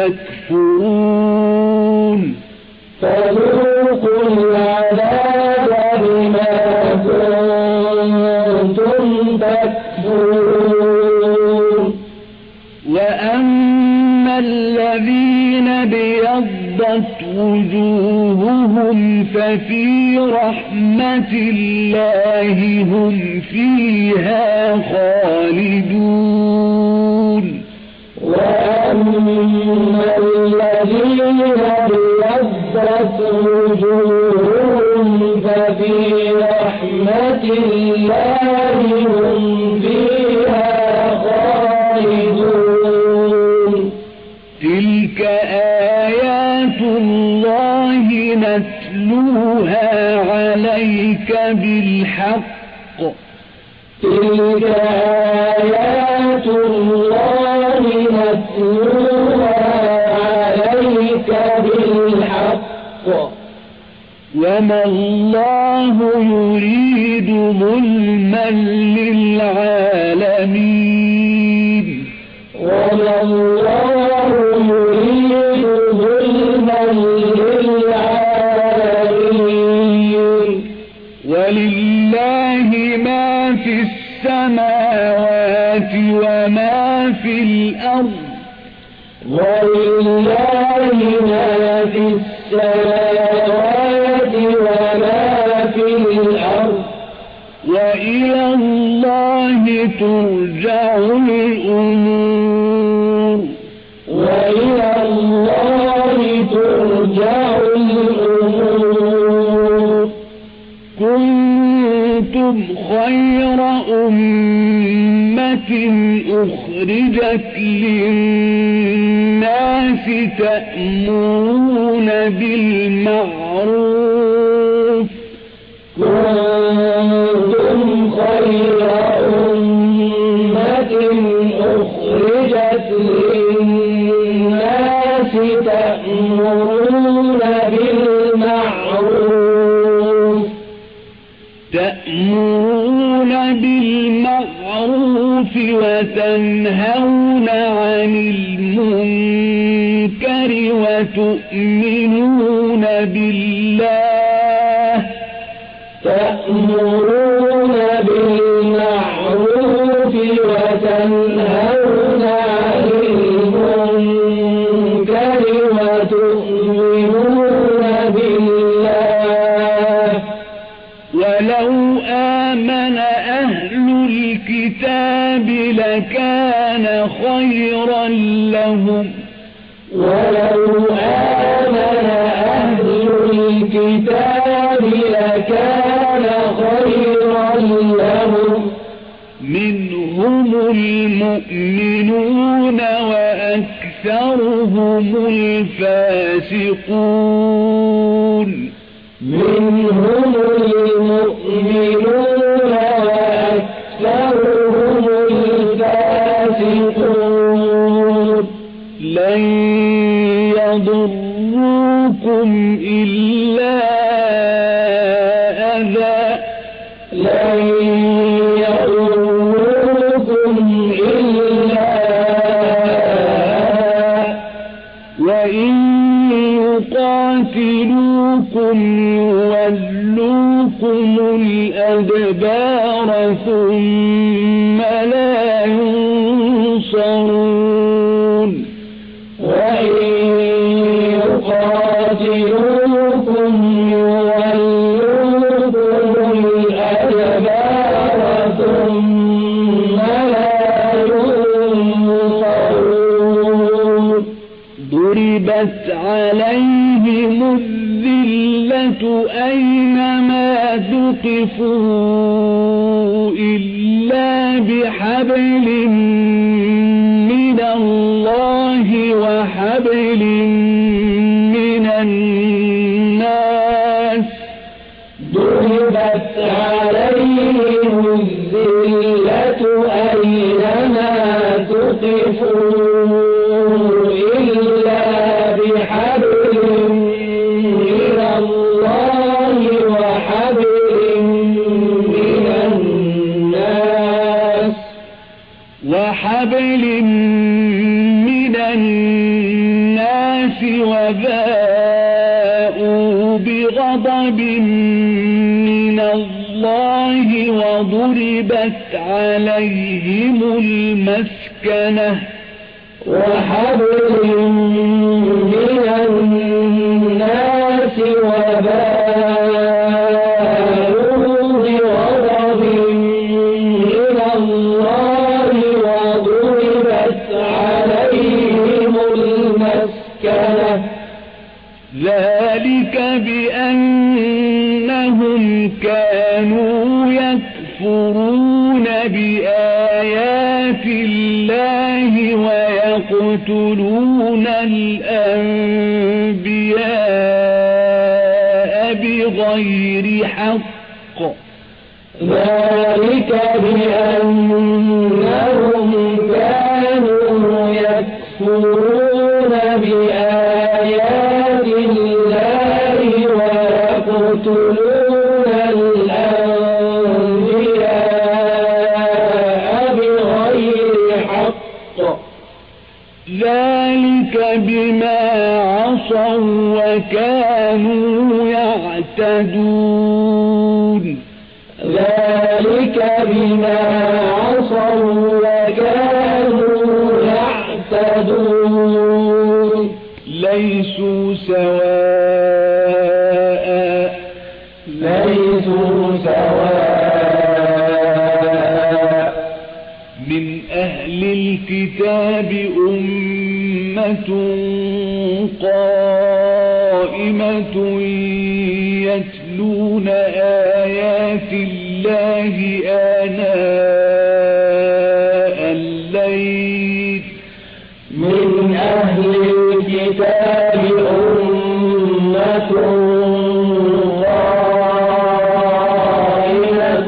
Speaker 2: تكفرون
Speaker 1: فذوقوا العذاب بما كنتم تكفرون
Speaker 2: وأما الذين بيضت وجوههم ففي رحمة الله هم فيها خالدون
Speaker 1: وأما الذين بيضت وجوههم ففي رحمة الله هم فيها خالدون
Speaker 2: تلك آيات الله نتلوها عليك بالحق
Speaker 1: تلك آيات الله نتلوها عليك بالحق
Speaker 2: وما الله يريد ظلما للعالمين
Speaker 1: وما الله يريد ظلما للعالمين
Speaker 2: ولله ما في السماوات وما في الأرض
Speaker 1: ولله ما في السماوات وما في الأرض
Speaker 2: وإلى الله ترجع الأمور
Speaker 1: وإلى الله ترجع الأمور
Speaker 2: كنتم خير أمة أخرجت للناس تأمرون بالمعروف
Speaker 1: كنتم خير أمة أخرجت للناس تأمرون بالمعروف
Speaker 2: تأمرون بالمعروف وتنهون عن المنكر وتؤمنون بالله
Speaker 1: تأمرون بالمعروف وتنهون عن المنكر وتؤمنون بالله
Speaker 2: ولو آمن أهل الكتاب لكان خيرا لهم
Speaker 1: ولو آمن أهل الكتاب لكان خيرا لهم
Speaker 2: منهم المؤمنون وأكثرهم الفاسقون
Speaker 1: منهم المؤمنون وأكثرهم الفاسقون
Speaker 2: لن يضروكم إلا أذى
Speaker 1: لن يضروكم إلا
Speaker 2: وإن يقاتلوكم يولوكم الأدبار ثم لا ينصرون
Speaker 1: وإن يقاتلوكم يولوكم الأدبار ثم لا ينصرون
Speaker 2: ضربت عليهم الذلة أينما ثقفوا إلا بحبل من الله وحبل من الناس
Speaker 1: ضربت عليهم الذلة أينما ثقفوا إلا بحبل من الله وحبل من الناس
Speaker 2: وحبل من الناس وباءوا بغضب من الله وضربت عليهم المسكنة
Speaker 1: وحبل من الناس وباءوا بغضب من الله وضربت عليهم المسكنة
Speaker 2: ذلك بأنهم كانوا يكفرون بآيات الله ويقتلون الأنبياء بغير حق
Speaker 1: ذلك بأنهم كانوا يكفرون بآيات الله ويقتلون
Speaker 2: كانوا يعتدون
Speaker 1: ذلك بما عصوا وكانوا يعتدون
Speaker 2: ليسوا سواء
Speaker 1: ليسوا سواء
Speaker 2: من أهل الكتاب أمة قائمة يتلون آيات الله آناء الليل
Speaker 1: من أهل الكتاب أمة قائمة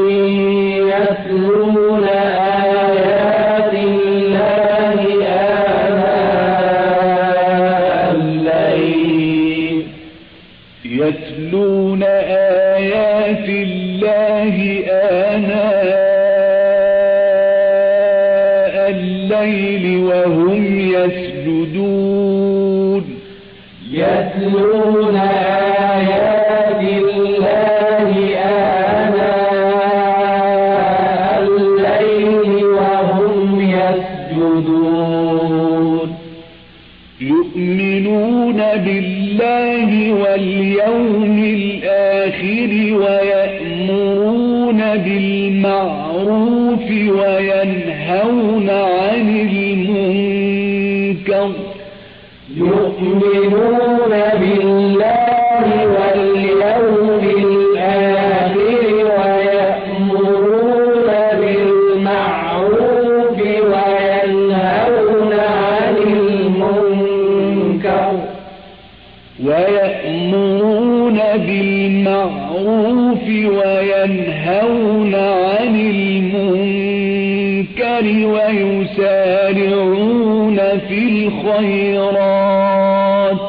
Speaker 1: يتلون آيات الله آناء الليل
Speaker 2: يتلون آيات الله آناء الليل وهم يسجدون
Speaker 1: يتلون آيات الله آناء الليل وهم يسجدون
Speaker 2: يؤمنون بالله واليوم الآخر ويأمرون بالمعروف وينهون عن المنكر
Speaker 1: يؤمنون بالله واليوم الآخر ويأمرون بالمعروف وينهون عن المنكر
Speaker 2: ويأمرون بالمعروف وينهون عن المنكر ويسارعون في الخيرات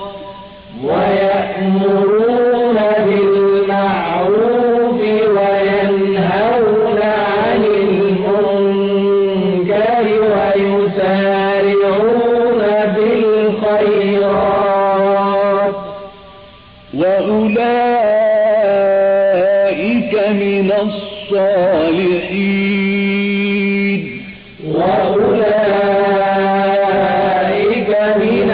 Speaker 1: ويأمرون بالمعروف وينهون عن المنكر ويسارعون بالخيرات
Speaker 2: وأولئك من الصالحين
Speaker 1: وأولئك من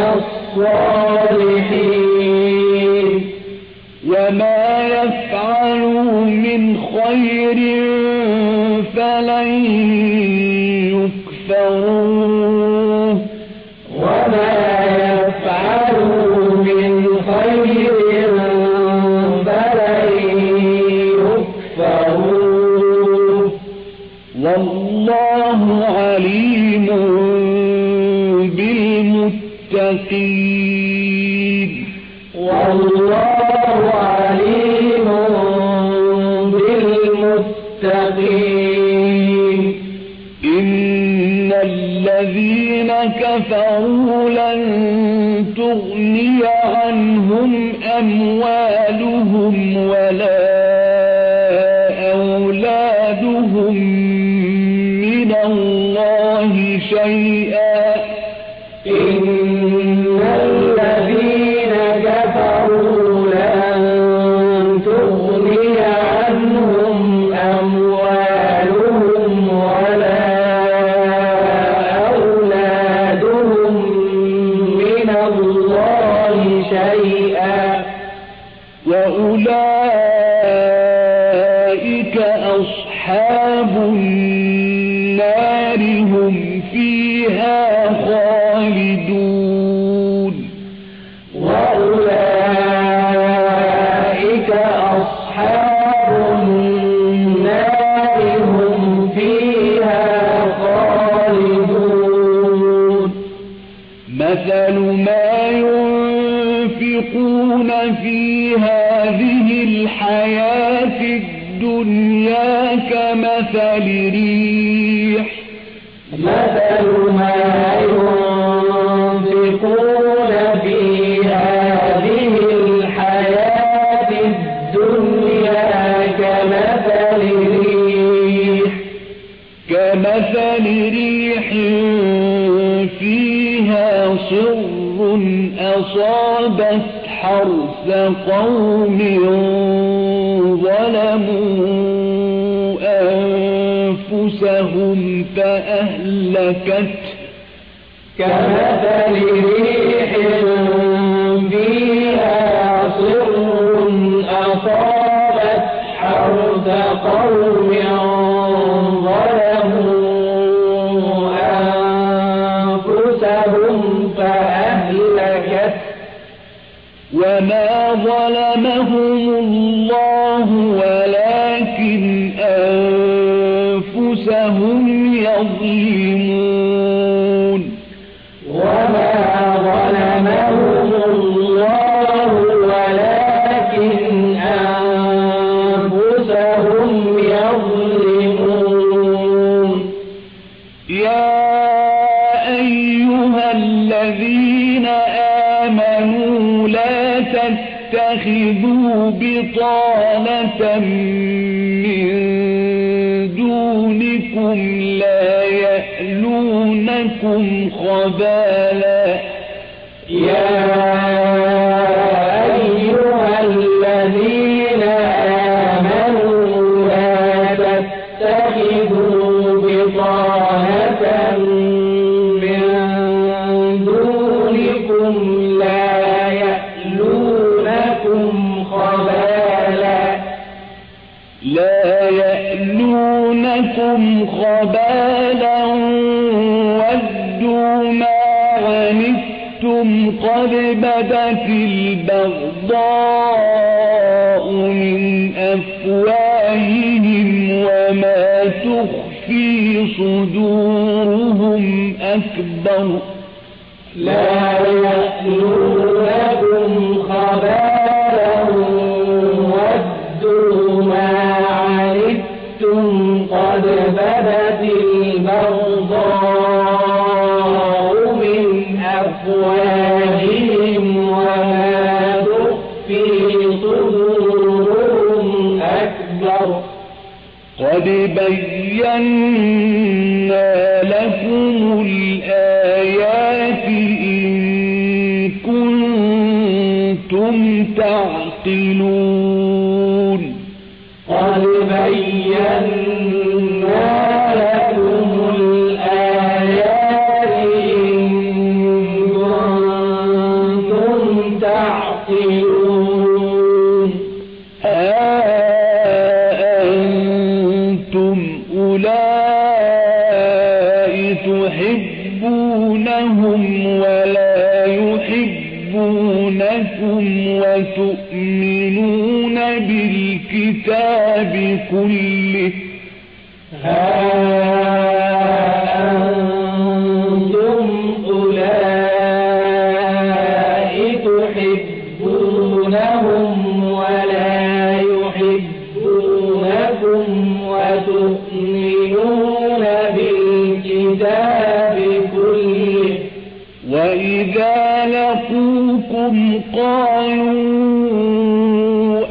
Speaker 1: الصالحين
Speaker 2: وما يفعلوا من خير فلن يكفروه
Speaker 1: وما يفعلوا من خير فلن يكفروه
Speaker 2: والله عليم بالمتقين
Speaker 1: والله عليم بالمتقين
Speaker 2: إن الذين كفروا لن تغني عنهم أموالهم ولا أولادهم من الله شيئا
Speaker 1: إن الذين كفروا لن تغني عنهم أموالهم ولا أولادهم من الله شيئا
Speaker 2: وأولئك أصحاب النار هم فيها خالدون
Speaker 1: وأولئك أصحاب النار هم فيها خالدون
Speaker 2: مثل ما ينفقون في هذه الحياة الدنيا كمثل ريح
Speaker 1: مثل ما ينفقون في هذه الحياة الدنيا كمثل ريح
Speaker 2: كمثل ريح فيها صر أصابت حرث قوم ظلموا أنفسهم فأهلكته
Speaker 1: كمثل ريح فيها صر أصابت حرث قوم ظلموا أنفسهم فأهلكته
Speaker 2: وما ظلمهم الله ولكن أنفسهم يظلمون
Speaker 1: وما ظلمهم الله ولكن أنفسهم يظلمون
Speaker 2: يا أيها الذين آمنوا لا تتخذوا بطانة من دونكم لا يألونكم خبالا
Speaker 1: يا أيها الذين آمنوا لا تتخذوا بطانة من دونكم لا يألونكم خبالا
Speaker 2: لا يألونكم خبالا ودوا ما عنتم قد بدت البغضاء من أفواههم وما تخفي صدورهم أكبر
Speaker 1: لا يألونكم خبالا ودوا ما عنتم قد بدت البغضاء من أفواههم وما تخفي صدورهم أكبر
Speaker 2: قد بينا لكم الآيات إن كنتم تعقلون
Speaker 1: قد بينا لكم الآيات إن كنتم تعقلون
Speaker 2: أأنتم أولئك تحبونهم ولا يحبونكم وتؤمنون بالكتاب كله
Speaker 1: ها أنتم أولئك تحبونهم ولا يحبونكم وتؤمنون بالكتاب كله
Speaker 2: وإذا لقوكم قالوا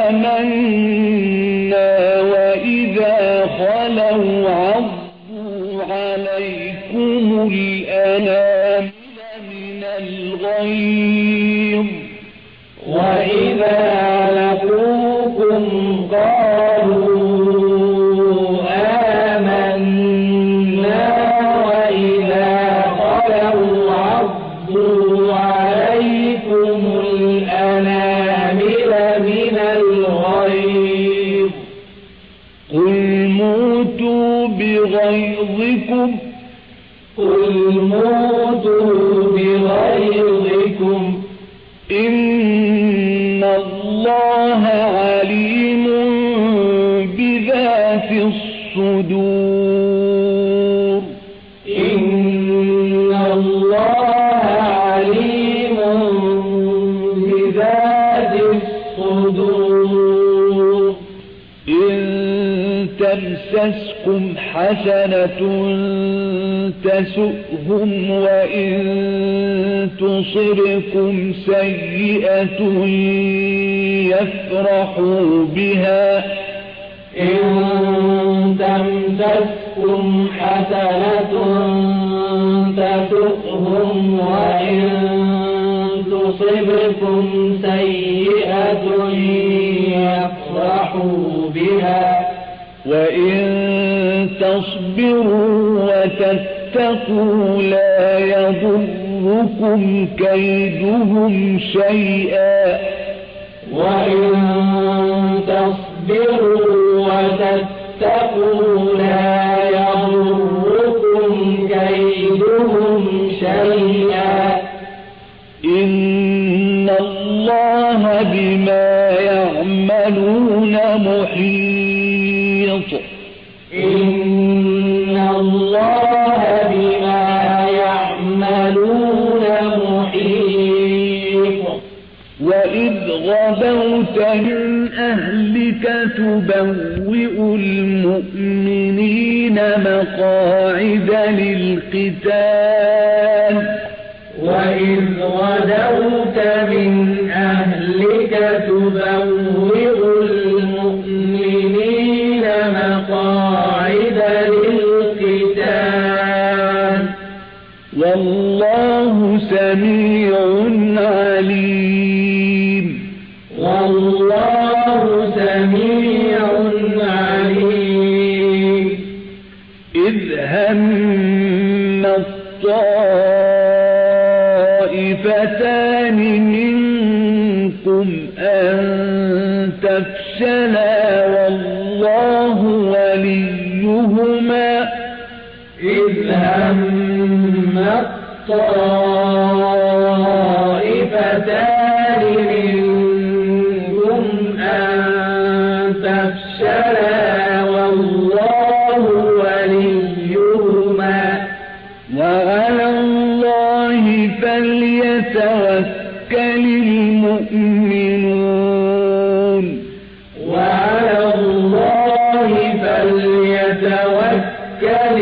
Speaker 2: آمنا وإذا خلوا عضوا عليكم الأنامل من الغيظ
Speaker 1: وإذا لقوكم قالوا آمنا وإذا خلوا عضوا عليكم الأنامل من الغيظ
Speaker 2: قل موتوا بغيظكم
Speaker 1: قل موتوا بغيظكم
Speaker 2: إن الله عليم بذات الصدور
Speaker 1: إن الله عليم بذات الصدور
Speaker 2: إن تمسسكم حسنة تسؤهم وإن تصبكم سيئة يفرحوا بها
Speaker 1: إن تمسسكم حسنة تسؤهم وإن تصبكم يفرحوا بها
Speaker 2: وإن تصبروا وتتقوا لا يضركم كيدهم شيئا
Speaker 1: وإن تصبروا وتتقوا لا يضركم كيدهم شيئا
Speaker 2: إن الله بما يعملون محيط
Speaker 1: إن الله بما يعملون محيط
Speaker 2: وإذ غدوت من أهلك تبوئ المؤمنين مقاعد للقتال
Speaker 1: وإذ غدوت من أهلك تبوئ المؤمنين مقاعد للقتال
Speaker 2: والله سميع عليم
Speaker 1: والله سميع عليم
Speaker 2: إذ هم الطائفتان منكم أن تفشلا والله وليهما
Speaker 1: إذ هم الطائفتان منكم أن تفشلا والله وليهما
Speaker 2: وعلى الله فليتوكل المؤمنون
Speaker 1: وعلى الله فليتوكل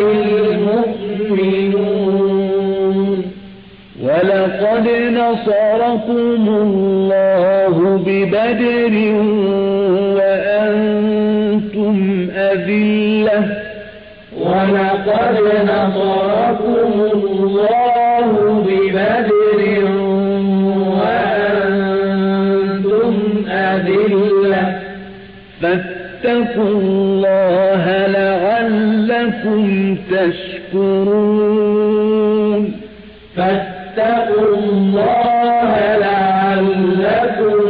Speaker 1: المؤمنون
Speaker 2: ولقد نصركم الله ببدر وأنتم أذلة
Speaker 1: ولقد نصركم الله ببدر وأنتم أذلة
Speaker 2: فاتقوا الله لعلكم تشكرون
Speaker 1: فاتقوا الله لعلكم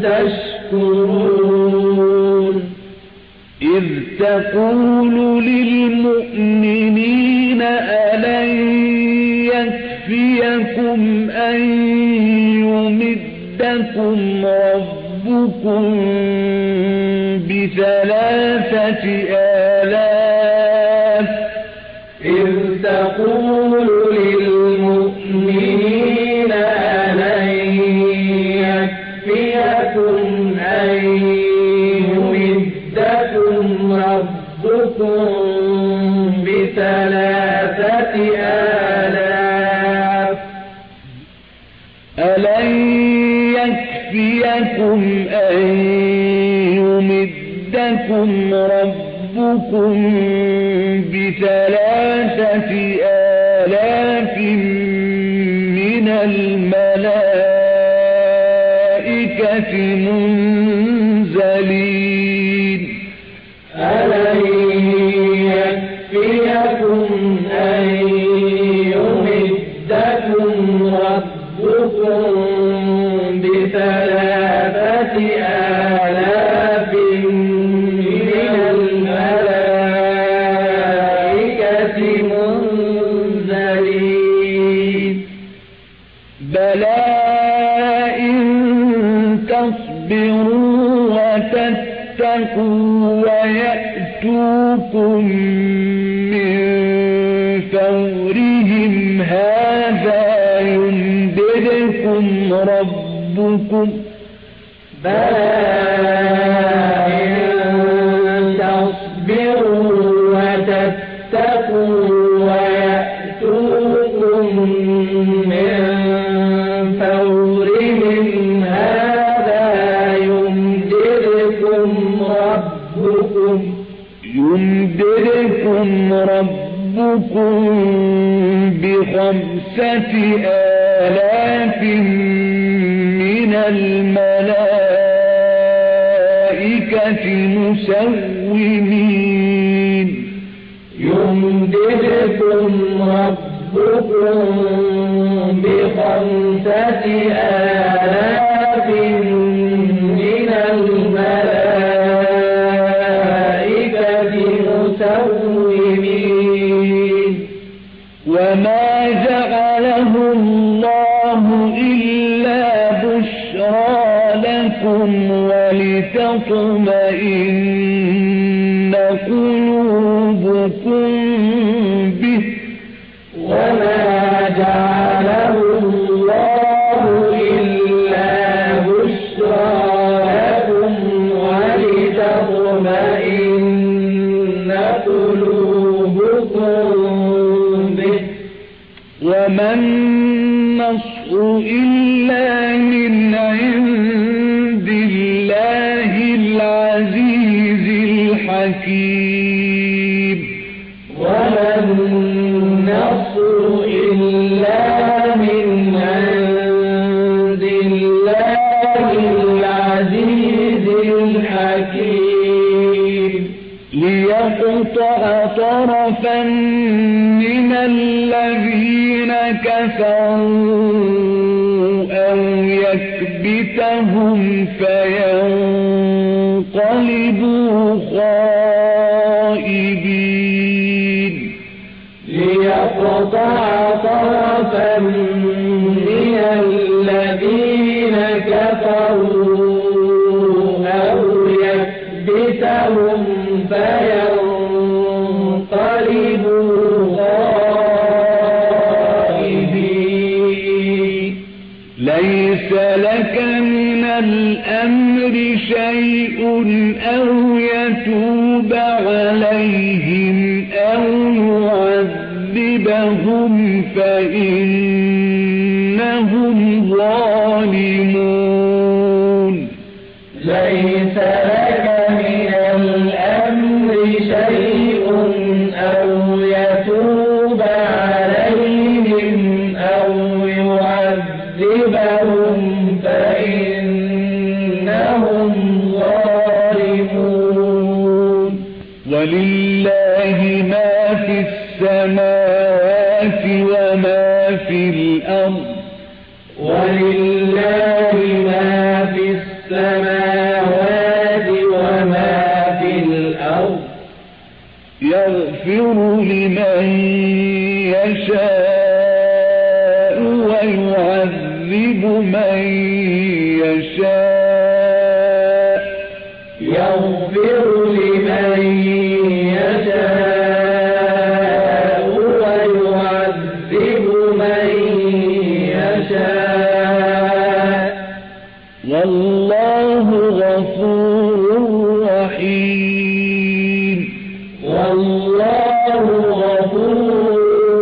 Speaker 1: تشكرون
Speaker 2: إذ تقول للمؤمنين ألن يكفيكم أن يمدكم ربكم بثلاثة آلاف
Speaker 1: إذ تقول للمؤمنين ألن يكفيكم أن يمدكم ربكم بثلاثة آلاف
Speaker 2: ألن يكفيكم أن يمدكم ربكم بثلاثة آلاف من الملائكة منزلين
Speaker 1: ألن يكفيكم أن يمدكم ربكم بثلاثة آلاف من الملائكة منزلين
Speaker 2: بلى إن تصبروا وتتقوا ويأتوكم من فورهم هذا يمددكم ربكم
Speaker 1: بلى إن تصبروا وتتقوا ويأتوكم من فورهم هذا يمددكم ربكم
Speaker 2: يمددكم ربكم بخمسة آلاف من الملائكة الملائكة مسومين
Speaker 1: يمددكم ربكم بخمسة آلاف من الملائكة مسومين
Speaker 2: وما جعله الله إلا بشرى لكم ولتطمئن قلوبكم به
Speaker 1: وما جعله الله إلا بشرى لكم ولتطمئن قلوبكم به
Speaker 2: وما النصر إلا من عند الله العزيز الحكيم
Speaker 1: وما النصر إلا من عند الله العزيز الحكيم
Speaker 2: ليقطع طرفا من الذين كفروا أو يكبتهم فينقلبوا خائبين
Speaker 1: ليقطع طرفا من الذين كفروا أو يكبتهم فينقلبوا خائبين
Speaker 2: ليس لك من الأمر شيء أو يتوب عليهم أو يعذبهم فإنهم ظالمون
Speaker 1: ليس لك من الأمر شيء أو يتوب عليهم أو يعذبهم فإنهم ظالمون
Speaker 2: ولله ما في السماوات وما في الأرض
Speaker 1: ولله ما في السماوات وما في الأرض
Speaker 2: يغفر لمن يشاء ويعذب من يشاء
Speaker 1: يغفر لمن يشاء ويعذب من يشاء
Speaker 2: والله غفور رحيم
Speaker 1: والله غفور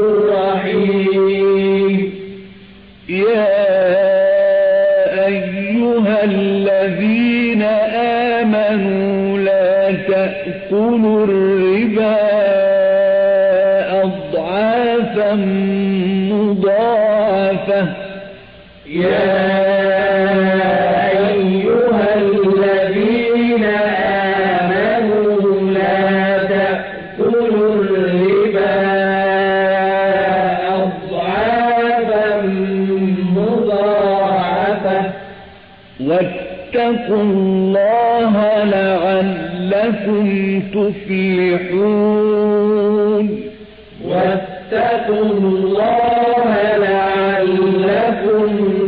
Speaker 1: رحيم
Speaker 2: يا أيها الذين آمنوا لا تأكلوا الربا أضعافا مضاعفة
Speaker 1: يا أيها الذين آمنوا لا تأكلوا الربا أضعافا مضاعفة
Speaker 2: واتقوا الله لعلكم تفلحون
Speaker 1: واتقوا الله لعلكم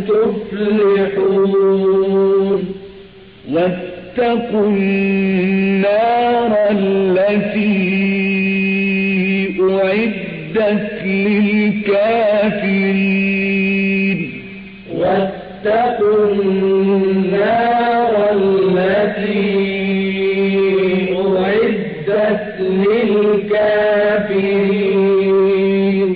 Speaker 1: تفلحون
Speaker 2: واتقوا النار التي أعدت للكافرين
Speaker 1: واتقوا النار التي أعدت للكافرين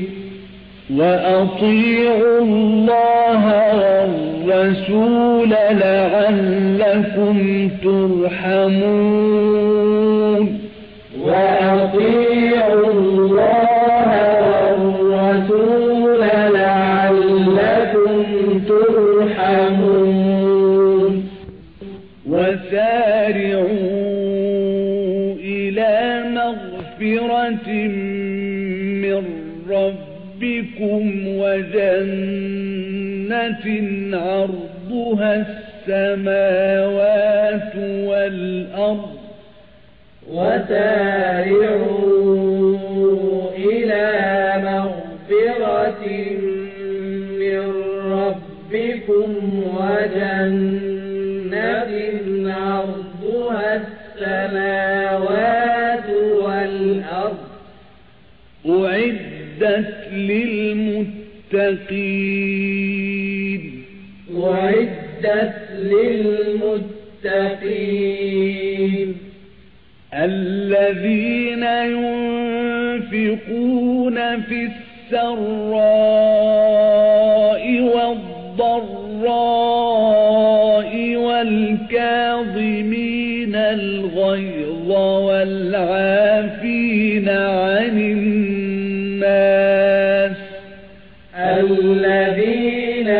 Speaker 2: وأطيعوا الله والرسول لعلكم ترحمون
Speaker 1: وأطيعوا الله والرسول لعلكم ترحمون
Speaker 2: وسارعوا مغفرة من ربكم وجنة عرضها السماوات والأرض
Speaker 1: وسارعوا إلى مغفرة من ربكم وجنة عرضها السماوات والأرض
Speaker 2: أعدت للمتقين
Speaker 1: أعدت للمتقين
Speaker 2: الذين ينفقون في السراء والضراء والكاظمين الغيظ والعافين عن الناس
Speaker 1: الذين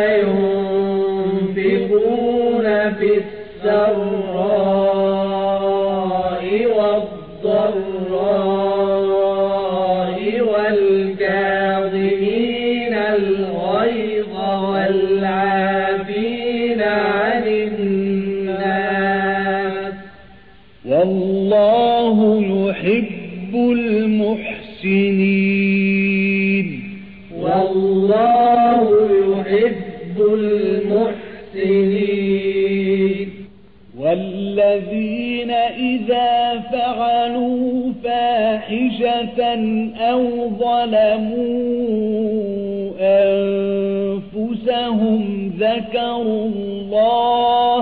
Speaker 1: ينفقون في السراء والضراء والكاظمين الغيظ والعافين عن الناس
Speaker 2: والله يحب المحسنين
Speaker 1: والله يحب المحسنين
Speaker 2: والذين إذا فعلوا فاحشة أو ظلموا أنفسهم ذكروا الله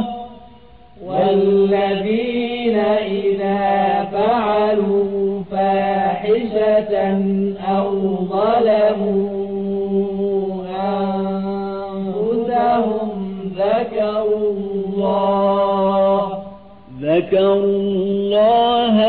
Speaker 1: والذين إذا فعلوا فاحشة أو ظلموا أنفسهم ذكروا الله
Speaker 2: ذكروا الله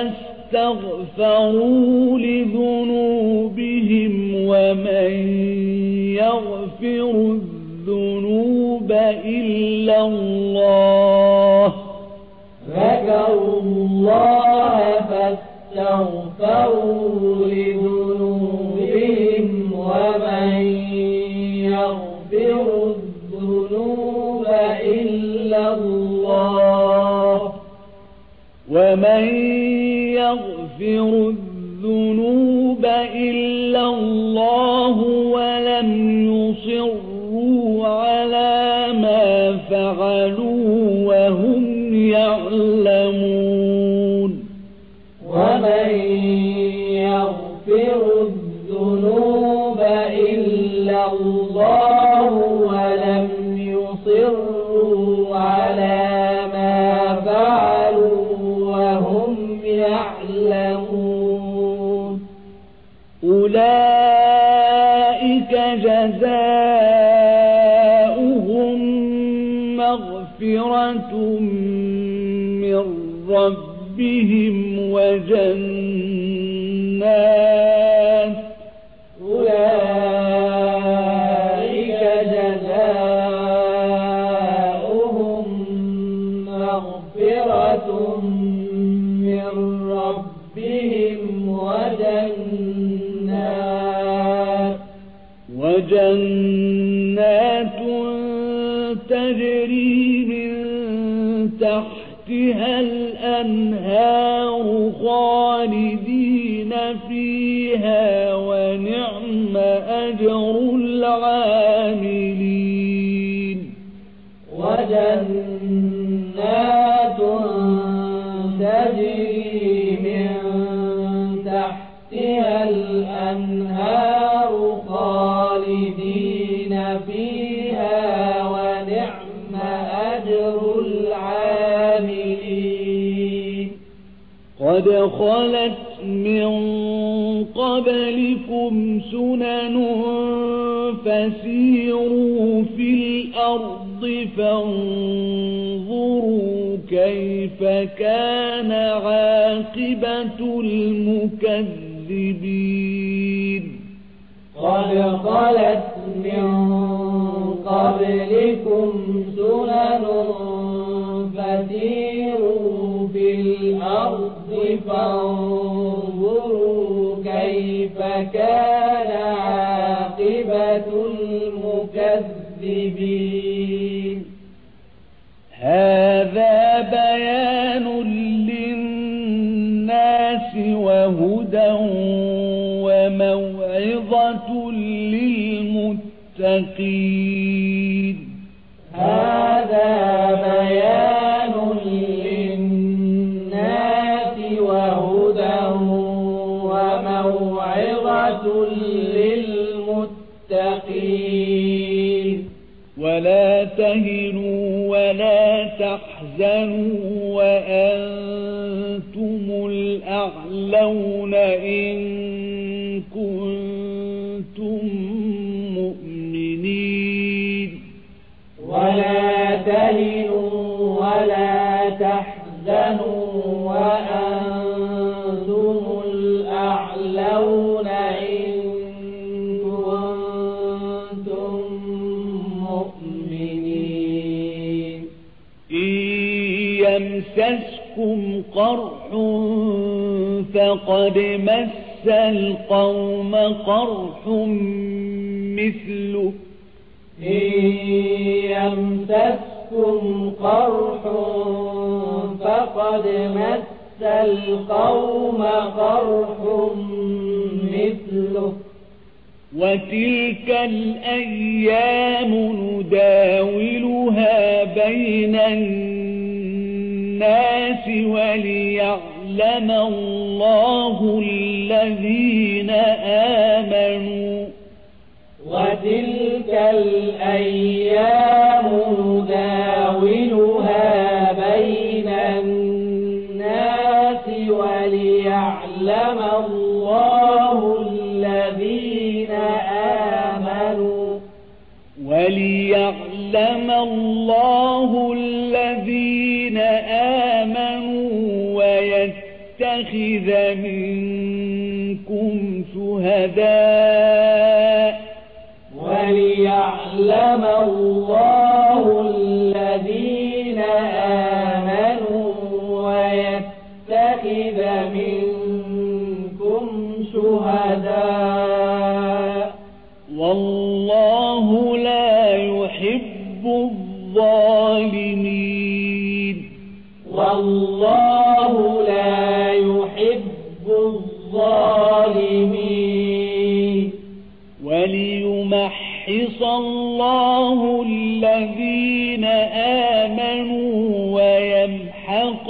Speaker 2: فاستغفروا لذنوبهم ومن يغفر الذنوب إلا الله
Speaker 1: ذكروا الله فاستغفروا لذنوبهم ومن يغفر الذنوب إلا الله
Speaker 2: ومن يغفر الذنوب إلا الله ولم يصروا على ما فعلوا وهم يعلمون
Speaker 1: ومن يغفر الذنوب إلا الله ولم يصروا على ما فعلوا وهم يعلمون
Speaker 2: أولئك جزاؤهم مغفرة من ربهم وجنات
Speaker 1: أولئك جزاؤهم مغفرة من ربهم وجنات
Speaker 2: وجنات تجري من تحتها الأنهار خالدين فيها ونعم أجر العاملين
Speaker 1: وجنات تجري من تحتها الأنهار خالدين فيها ونعم أجر العاملين
Speaker 2: قد خلت من قبلكم سنن فسيروا في الأرض فانظروا كيف كان عاقبة المكذبين
Speaker 1: قد خلت من قبلكم سنن فسيروا في الأرض فانظروا
Speaker 2: وهدى وموعظة للمتقين.
Speaker 1: هذا بيان للناس وهدى وموعظة للمتقين.
Speaker 2: ولا تهنوا ولا تحزنوا وأنتم الأعلون إن كنتم مؤمنين.
Speaker 1: ولا تهنوا ولا تحزنوا وأنتم الأعلون إن كنتم مؤمنين.
Speaker 2: إن يمسسكم قرح فقد مس القوم قرح مثله.
Speaker 1: إن يمسسكم قرح فقد مس القوم قرح مثله.
Speaker 2: وتلك الأيام نداولها بين الناس وليعلم الله الذين آمنوا.
Speaker 1: وتلك الأيام نداولها بين الناس وليعلم الله الذين آمنوا
Speaker 2: وليعلم الله الذين آمنوا ويتخذ منكم شهداء
Speaker 1: وليعلم الله الذين آمنوا ويتخذ منكم شهداء.
Speaker 2: والله لا يحب الظالمين.
Speaker 1: والله لا يحب الظالمين.
Speaker 2: وليمحص الله الذين آمنوا ويمحق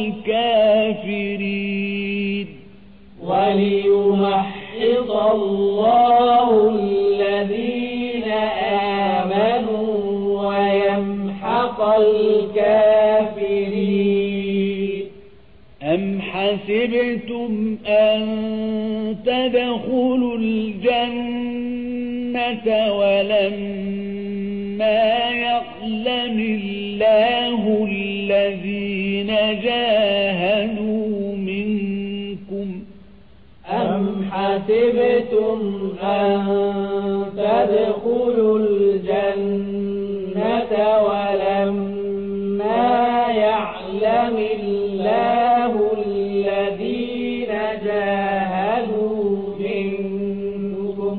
Speaker 2: الكافرين.
Speaker 1: وليمحص الله الذين آمنوا ويمحق الكافرين.
Speaker 2: أم حسبتم أن تدخلوا الجنة ولما يعلم الله الذين جاهدوا منكم.
Speaker 1: أم حسبتم أن تدخلوا الجنة ولما يعلم الله الذين جاهدوا منكم.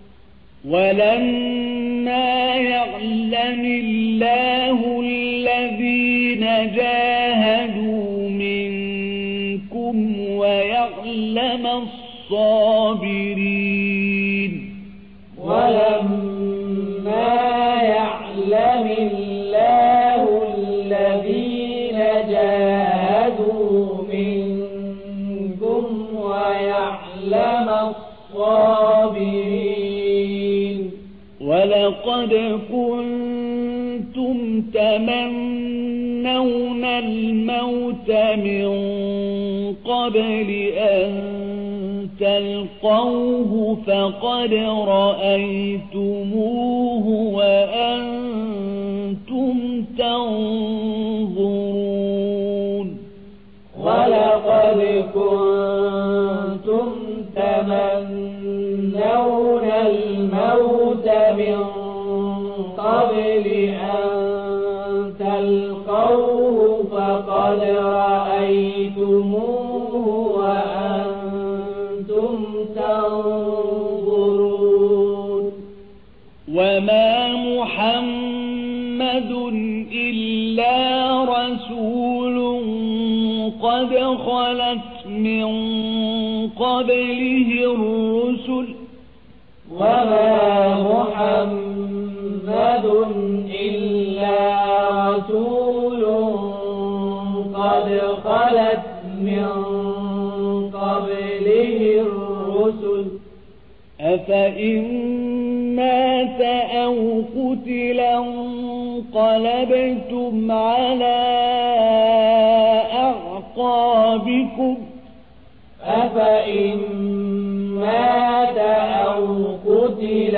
Speaker 2: ولما يعلم الله الذين جاهدوا منكم ويعلم الصابرين.
Speaker 1: ولما يعلم الله الذين جاهدوا منكم ويعلم الصابرين.
Speaker 2: ولقد كنتم تمنون الموت من قبل أن تلقوه فقد رأيتموه وأنتم تنظرون.
Speaker 1: ولقد كنتم تمنون الموت من قبل أن تلقوه فقد رأيتموه وأنتم تنظرون.
Speaker 2: وما محمد إلا رسول قد خلت من قبله الرسل
Speaker 1: وما محمد إلا رسول قد خلت من قبله الرسل
Speaker 2: أفإن مات أو قتل انقلبتم على أعقابكم
Speaker 1: أفإن مات أو قتل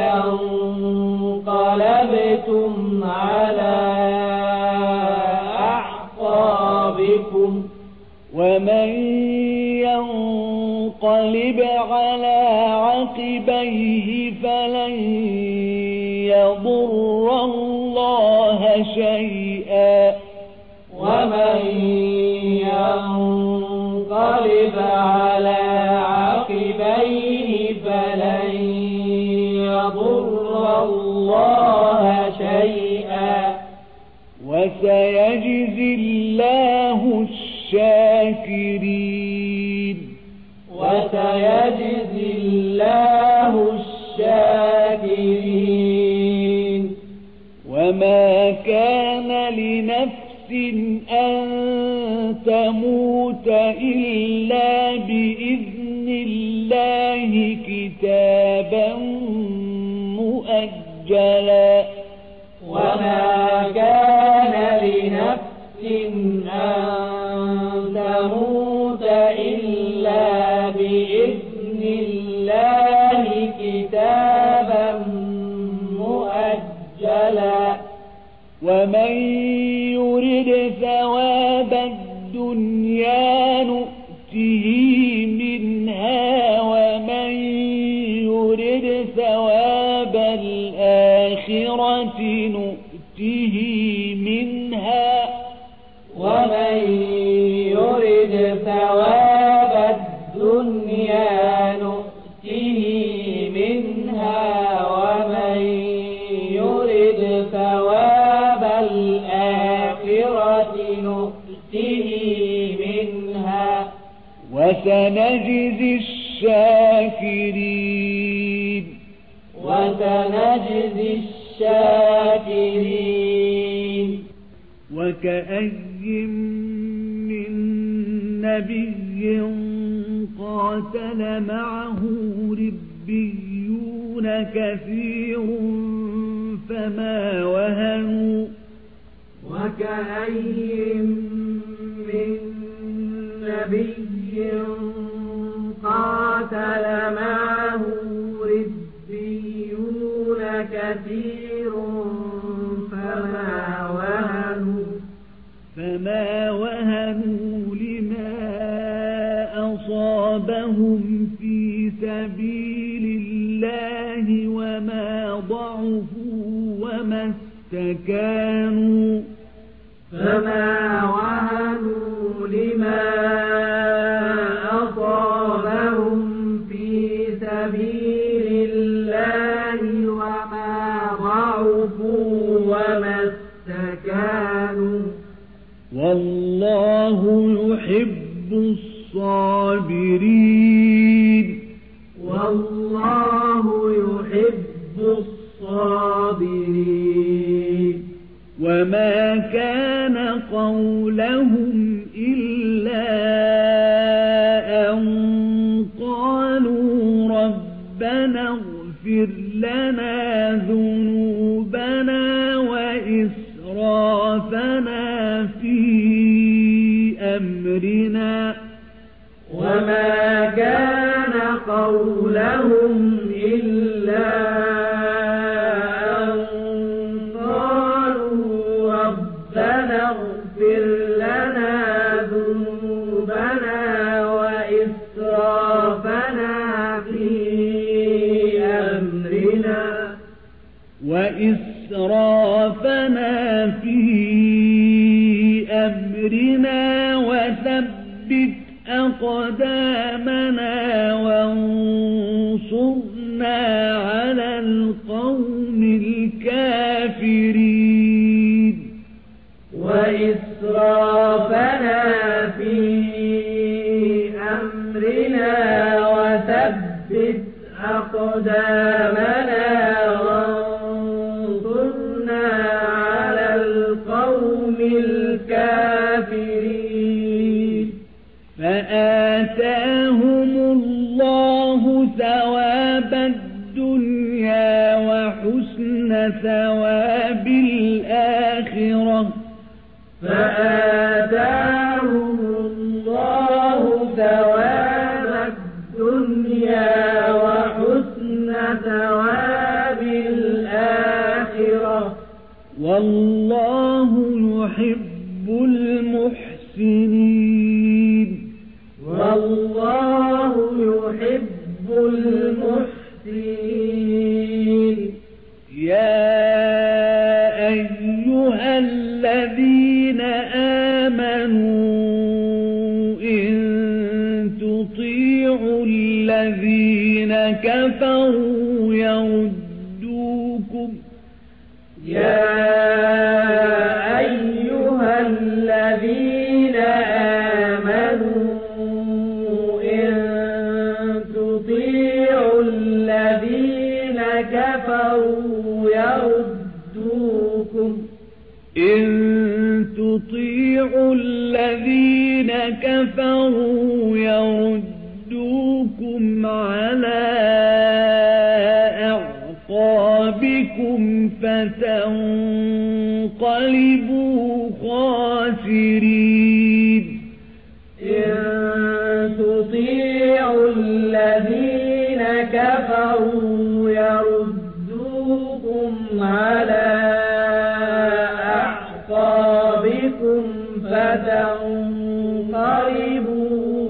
Speaker 1: انقلبتم على أعقابكم
Speaker 2: ومن ينقلب على عقبيه فلن يضر الله شيئا
Speaker 1: ومن ينقلب على عقبيه فلن يضر الله شيئا
Speaker 2: وسيجزي الله الشاكرين
Speaker 1: وسيجزي الله الشاكرين
Speaker 2: وما كان لنفس أن تموت إلا بإذن الله كتابا مؤجلا
Speaker 1: وما كان لنفس أن تموت إلا بإذن الله كتابا مؤجلا
Speaker 2: ومن يرد ثواب الدنيا نؤته منها ومن يرد ثواب الآخرة نؤته منها
Speaker 1: ومن يرد ثواب الدنيا نؤته منها ومن يرد ثواب الآخرة نؤته منها
Speaker 2: وسنجزي الشاكرين
Speaker 1: وسنجزي الشاكرين
Speaker 2: وكأي من نبي قاتل معه ربيون كثير فما وهنوا
Speaker 1: وكأي من نبي قاتل معه ربيون كثير فما وهنوا
Speaker 2: فما وهنوا لما أصابهم في سبيل الله وما ضعفوا وما استكانوا
Speaker 1: فما وهنوا لما أصابهم في سبيل الله وما ضعفوا وما استكانوا
Speaker 2: والله يحب الصابرين
Speaker 1: والله يحب الصابرين
Speaker 2: وما كان قولهم إلا أن قالوا ربنا اغفر لنا ذنوبنا وإسرافنا في أمرنا
Speaker 1: وما كان قولهم إلا أن قالوا ربنا اغفر لنا ذنوبنا وإسرافنا في أمرنا
Speaker 2: وإسرافنا في أمرنا وثبت أقدامنا وانصرنا على القوم الكافرين
Speaker 1: وإسرافنا في أمرنا ثبت أقدامنا وانصرنا على القوم الكافرين
Speaker 2: فآتاهم الله ثواب الدنيا وحسن ثواب الآخرة
Speaker 1: فآتاهم الله ثواب الدنيا وحسن ثواب الآخرة
Speaker 2: والله يحب المحسنين
Speaker 1: والله يحب المحسنين
Speaker 2: يا أيها الذين آمنوا إن تطيعوا الذين كفروا يردوكم
Speaker 1: يا أيها الذين آمنوا إن تطيعوا الذين كفروا يردوكم
Speaker 2: إن تطيعوا الذين كفروا يردوكم على أعقابكم فتنقلبوا خاسرين
Speaker 1: إن تطيعوا الذين كفروا يردوكم على أعقابكم فتنقلبوا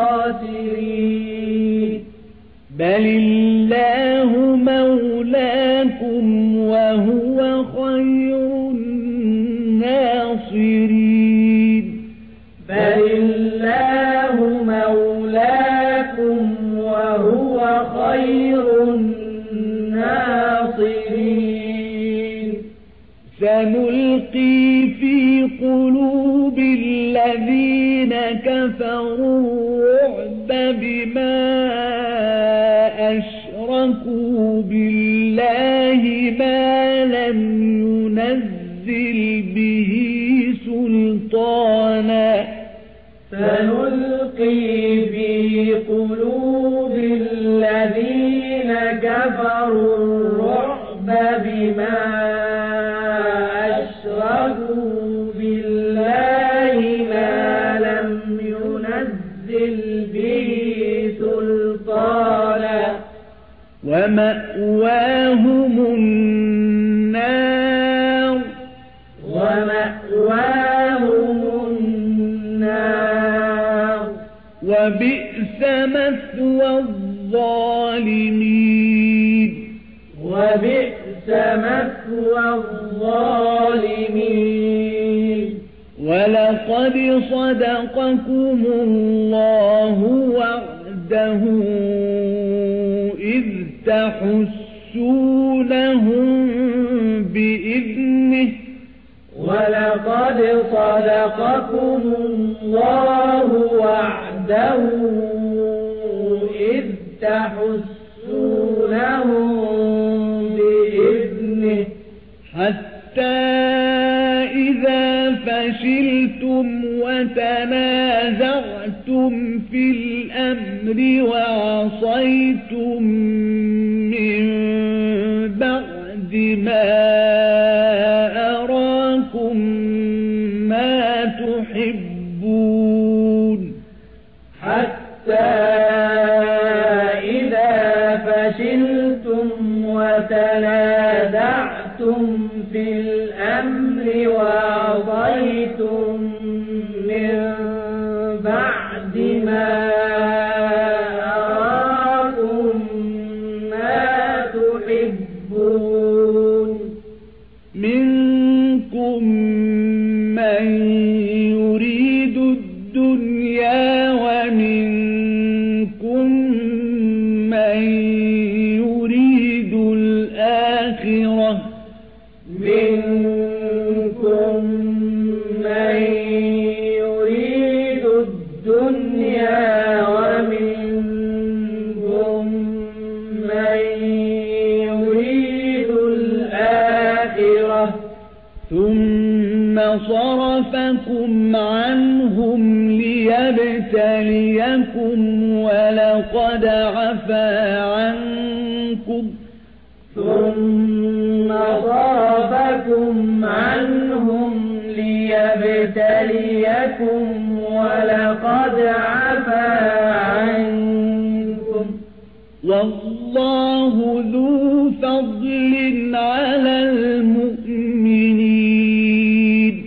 Speaker 1: خاسرين
Speaker 2: بل الله مولاكم وهو خير الناصرين
Speaker 1: بل الله مولاكم وهو خير الناصرين
Speaker 2: سنلقي في قلوب الذين كفروا الرعب بما أشركوا بالله ما لم ينزل به سلطانا
Speaker 1: سنلقي في قلوب الذين كفروا الرعب بما أشركوا بالله ما لم ينزل به سلطانا
Speaker 2: ومأواهم النار
Speaker 1: ومأواهم النار
Speaker 2: وبئس مثوى الظالمين
Speaker 1: وبئس مثوى الظالمين
Speaker 2: ولقد صدقكم الله وعده إذ تحسونهم بإذنه
Speaker 1: ولقد صدقكم الله وعده إذ تحسونهم بإذنه
Speaker 2: حتى إذا فشلتم وتنازعتم في الأمر وعصيتم من بعد ما أراكم ما تحبون
Speaker 1: حتى إذا فشلتم وتنازعتم في الأمر وعصيتم من بعد ما أراكم ما تحبون
Speaker 2: منكم من يريد الدنيا ومنكم من يريد الآخرة عفا عنكم
Speaker 1: ثم صرفكم عنهم ليبتليكم ولقد عفا عنكم
Speaker 2: والله ذو فضل على المؤمنين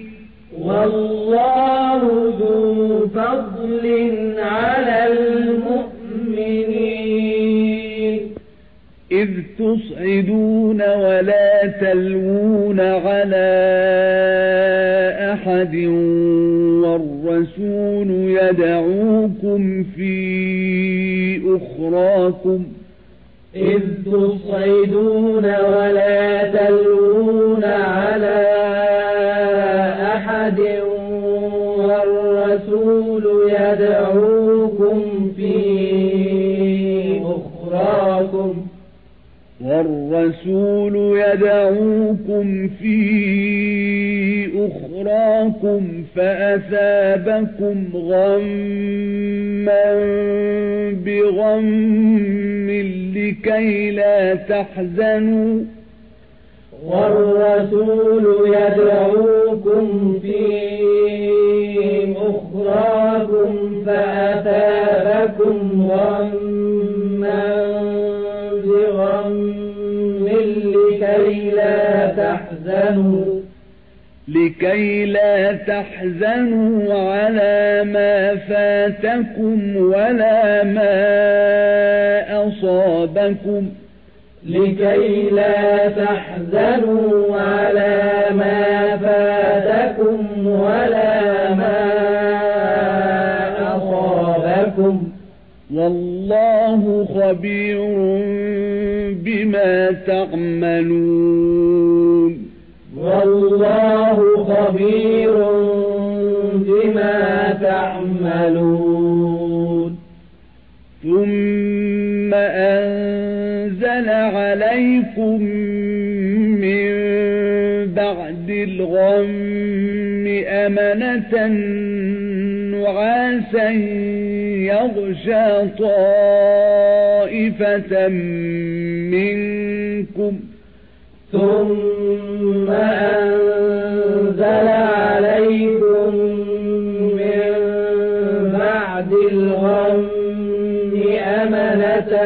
Speaker 1: والله ذو فضل على المؤمنين
Speaker 2: إذ تصعدون ولا تلوون على أحد والرسول يدعوكم في أخراكم
Speaker 1: إذ تصعدون ولا تلوون على أحد والرسول يدعوكم في أخراكم
Speaker 2: والرسول يدعوكم في أخراكم فأثابكم غما بغم لكي لا تحزنوا
Speaker 1: والرسول يدعوكم في أخراكم فأثابكم غما بغم لكي لا تحزنوا
Speaker 2: لكي لا تحزنوا على ما فاتكم ولا ما أصابكم
Speaker 1: لكي لا تحزنوا على ما فاتكم ولا ما أصابكم
Speaker 2: والله خبير بما تعملون
Speaker 1: والله خبير بما تعملون
Speaker 2: ثم أنزل عليكم من بعد الغم أمنة نعاسا يغشى طائفة منكم
Speaker 1: ثم أنزل عليكم من بعد الغم أمنة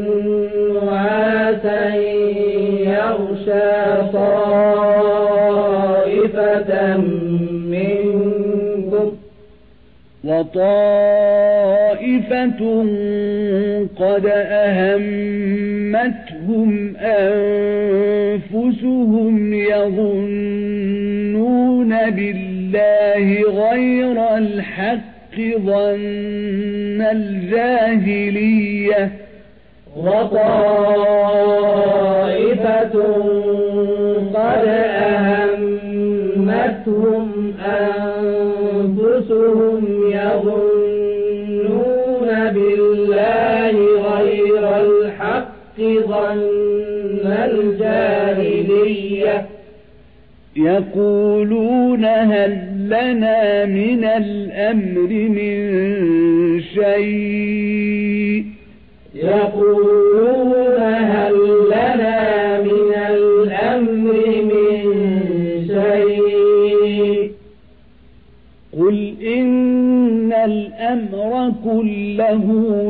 Speaker 1: نعاسا يغشى طائفة منكم
Speaker 2: وطائفة قد أهمتهم أنفسهم يظنون بالله غير الحق ظن الجاهلية
Speaker 1: وطائفة قد أهمتهم أنفسهم يظنون بالله غير الحق ظن الجاهلية
Speaker 2: يقولون هل لنا من الأمر من شيء
Speaker 1: يقولون هل لنا من الأمر من شيء
Speaker 2: قل إن الأمر كله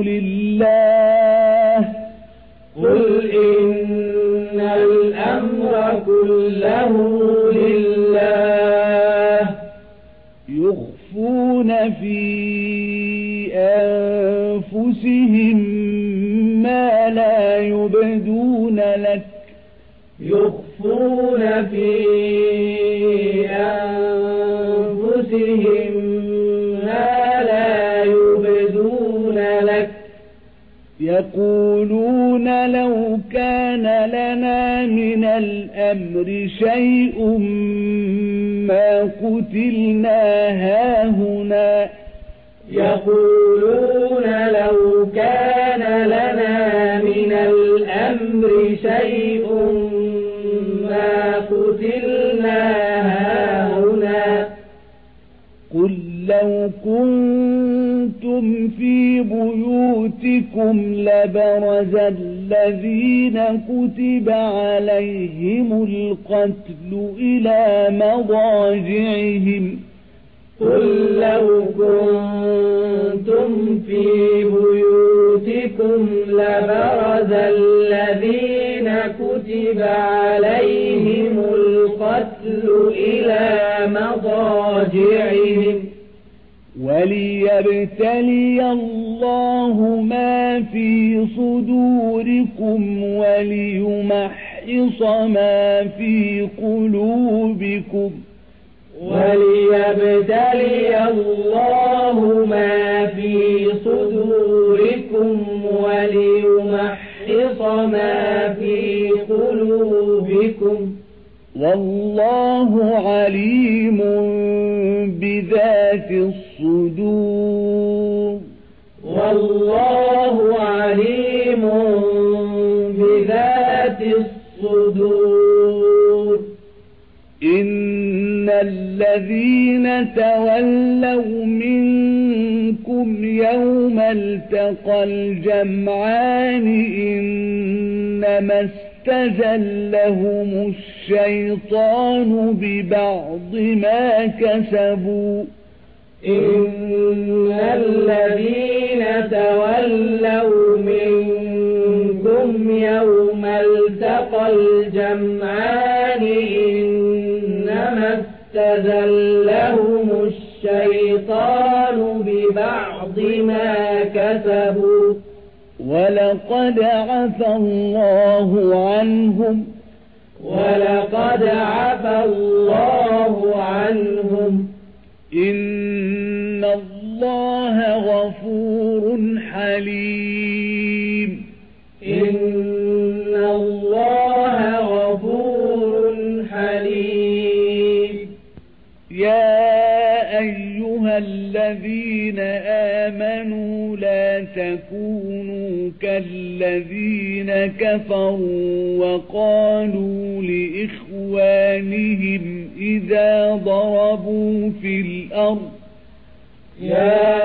Speaker 2: لله
Speaker 1: قل إن الأمر كله لله
Speaker 2: يخفون في أنفسهم ما لا يبدون لك
Speaker 1: يخفون في أنفسهم ما لا يبدون لك
Speaker 2: يقولون لو كان لنا من الأمر شيء ما قتلنا هاهنا
Speaker 1: يقولون لو كان لنا من الأمر شيء ما قتلنا هاهنا
Speaker 2: قل لو كنتم كنتم في بيوتكم لبرز الذين كتب عليهم القتل إلى مضاجعهم
Speaker 1: قل لو كنتم في بيوتكم لبرز الذين كتب عليهم القتل إلى مضاجعهم
Speaker 2: وليبتلي الله ما في صدوركم وليمحص ما في قلوبكم
Speaker 1: وليبتلي الله ما في صدوركم وليمحص ما في قلوبكم
Speaker 2: والله عليم بذات الصدور
Speaker 1: والله عليم بذات الصدور
Speaker 2: إن الذين تولوا منكم يوم التقى الجمعان إنما استزلهم الشيطان ببعض ما كسبوا
Speaker 1: إن الذين تولوا منكم يوم التقى الجمعان إنما استزلهم الشيطان ببعض ما كسبوا
Speaker 2: ولقد عفى الله عنهم
Speaker 1: ولقد عفى الله عنهم
Speaker 2: إن الله غفور حليم
Speaker 1: إن الله غفور حليم
Speaker 2: يا أيها الذين آمنوا لا تكونوا كالذين كفروا وقالوا لإخوانهم إذا ضربوا في الأرض
Speaker 1: يا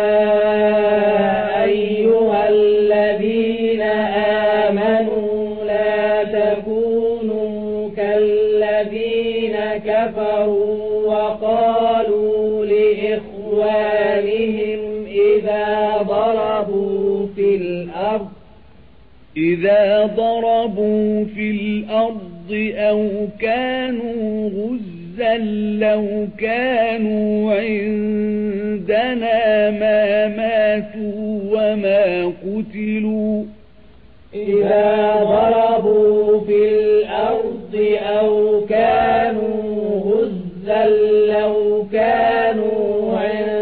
Speaker 1: أيها الذين آمنوا لا تكونوا كالذين كفروا وقالوا لإخوانهم إذا ضربوا في الأرض
Speaker 2: إذا ضربوا في الأرض أو كانوا غزا لو كانوا عندنا ما ماتوا وما قتلوا
Speaker 1: إذا ضربوا في الأرض أو كانوا غزا لو كانوا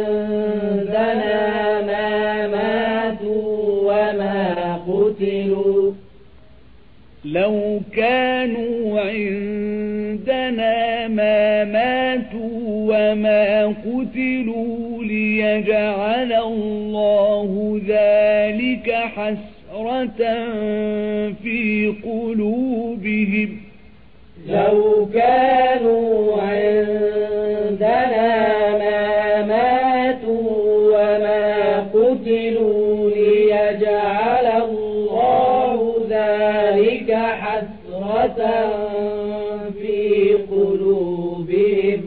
Speaker 1: عندنا ما ماتوا وما قتلوا
Speaker 2: لو كانوا عندنا ما ماتوا وما قتلوا ليجعل الله ذلك حسرة في قلوبهم
Speaker 1: لو كانوا عندنا ما ماتوا وما قتلوا ليجعل الله ذلك حسرة في قلوبهم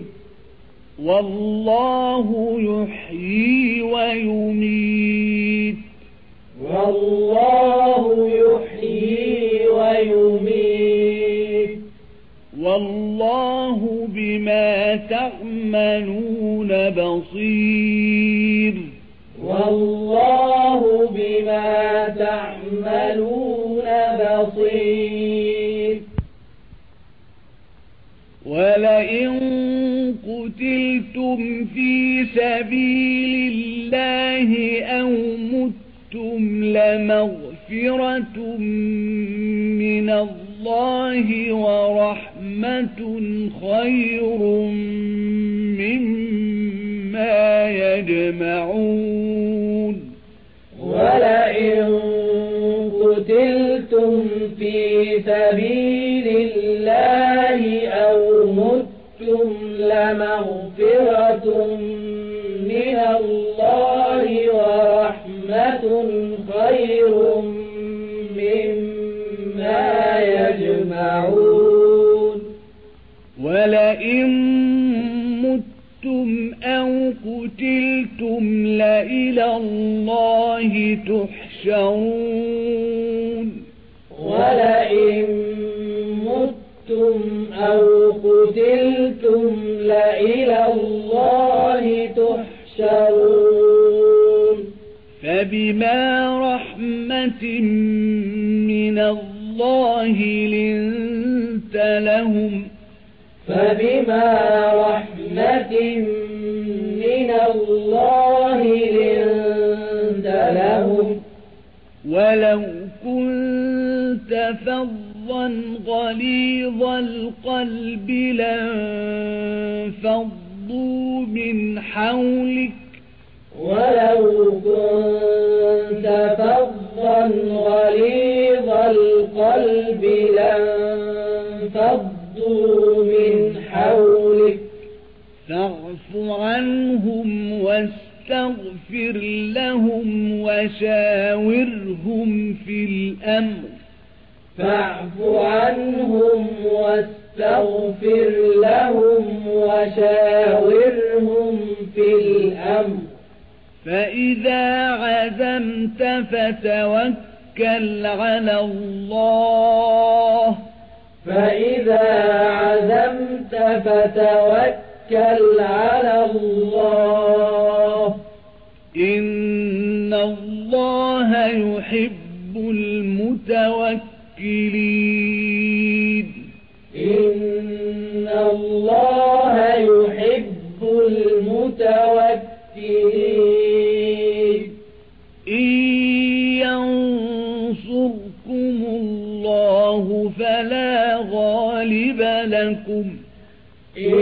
Speaker 2: والله يحيي ويميت
Speaker 1: والله يحيي ويميت
Speaker 2: والله بما تعملون بصير
Speaker 1: والله بما تعملون بصير
Speaker 2: ولئن قتلتم في سبيل الله أو متم لمغفرة من الله ورحمة خير مما يجمعون
Speaker 1: ولئن قتلتم في سبيل الله أو متم لمغفرة من الله ورحمة خير مما يجمعون
Speaker 2: ولئن متم أو قتلتم لإلى الله تحشرون
Speaker 1: ولئن متم أو قتلتم لإلى الله تحشرون
Speaker 2: فبما رحمة من الله لنت لهم
Speaker 1: فبما رحمة من الله لنت لهم
Speaker 2: ولو كنت فظا غليظ القلب لانفضوا من حولك
Speaker 1: ولو كنت فظا غليظ القلب لانفضوا من حولك
Speaker 2: فاعف عنهم واستغفر لهم وشاورهم في الأمر
Speaker 1: فاعف عنهم واستغفر لهم وشاورهم في الأمر
Speaker 2: فإذا عزمت فتوكل على الله
Speaker 1: فإذا عزمت فتوكل على الله
Speaker 2: إن الله يحب المتوكلين
Speaker 1: إن الله يحب المتوكلين
Speaker 2: إن ينصركم الله فلا غالب لكم
Speaker 1: إن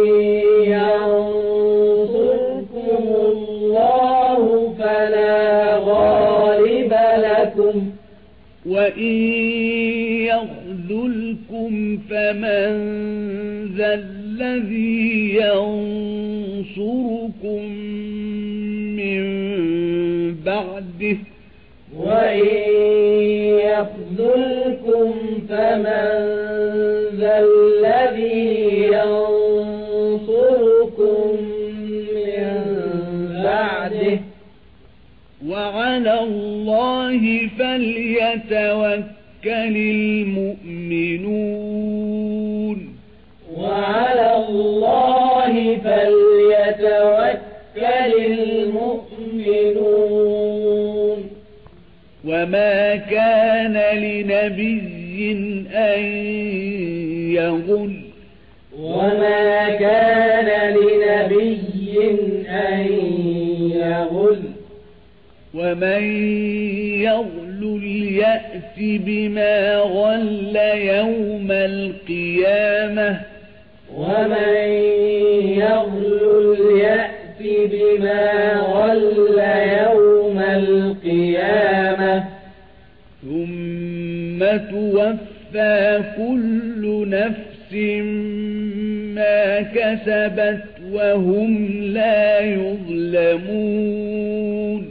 Speaker 1: ينصركم الله فلا غالب لكم
Speaker 2: وإن يخذلكم فمن ذا الذي ينصركم من بعده
Speaker 1: وإن يخذلكم فمن ذا الذي ينصركم من بعده
Speaker 2: وعلى الله فليتوكل المؤمنون
Speaker 1: وعلى الله فليتوكل المؤمنون
Speaker 2: وما كان لنبي أن يغل
Speaker 1: وما كان لنبي أن يغل
Speaker 2: ومن يغل يأت بما غل يوم القيامة
Speaker 1: ومن يغل يأت بما غل يوم القيامة
Speaker 2: ثم توفى كل نفس ما كسبت وهم لا يظلمون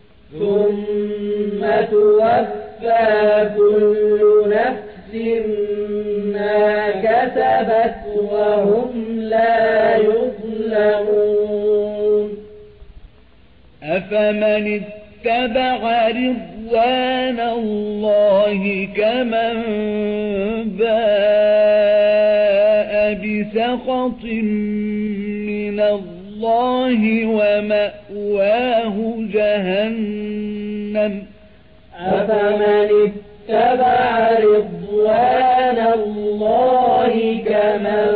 Speaker 1: ثم توفى كل نفس ما كسبت وهم لا يظلمون
Speaker 2: أفمن اتبع رضوان الله كمن باء بسخط من الله ومأواه جهنم
Speaker 1: أفمن اتبع رضوان الله كمن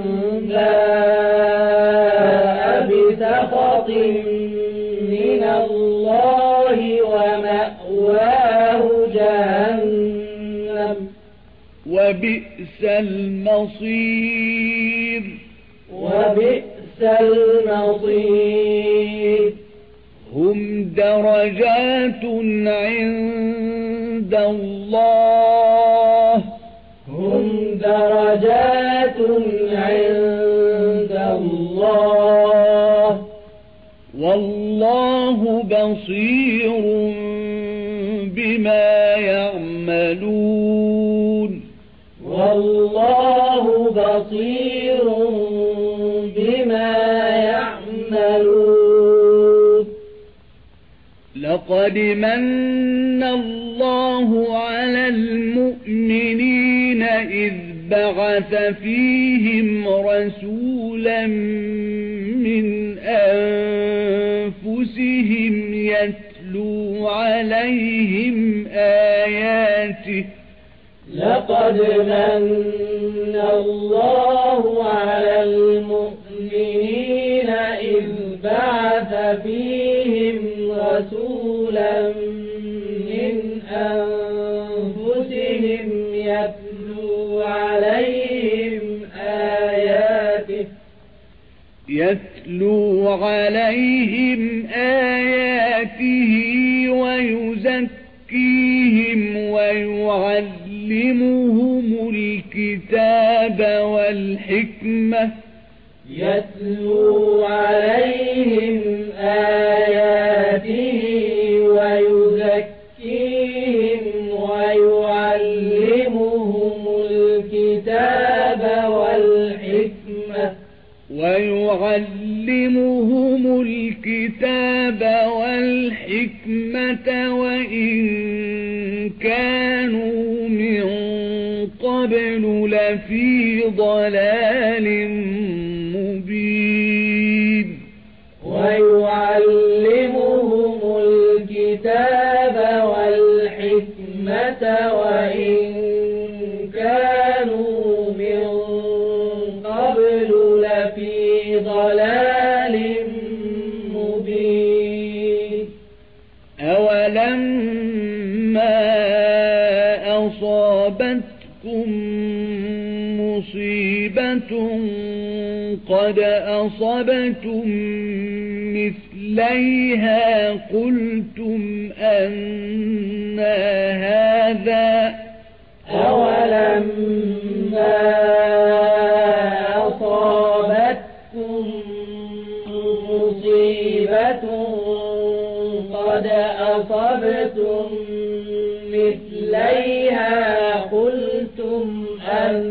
Speaker 1: باء بسخط من الله ومأواه جهنم
Speaker 2: وبئس المصير
Speaker 1: وبئس المصير
Speaker 2: هم درجات عند الله
Speaker 1: هم درجات عند الله
Speaker 2: والله بصير بما يعملون
Speaker 1: والله بصير بما يعملون.
Speaker 2: لقد من الله على المؤمنين إذ بعث فيهم رسولا من أنفسهم يتلو عليهم آياته
Speaker 1: لقد من الله على المؤمنين إذ بعث فيهم رسولا من أنفسهم يتلو عليهم آياته
Speaker 2: يتلو عليهم آياته ويزكيهم ويعلمهم الكتاب والحكمة
Speaker 1: يتلو عليهم آياته ويزكيهم ويعلمهم الكتاب والحكمة
Speaker 2: ويعلمهم الكتاب والحكمة وإن كانوا من قبل لفي ضلال مبين.
Speaker 1: ويعلمهم الكتاب والحكمة وإن كانوا من قبل لفي ضلال مبين.
Speaker 2: أولما أصابتكم مصيبة قد أصبتم مثليها قلتم أن هذا
Speaker 1: أولما أصابتكم مصيبة قد أصبتم مثليها قلتم أن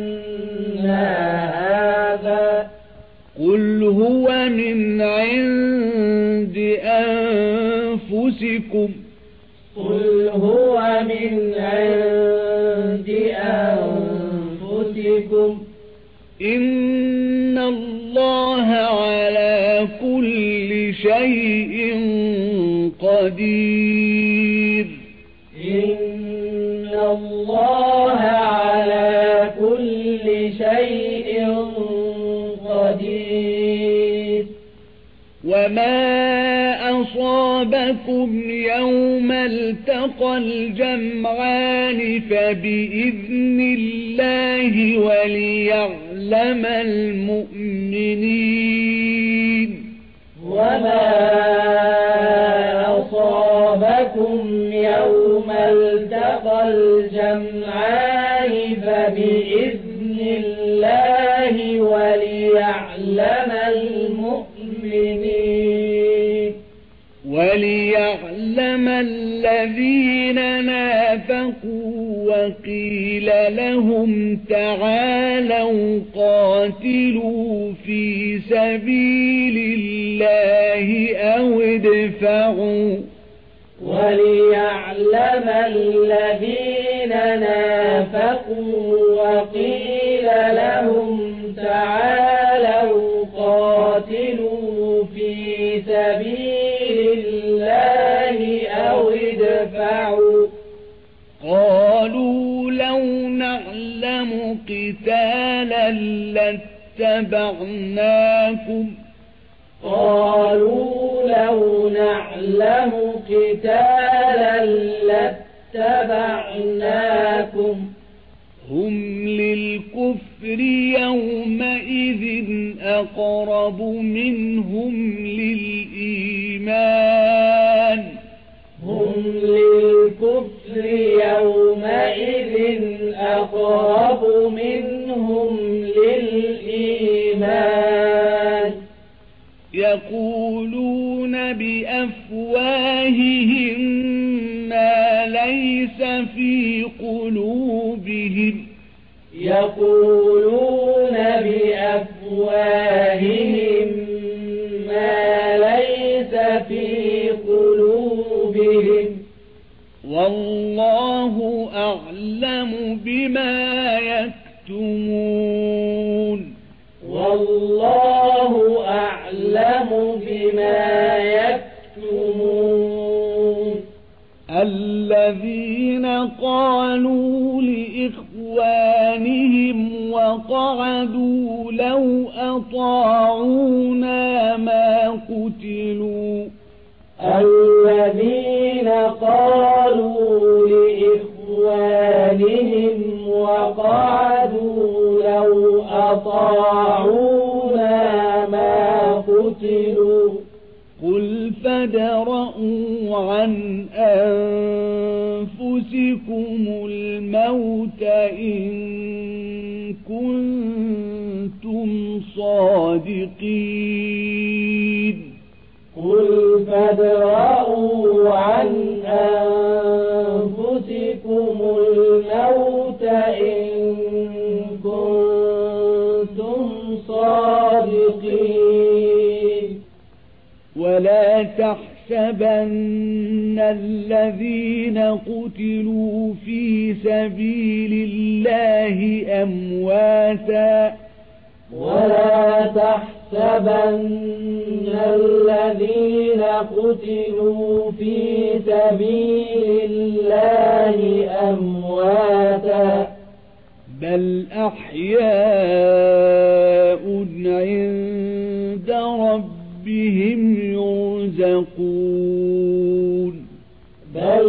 Speaker 1: هذا
Speaker 2: قل هو من عند أنفسكم
Speaker 1: قل هو من عند أنفسكم
Speaker 2: إن الله على كل شيء قدير
Speaker 1: إن الله على كل شيء قدير.
Speaker 2: وما أصابكم يوم التقى الجمعان فبإذن الله وليعلم المؤمنين.
Speaker 1: وما أصابكم يوم التقى الجمعان فبإذن الله وليعلم المؤمنين.
Speaker 2: وليعلم الذين نافقوا وقيل لهم تعالوا قاتلوا في سبيل الله أو ادفعوا
Speaker 1: وليعلم الذين نافقوا وقيل لهم تعالوا قاتلوا في سبيل الله أو ادفعوا
Speaker 2: قالوا لو نعلم قتالا لاتبعناكم
Speaker 1: قالوا لو نعلم قتالا لاتبعناكم
Speaker 2: هم للكفر يومئذ أقرب منهم للإيمان
Speaker 1: هم للكفر يومئذ أقرب منهم للإيمان
Speaker 2: يقولون بأفواههم ما ليس في قلوبهم
Speaker 1: يقولون بأفواههم ما ليس في قلوبهم
Speaker 2: والله أعلم بما يكتمون
Speaker 1: والله أعلم بما يكتمون
Speaker 2: الذين قالوا لإخوانهم وقعدوا لو أطاعونا ما قتلوا
Speaker 1: الذين قالوا لإخوانهم وقعدوا لو أطاعونا ما قتلوا
Speaker 2: قل فادرءوا عن أنفسكم الموت إن كنتم صادقين
Speaker 1: قل فادرءوا عن أنفسكم الموت إن كنتم صادقين
Speaker 2: ولا تحسبن الذين قتلوا في سبيل الله أمواتا
Speaker 1: ولا تحسبن الذين قتلوا في سبيل الله أمواتا
Speaker 2: بل أحياء عند ربهم يرزقون
Speaker 1: بل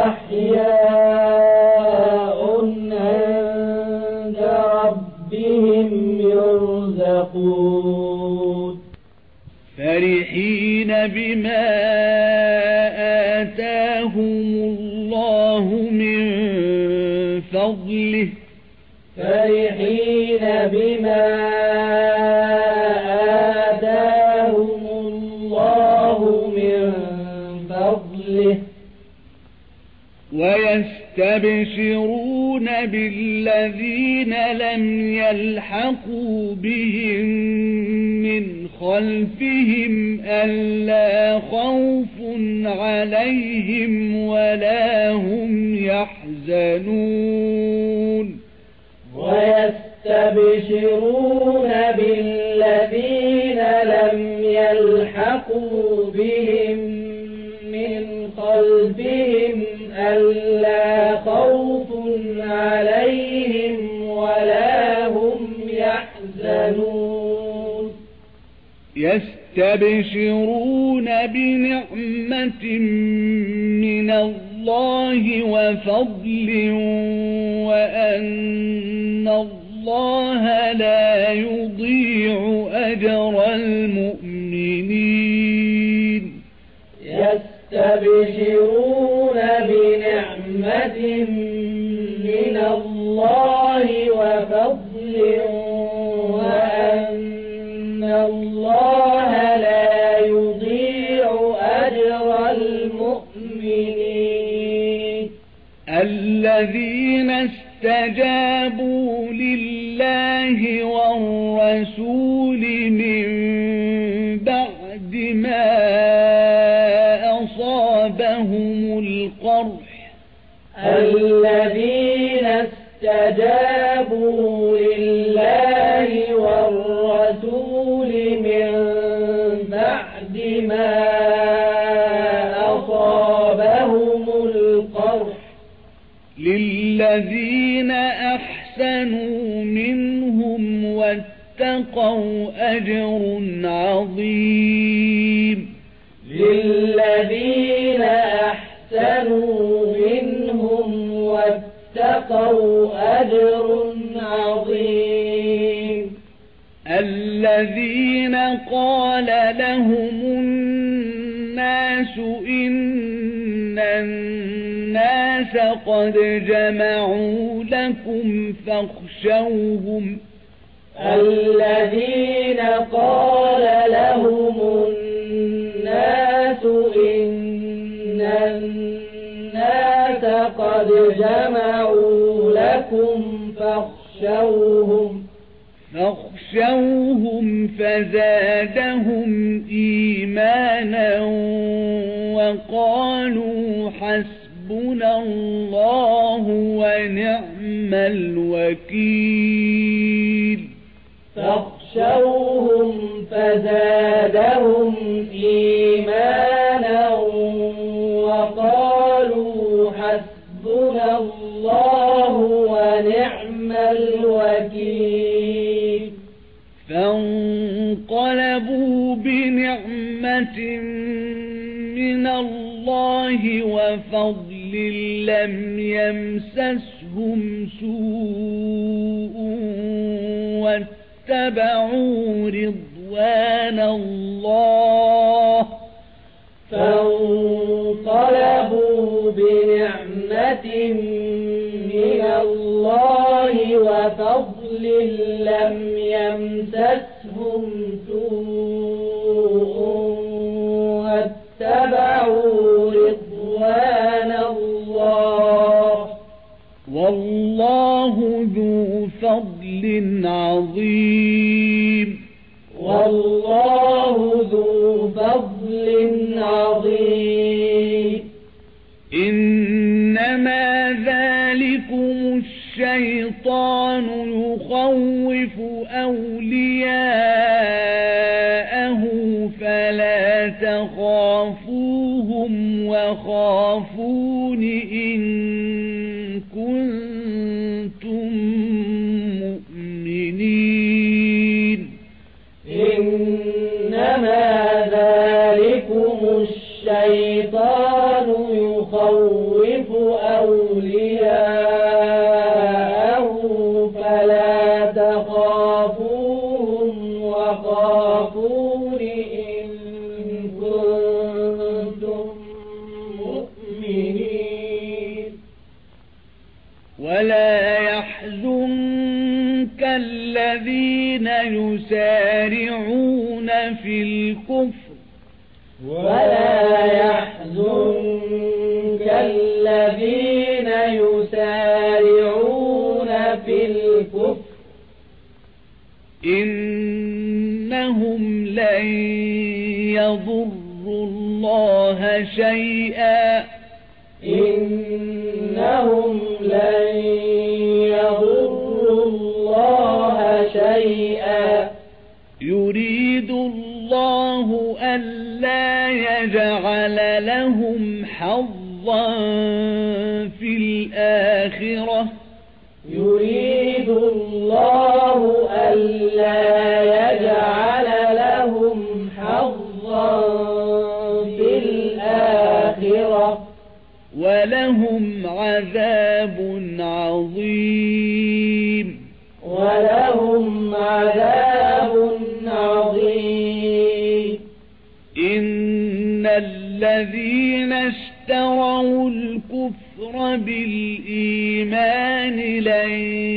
Speaker 1: أحياء عند ربهم يرزقون
Speaker 2: فرحين بما آتاهم الله من فضله
Speaker 1: فرحين بما آتاهم الله من فضله
Speaker 2: ويستبشرون بالذين لم يلحقوا بهم من خلفهم ألا خوف عليهم ولا هم يحزنون
Speaker 1: ويستبشرون بالذين لم يلحقوا بهم من خلفهم ألا خوف عليهم ولا هم يحزنون
Speaker 2: يستبشرون بنعمة من الله وفضل وأن الله لا يضيع أجر المؤمنين
Speaker 1: يستبشرون بنعمة من الله وفضل وأن الله لا يضيع أجر المؤمنين
Speaker 2: الذين استجابوا لله والرسول من بعد ما أصابهم القرح
Speaker 1: الذين استجابوا لله والرسول من بعد ما أصابهم القرح
Speaker 2: للذين أحسنوا منهم واتقوا أجر عظيم
Speaker 1: للذين أحسنوا منهم واتقوا أجر عظيم
Speaker 2: الذين قال لهم الناس إن الناس قد جمعوا لكم فاخشوهم
Speaker 1: الذين قال لهم الناس إن الناس قد جمعوا لكم فاخشوهم
Speaker 2: فاخشوهم فزادهم إيمانا وقالوا حسبنا الله ونعم الوكيل
Speaker 1: فاخشوهم فزادهم إيمانا وقالوا حسبنا الله ونعم الوكيل
Speaker 2: فانقلبوا بنعمة من الله وفضل لم يمسسهم سوء واتبعوا رضوان الله
Speaker 1: فانقلبوا بنعمة من الله وفضل لم يمسسهم سوء واتبعوا رضوان الله
Speaker 2: والله ذو فضل عظيم
Speaker 1: والله ذو فضل عظيم
Speaker 2: إنما ذلكم الشيطان يخوف أولياءه فلا تخافوهم وخافون إن كنتم مؤمنين
Speaker 1: إنما ذلكم الشيطان يخوف أولياءه فلا تخافوهم وخافون إن كنتم مؤمنين
Speaker 2: ولا يحزنك الذين يسارعون في الكفر
Speaker 1: ولا يحزنك الذين يسارعون في الكفر
Speaker 2: إنهم لن يضروا الله شيئا
Speaker 1: إنهم لن يضروا الله شيئا
Speaker 2: يريد الله ألا يجعل لهم حظا في الآخرة
Speaker 1: يريد الله ألا يجعل لهم حظا في الآخرة
Speaker 2: ولهم عذاب عظيم
Speaker 1: ولهم عذاب عظيم
Speaker 2: إن الذين اشتروا الكفر بالإيمان لن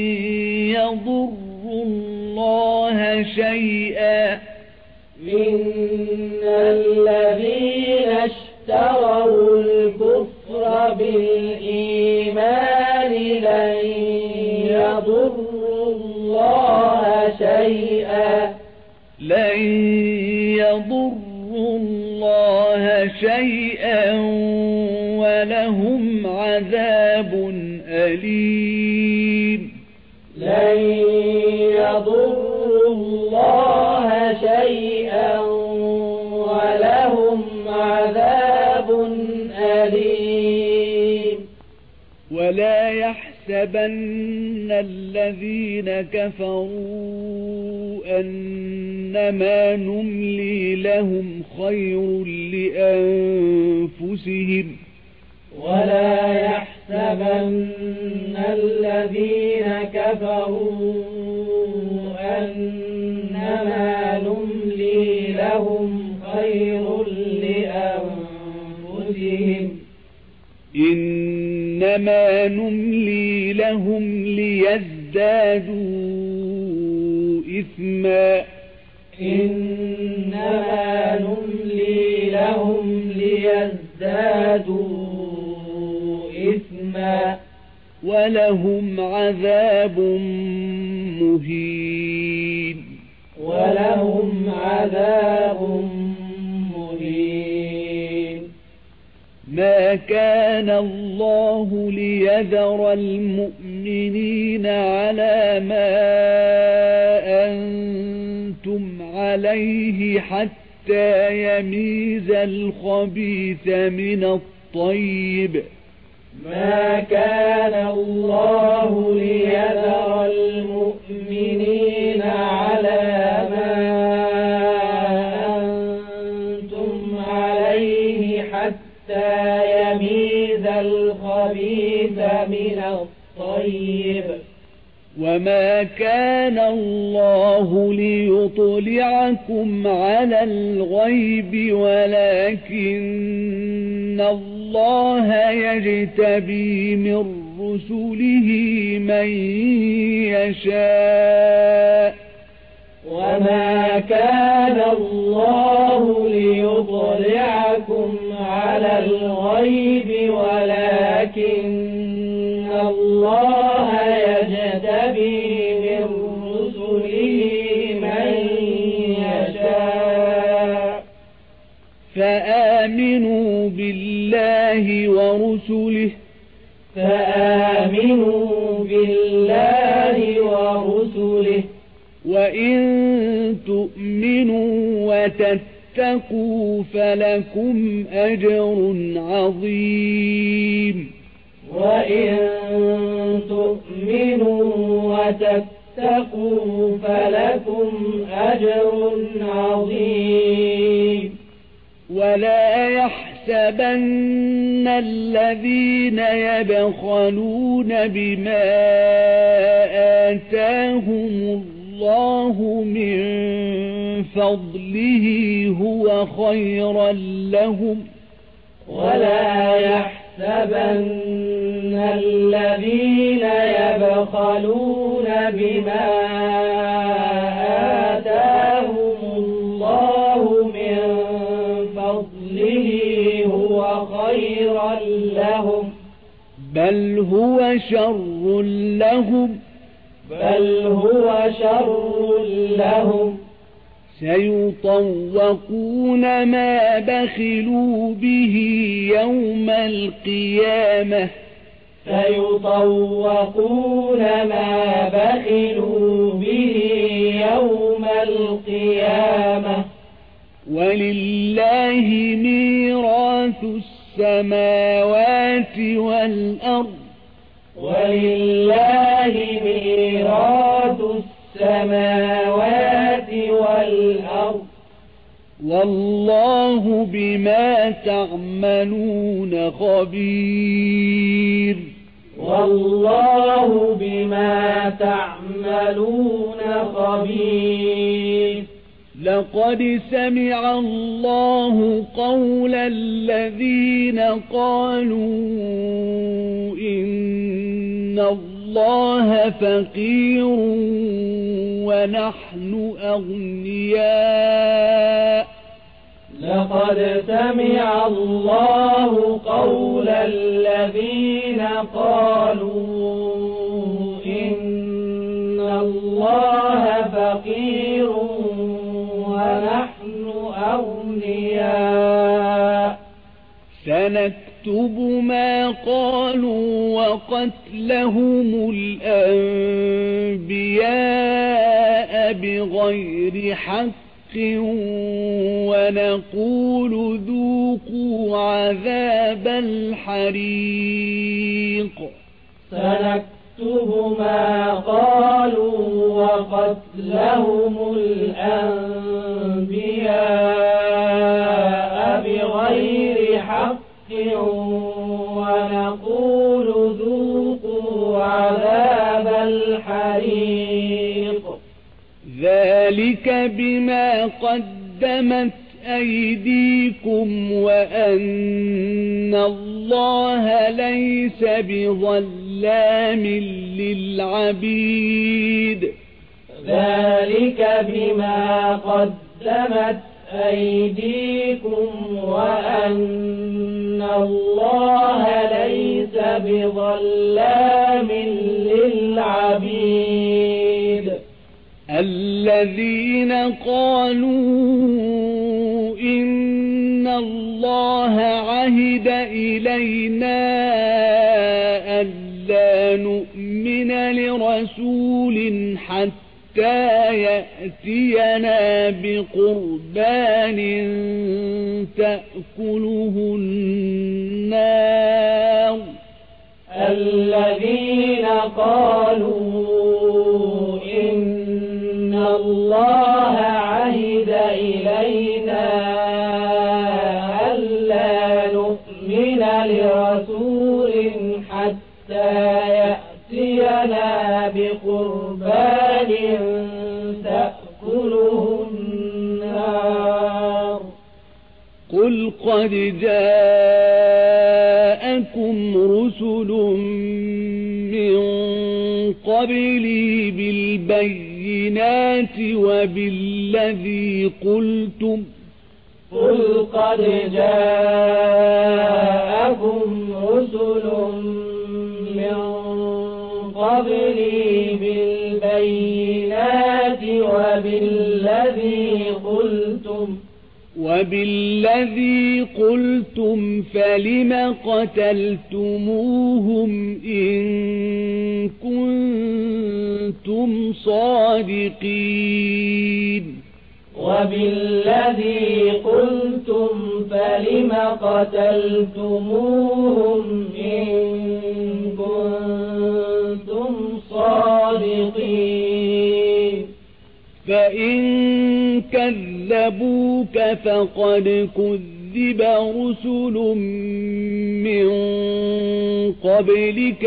Speaker 2: يضروا الله شيئا
Speaker 1: إن الذين اشتروا الكفر بالإيمان لن يضروا الله شيئا
Speaker 2: لن يضروا الله شيئا ولهم عذاب أليم
Speaker 1: لن يضروا الله شيئا ولهم عذاب أليم
Speaker 2: ولا يحسبن الذين كفروا أنما نملي لهم خير لأنفسهم
Speaker 1: ولا يحسبن الذين كفروا أنما نملي لهم خير لأنفسهم
Speaker 2: إنما نملي لهم ليزدادوا إثما
Speaker 1: إنما نملي لهم ليزدادوا إثما خبيثا
Speaker 2: ولهم عذاب مهين
Speaker 1: ولهم عذاب مهين
Speaker 2: ما كان الله ليذر المؤمنين على ما أنتم عليه حتى يميز الخبيث من الطيب
Speaker 1: ما كان الله ليذر المؤمنين على ما أنتم عليه حتى يميز الخبيث من الطيب
Speaker 2: وما كان الله ليطلعكم على الغيب ولكن الله يجتبي من رسله من يشاء
Speaker 1: وما كان الله ليطلعكم على الغيب ولكن الله يجتبي من رسله من يشاء
Speaker 2: فآمنوا بالله ورسله
Speaker 1: فآمنوا بالله ورسله
Speaker 2: وإن تؤمنوا وتتقوا فلكم أجر عظيم
Speaker 1: وإن تؤمنوا وتتقوا فلكم أجر عظيم
Speaker 2: ولا يحسبن الذين يبخلون بما آتاهم الله من فضله هو خيرا لهم
Speaker 1: ولا يحسبن الذين يبخلون بما آتاهم الله من فضله هو خيرا لهم
Speaker 2: بل هو شر لهم
Speaker 1: بل هو شر لهم
Speaker 2: سيطوقون ما بخلوا به يوم القيامة
Speaker 1: سيطوقون ما بخلوا به يوم القيامة
Speaker 2: ولله ميراث السماوات والأرض
Speaker 1: ولله ميراث السماوات والأرض
Speaker 2: والله بما تعملون خبير
Speaker 1: والله بما تعملون خبير
Speaker 2: لقد سمع الله قول الذين قالوا إن الله فقير ونحن أغنياء
Speaker 1: لقد سمع الله قول الذين قالوا إن الله فقير ونحن أغنياء
Speaker 2: سنكتب ما قالوا وقتلهم الأنبياء بغير حق ونقول ذوقوا عذاب الحريق
Speaker 1: سنكتب ما قالوا وقتلهم الأنبياء بغير حق ونقول ذوقوا عذاب الحريق
Speaker 2: ذلك بما قدمت أيديكم وأن الله ليس بظلام للعبيد
Speaker 1: ذلك بما قدمت أيديكم وأن الله ليس بظلام للعبيد.
Speaker 2: الذين قالوا إن الله عهد إلينا ألا نؤمن لرسول حتى يأتينا بقربان تأكله النار.
Speaker 1: الذين قالوا إن الله عهد إلينا ألا نؤمن لرسول حتى يأتينا بقربان تأكله النار.
Speaker 2: قل قد جاءكم رسل من قبلي بالبينات وبالذي قلتم
Speaker 1: قل قد جاءكم رسل من قبلي بالبينات وبالذي قلتم
Speaker 2: وبالذي قلتم فلم قتلتموهم إن كنتم صادقين.
Speaker 1: وبالذي قلتم فلم قتلتموهم إن كنتم صادقين.
Speaker 2: فإن كذبوك فقد كذب رسل من قبلك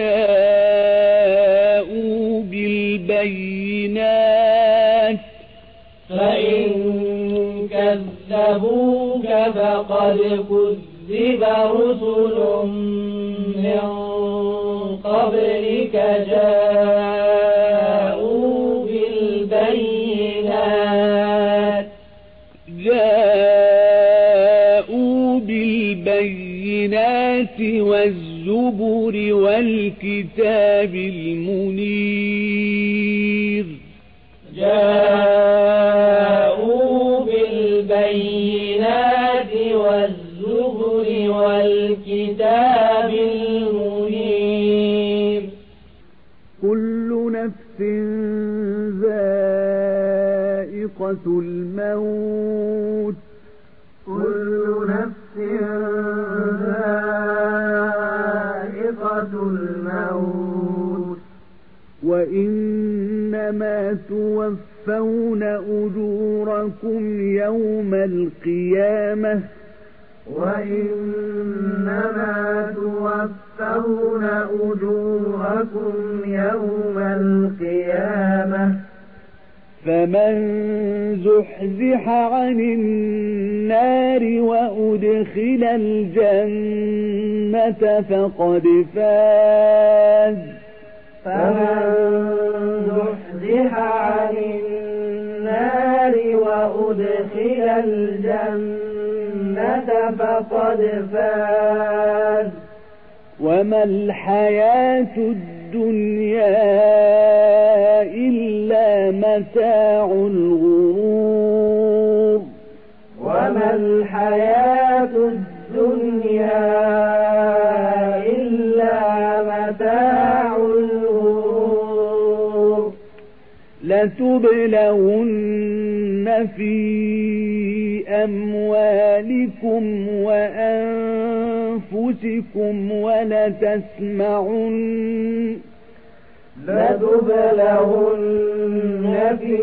Speaker 2: جاءوا بالبينات
Speaker 1: فإن كذبوك فقد كذب رسل من قبلك جاءوا بالبينات
Speaker 2: جاءوا بالبينات والزبر والكتاب المنير.
Speaker 1: جاءوا بالبينات والزبر والكتاب المنير.
Speaker 2: كل نفس ذائقة الموت
Speaker 1: كل نفس ذائقة الموت
Speaker 2: وإنما توفون أجوركم يوم القيامة
Speaker 1: وإنما توفون أجوركم يوم القيامة
Speaker 2: فمن زحزح عن النار وأدخل الجنة فقد فاز.
Speaker 1: فمن زحزح عن النار وأدخل الجنة فقد فاز.
Speaker 2: وما الحياة الدنيا إلا متاع الغرور.
Speaker 1: وما الحياة الدنيا إلا متاع الغرور.
Speaker 2: لتبلون في أموالكم وأنفسكم ولتسمعن
Speaker 1: لتبلون في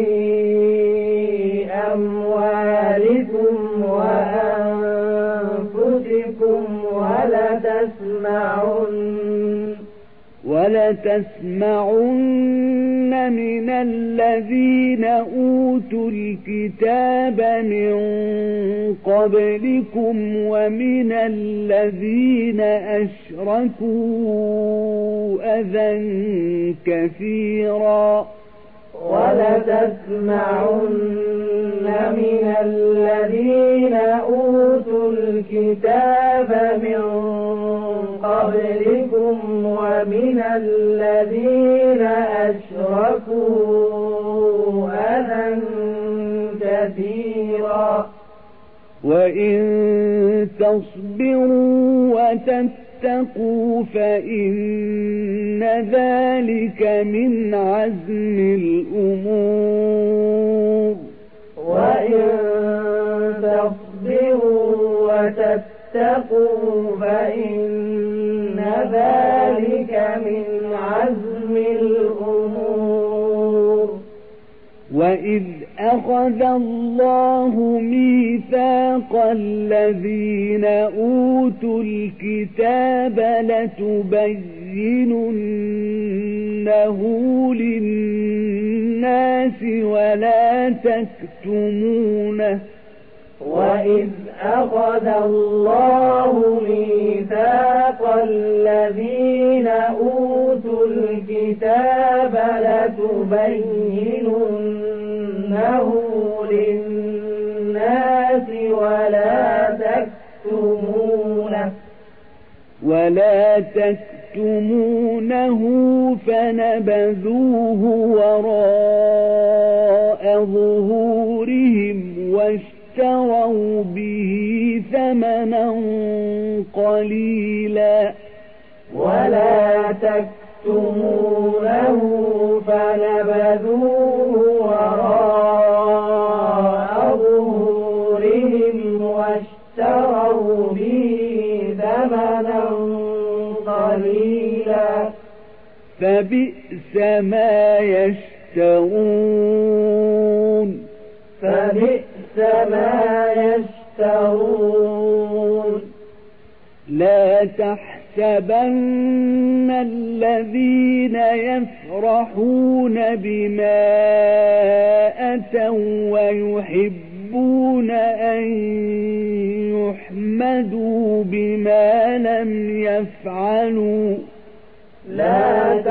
Speaker 1: أموالكم وأنفسكم ولتسمعن
Speaker 2: ولتسمعن من الذين أوتوا الكتاب من قبلكم ومن الذين أشركوا أذى كثيرا
Speaker 1: ولتسمعن من الذين أوتوا الكتاب من قبلكم ومن الذين أشركوا أذى كثيرا
Speaker 2: وإن تصبروا وتتقوا فإن ذلك من عزم الأمور
Speaker 1: وإن تصبروا وتتقوا فإن ذلك من عزم الأمور
Speaker 2: وإذ أخذ الله ميثاق الذين أوتوا الكتاب لتبيننه للناس ولا تكتمونه
Speaker 1: وإذ أخذ الله ميثاق الذين أوتوا الكتاب لتبيننه للناس ولا تكتمونه
Speaker 2: ولا تكتمونه فنبذوه وراء ظهورهم واشتروا به ثمنا قليلا
Speaker 1: ولا تكتمونه فنبذوه وراء ظهورهم واشتروا به ثمنا قليلا
Speaker 2: فبئس ما يشترون
Speaker 1: فبئس ما يشترون
Speaker 2: لا تحسبن الذين يفرحون بما أتوا ويحبون أن يحمدوا بما لم يفعلوا
Speaker 1: لا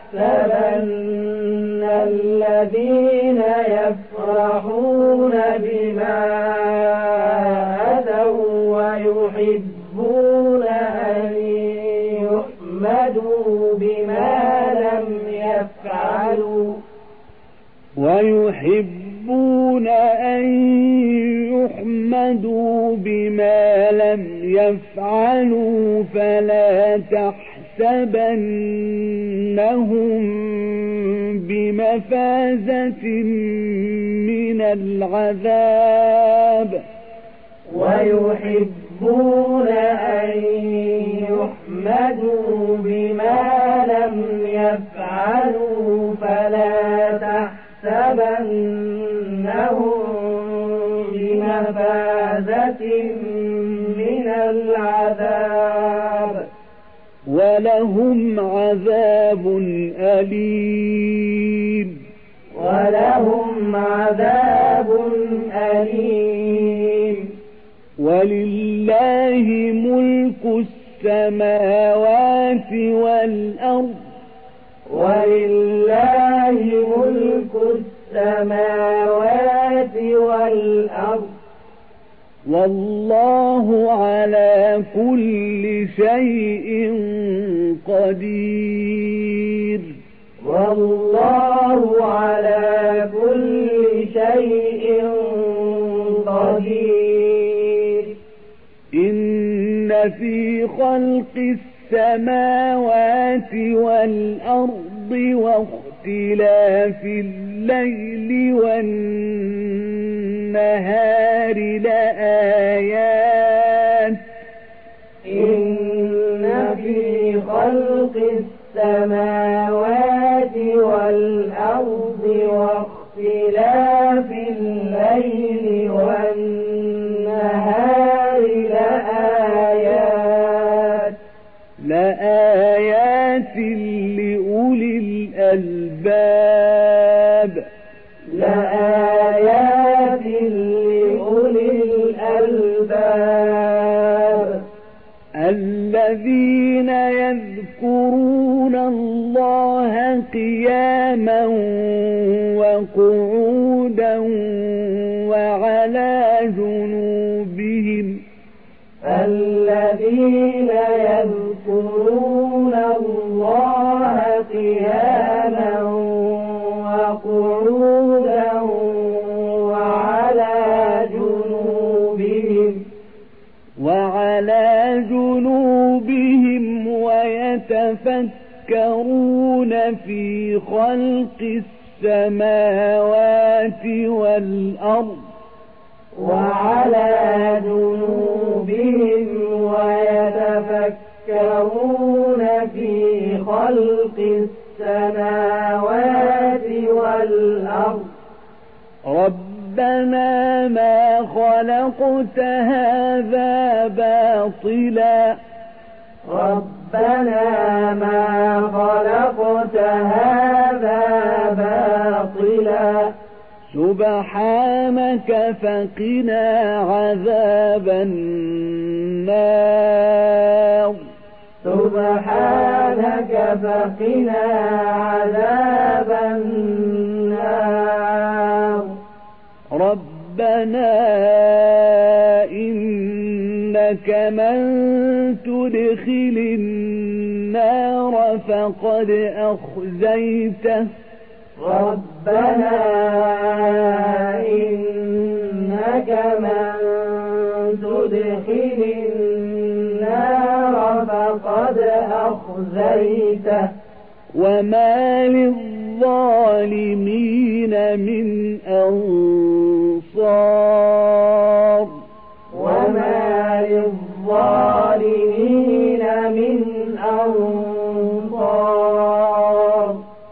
Speaker 1: تحسبن الذين يفرحون بما أتوا ويحبون أن يحمدوا بما لم يفعلوا
Speaker 2: ويحبون أن يحمدوا بما لم يفعلوا فلا تحسبنهم بمفازة من العذاب
Speaker 1: ويحبون أن يحمدوا بما لم يفعلوا فلا تحسبنهم بمفازة من العذاب
Speaker 2: ولهم عذاب أليم
Speaker 1: ولهم عذاب أليم
Speaker 2: ولله ملك السماوات والأرض
Speaker 1: ولله ملك السماوات والأرض
Speaker 2: والله على كل شيء قدير
Speaker 1: والله على كل شيء قدير
Speaker 2: إن في خلق السماوات والأرض واختلاف الليل والنهار لآيات
Speaker 1: إن في خلق السماوات والأرض واختلاف الليل والنهار لآيات
Speaker 2: لآيات لأولي الألباب
Speaker 1: لآيات لأولي الألباب
Speaker 2: الذين يذكرون الله قياما قعودا وعلى جنوبهم
Speaker 1: الذين يذكرون الله قياما وقعودا وعلى جنوبهم
Speaker 2: وعلى جنوبهم ويتفكرون في خلق السماوات والأرض
Speaker 1: وعلى جنوبهم ويتفكرون في خلق السماوات والأرض
Speaker 2: ربنا ما خلقت هذا باطلا
Speaker 1: ربنا ما خلقت هذا باطلا
Speaker 2: سبحانك فقنا عذاب النار
Speaker 1: سبحانك فقنا عذاب النار
Speaker 2: ربنا إنك من تدخل النار فقد أخزيته
Speaker 1: ربنا إنك من تدخل النار فقد أخزيته
Speaker 2: وما للظالمين من أنصار
Speaker 1: وما للظالمين من أنصار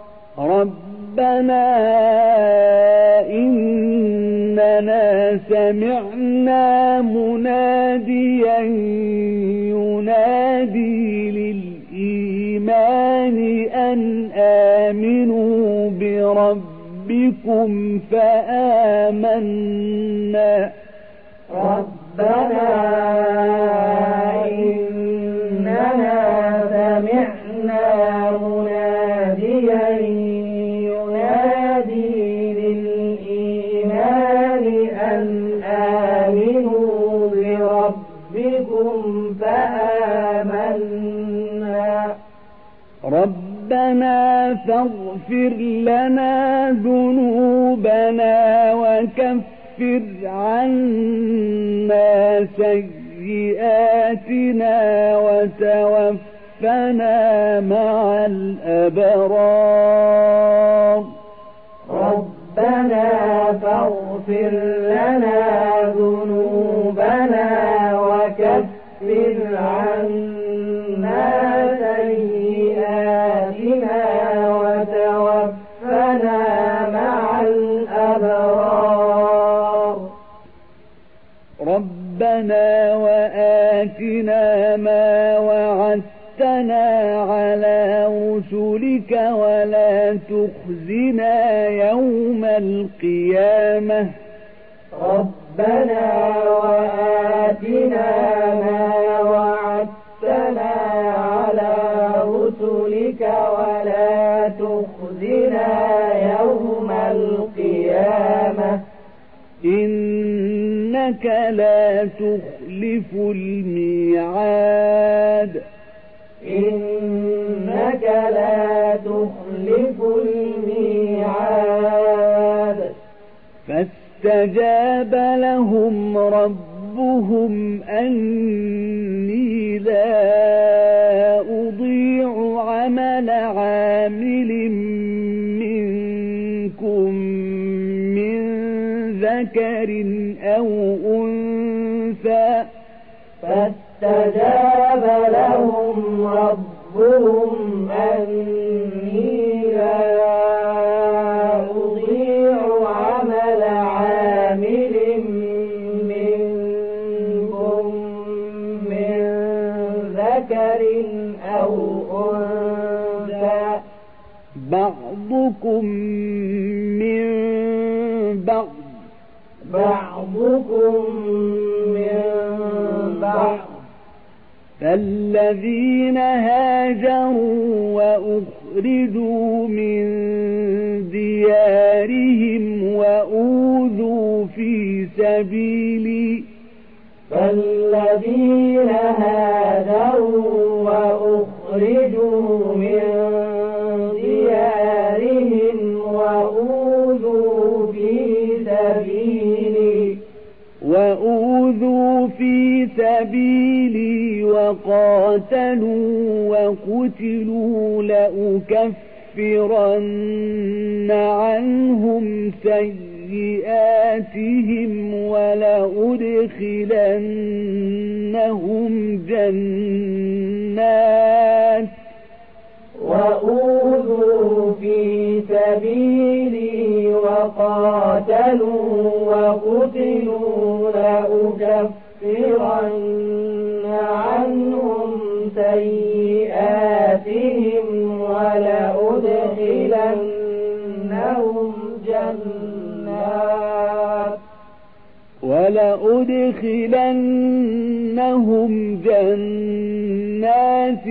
Speaker 2: ربنا إننا سمعنا مناديا ينادي للإيمان أن آمنوا بربكم فآمنا
Speaker 1: ربنا إننا سمعنا مناديا ينادي للإيمان أن آمنوا بربكم فآمنا
Speaker 2: ربنا فاغفر لنا ذنوبنا وكفر عنا سيئاتنا وتوفنا مع الأبرار
Speaker 1: ربنا فاغفر لنا ذنوبنا وكفر عنا سيئاتنا وتوفنا مع الأبرار
Speaker 2: ربنا وآتنا ما وعدتنا على رسلك ولا تخزنا يوم القيامة
Speaker 1: ربنا وآتنا ما وعدتنا على رسلك ولا تخزنا يوم القيامة
Speaker 2: إنك لا تخلف الميعاد
Speaker 1: إنك لا تخلف الميعاد
Speaker 2: فاستجاب لهم ربهم أني لا أضيع عمل عامل منكم من ذكر أو أنثى
Speaker 1: فاستجاب لهم ربهم أني لا أضيع عمل عامل منكم من ذكر أو أنثى
Speaker 2: بعضكم من بعض
Speaker 1: بعضكم من بعض
Speaker 2: فالذين هاجروا وأخرجوا من ديارهم لأكفرن عنهم سيئاتهم ولأدخلنهم جنات
Speaker 1: وأوذوا في سبيلي وقاتلوا وقتلوا لأكفرن عنهم سيئاتهم ولأدخلنهم جنات
Speaker 2: ولأدخلنهم جنات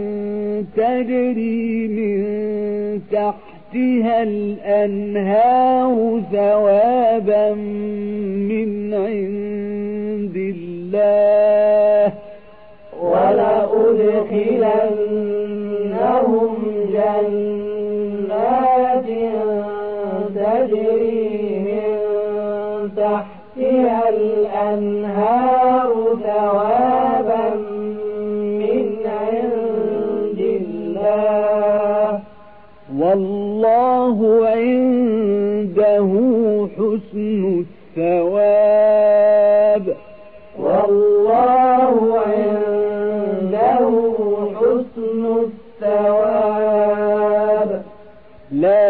Speaker 2: تجري من تحتها الأنهار ثوابا من عند الله
Speaker 1: ولأدخلنهم جنات تجري من تحتها الأنهار ثوابا من عند الله
Speaker 2: والله عنده حسن الثواب
Speaker 1: والله عنده حسن الثواب
Speaker 2: لا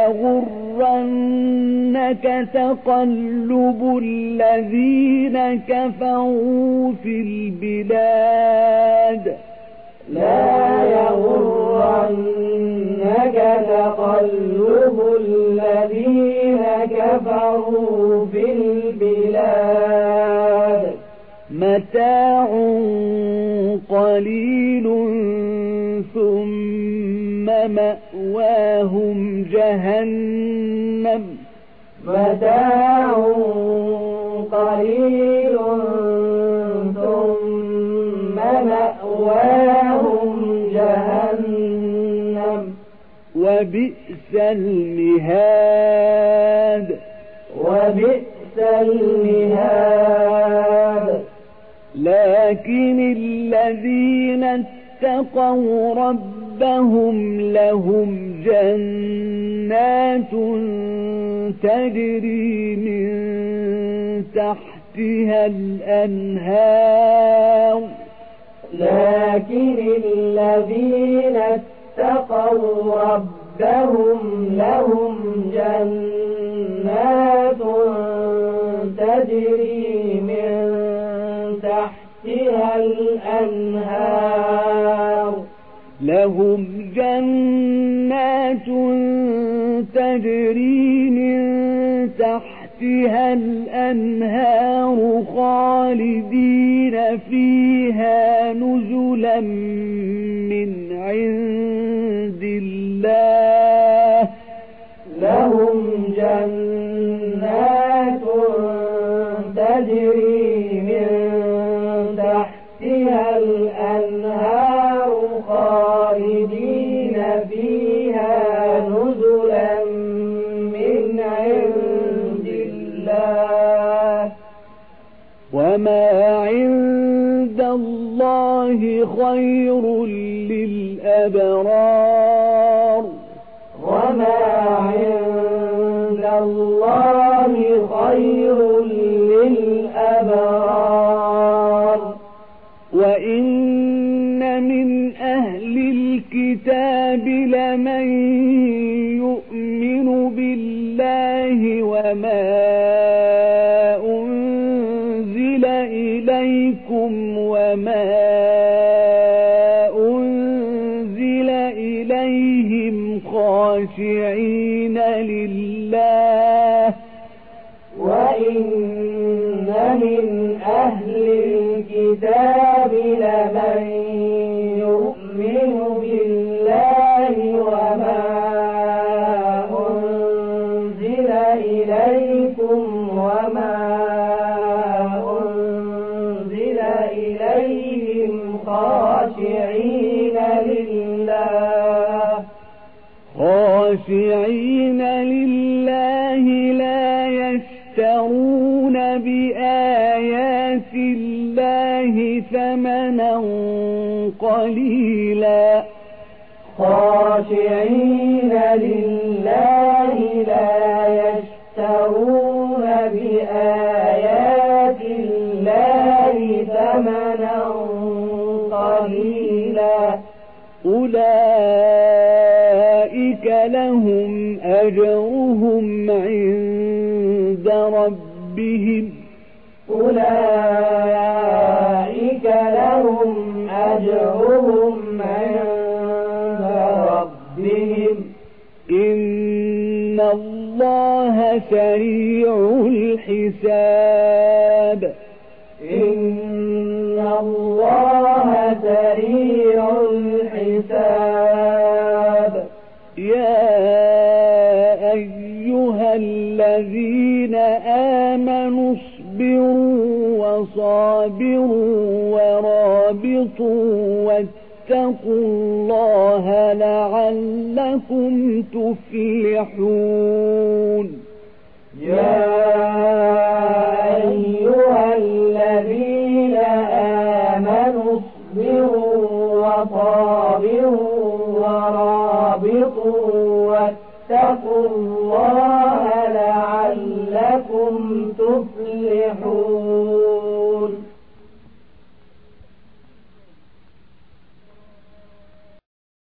Speaker 2: يغرنك تقلب الذين كفروا في البلاد
Speaker 1: لا يغرنك تقلب الذين كفروا في البلاد
Speaker 2: متاع قليل ثم مأواهم جهنم
Speaker 1: متاع قليل ثم مأواهم جهنم
Speaker 2: وبئس المهاد
Speaker 1: وبئس المهاد
Speaker 2: لكن الذين اتقوا ربهم لهم جنات تجري من تحتها الأنهار
Speaker 1: لكن الذين اتقوا ربهم لهم جنات تجري من تحتها الأنهار
Speaker 2: لهم جنات تجري من تحتها الأنهار خالدين فيها نزلا من عند الله
Speaker 1: لهم جنات تجري من تحتها الأنهار خالدين فيها نزلا من عند الله
Speaker 2: وما عند الله خير للأبرار
Speaker 1: وما عند الله خير للأبرار
Speaker 2: وإن من أهل الكتاب لمن يؤمن بالله وما أنزل إليكم وما أنزل إليهم خاشعين لله
Speaker 1: وإن من أهل الكتاب لمن يؤمن بالله وما أنزل إليكم وما أنزل إليهم خاشعين لله
Speaker 2: خاشعين لله لا يشترون بآيات الله ثمنا قليلا
Speaker 1: خاشعين لله لا يشترون بآيات الله ثمنا قليلا
Speaker 2: أولئك لهم أجرهم عند ربهم
Speaker 1: أولئك لهم أجرهم عند ربهم
Speaker 2: إن الله سريع الحساب
Speaker 1: إن الله سريع الحساب
Speaker 2: يا أيها الذين آمنوا اصبروا وصابروا ورابطوا واتقوا الله لعلكم تفلحون
Speaker 1: يا أيها الذين آمنوا اصبروا وصابروا ورابطوا واتقوا الله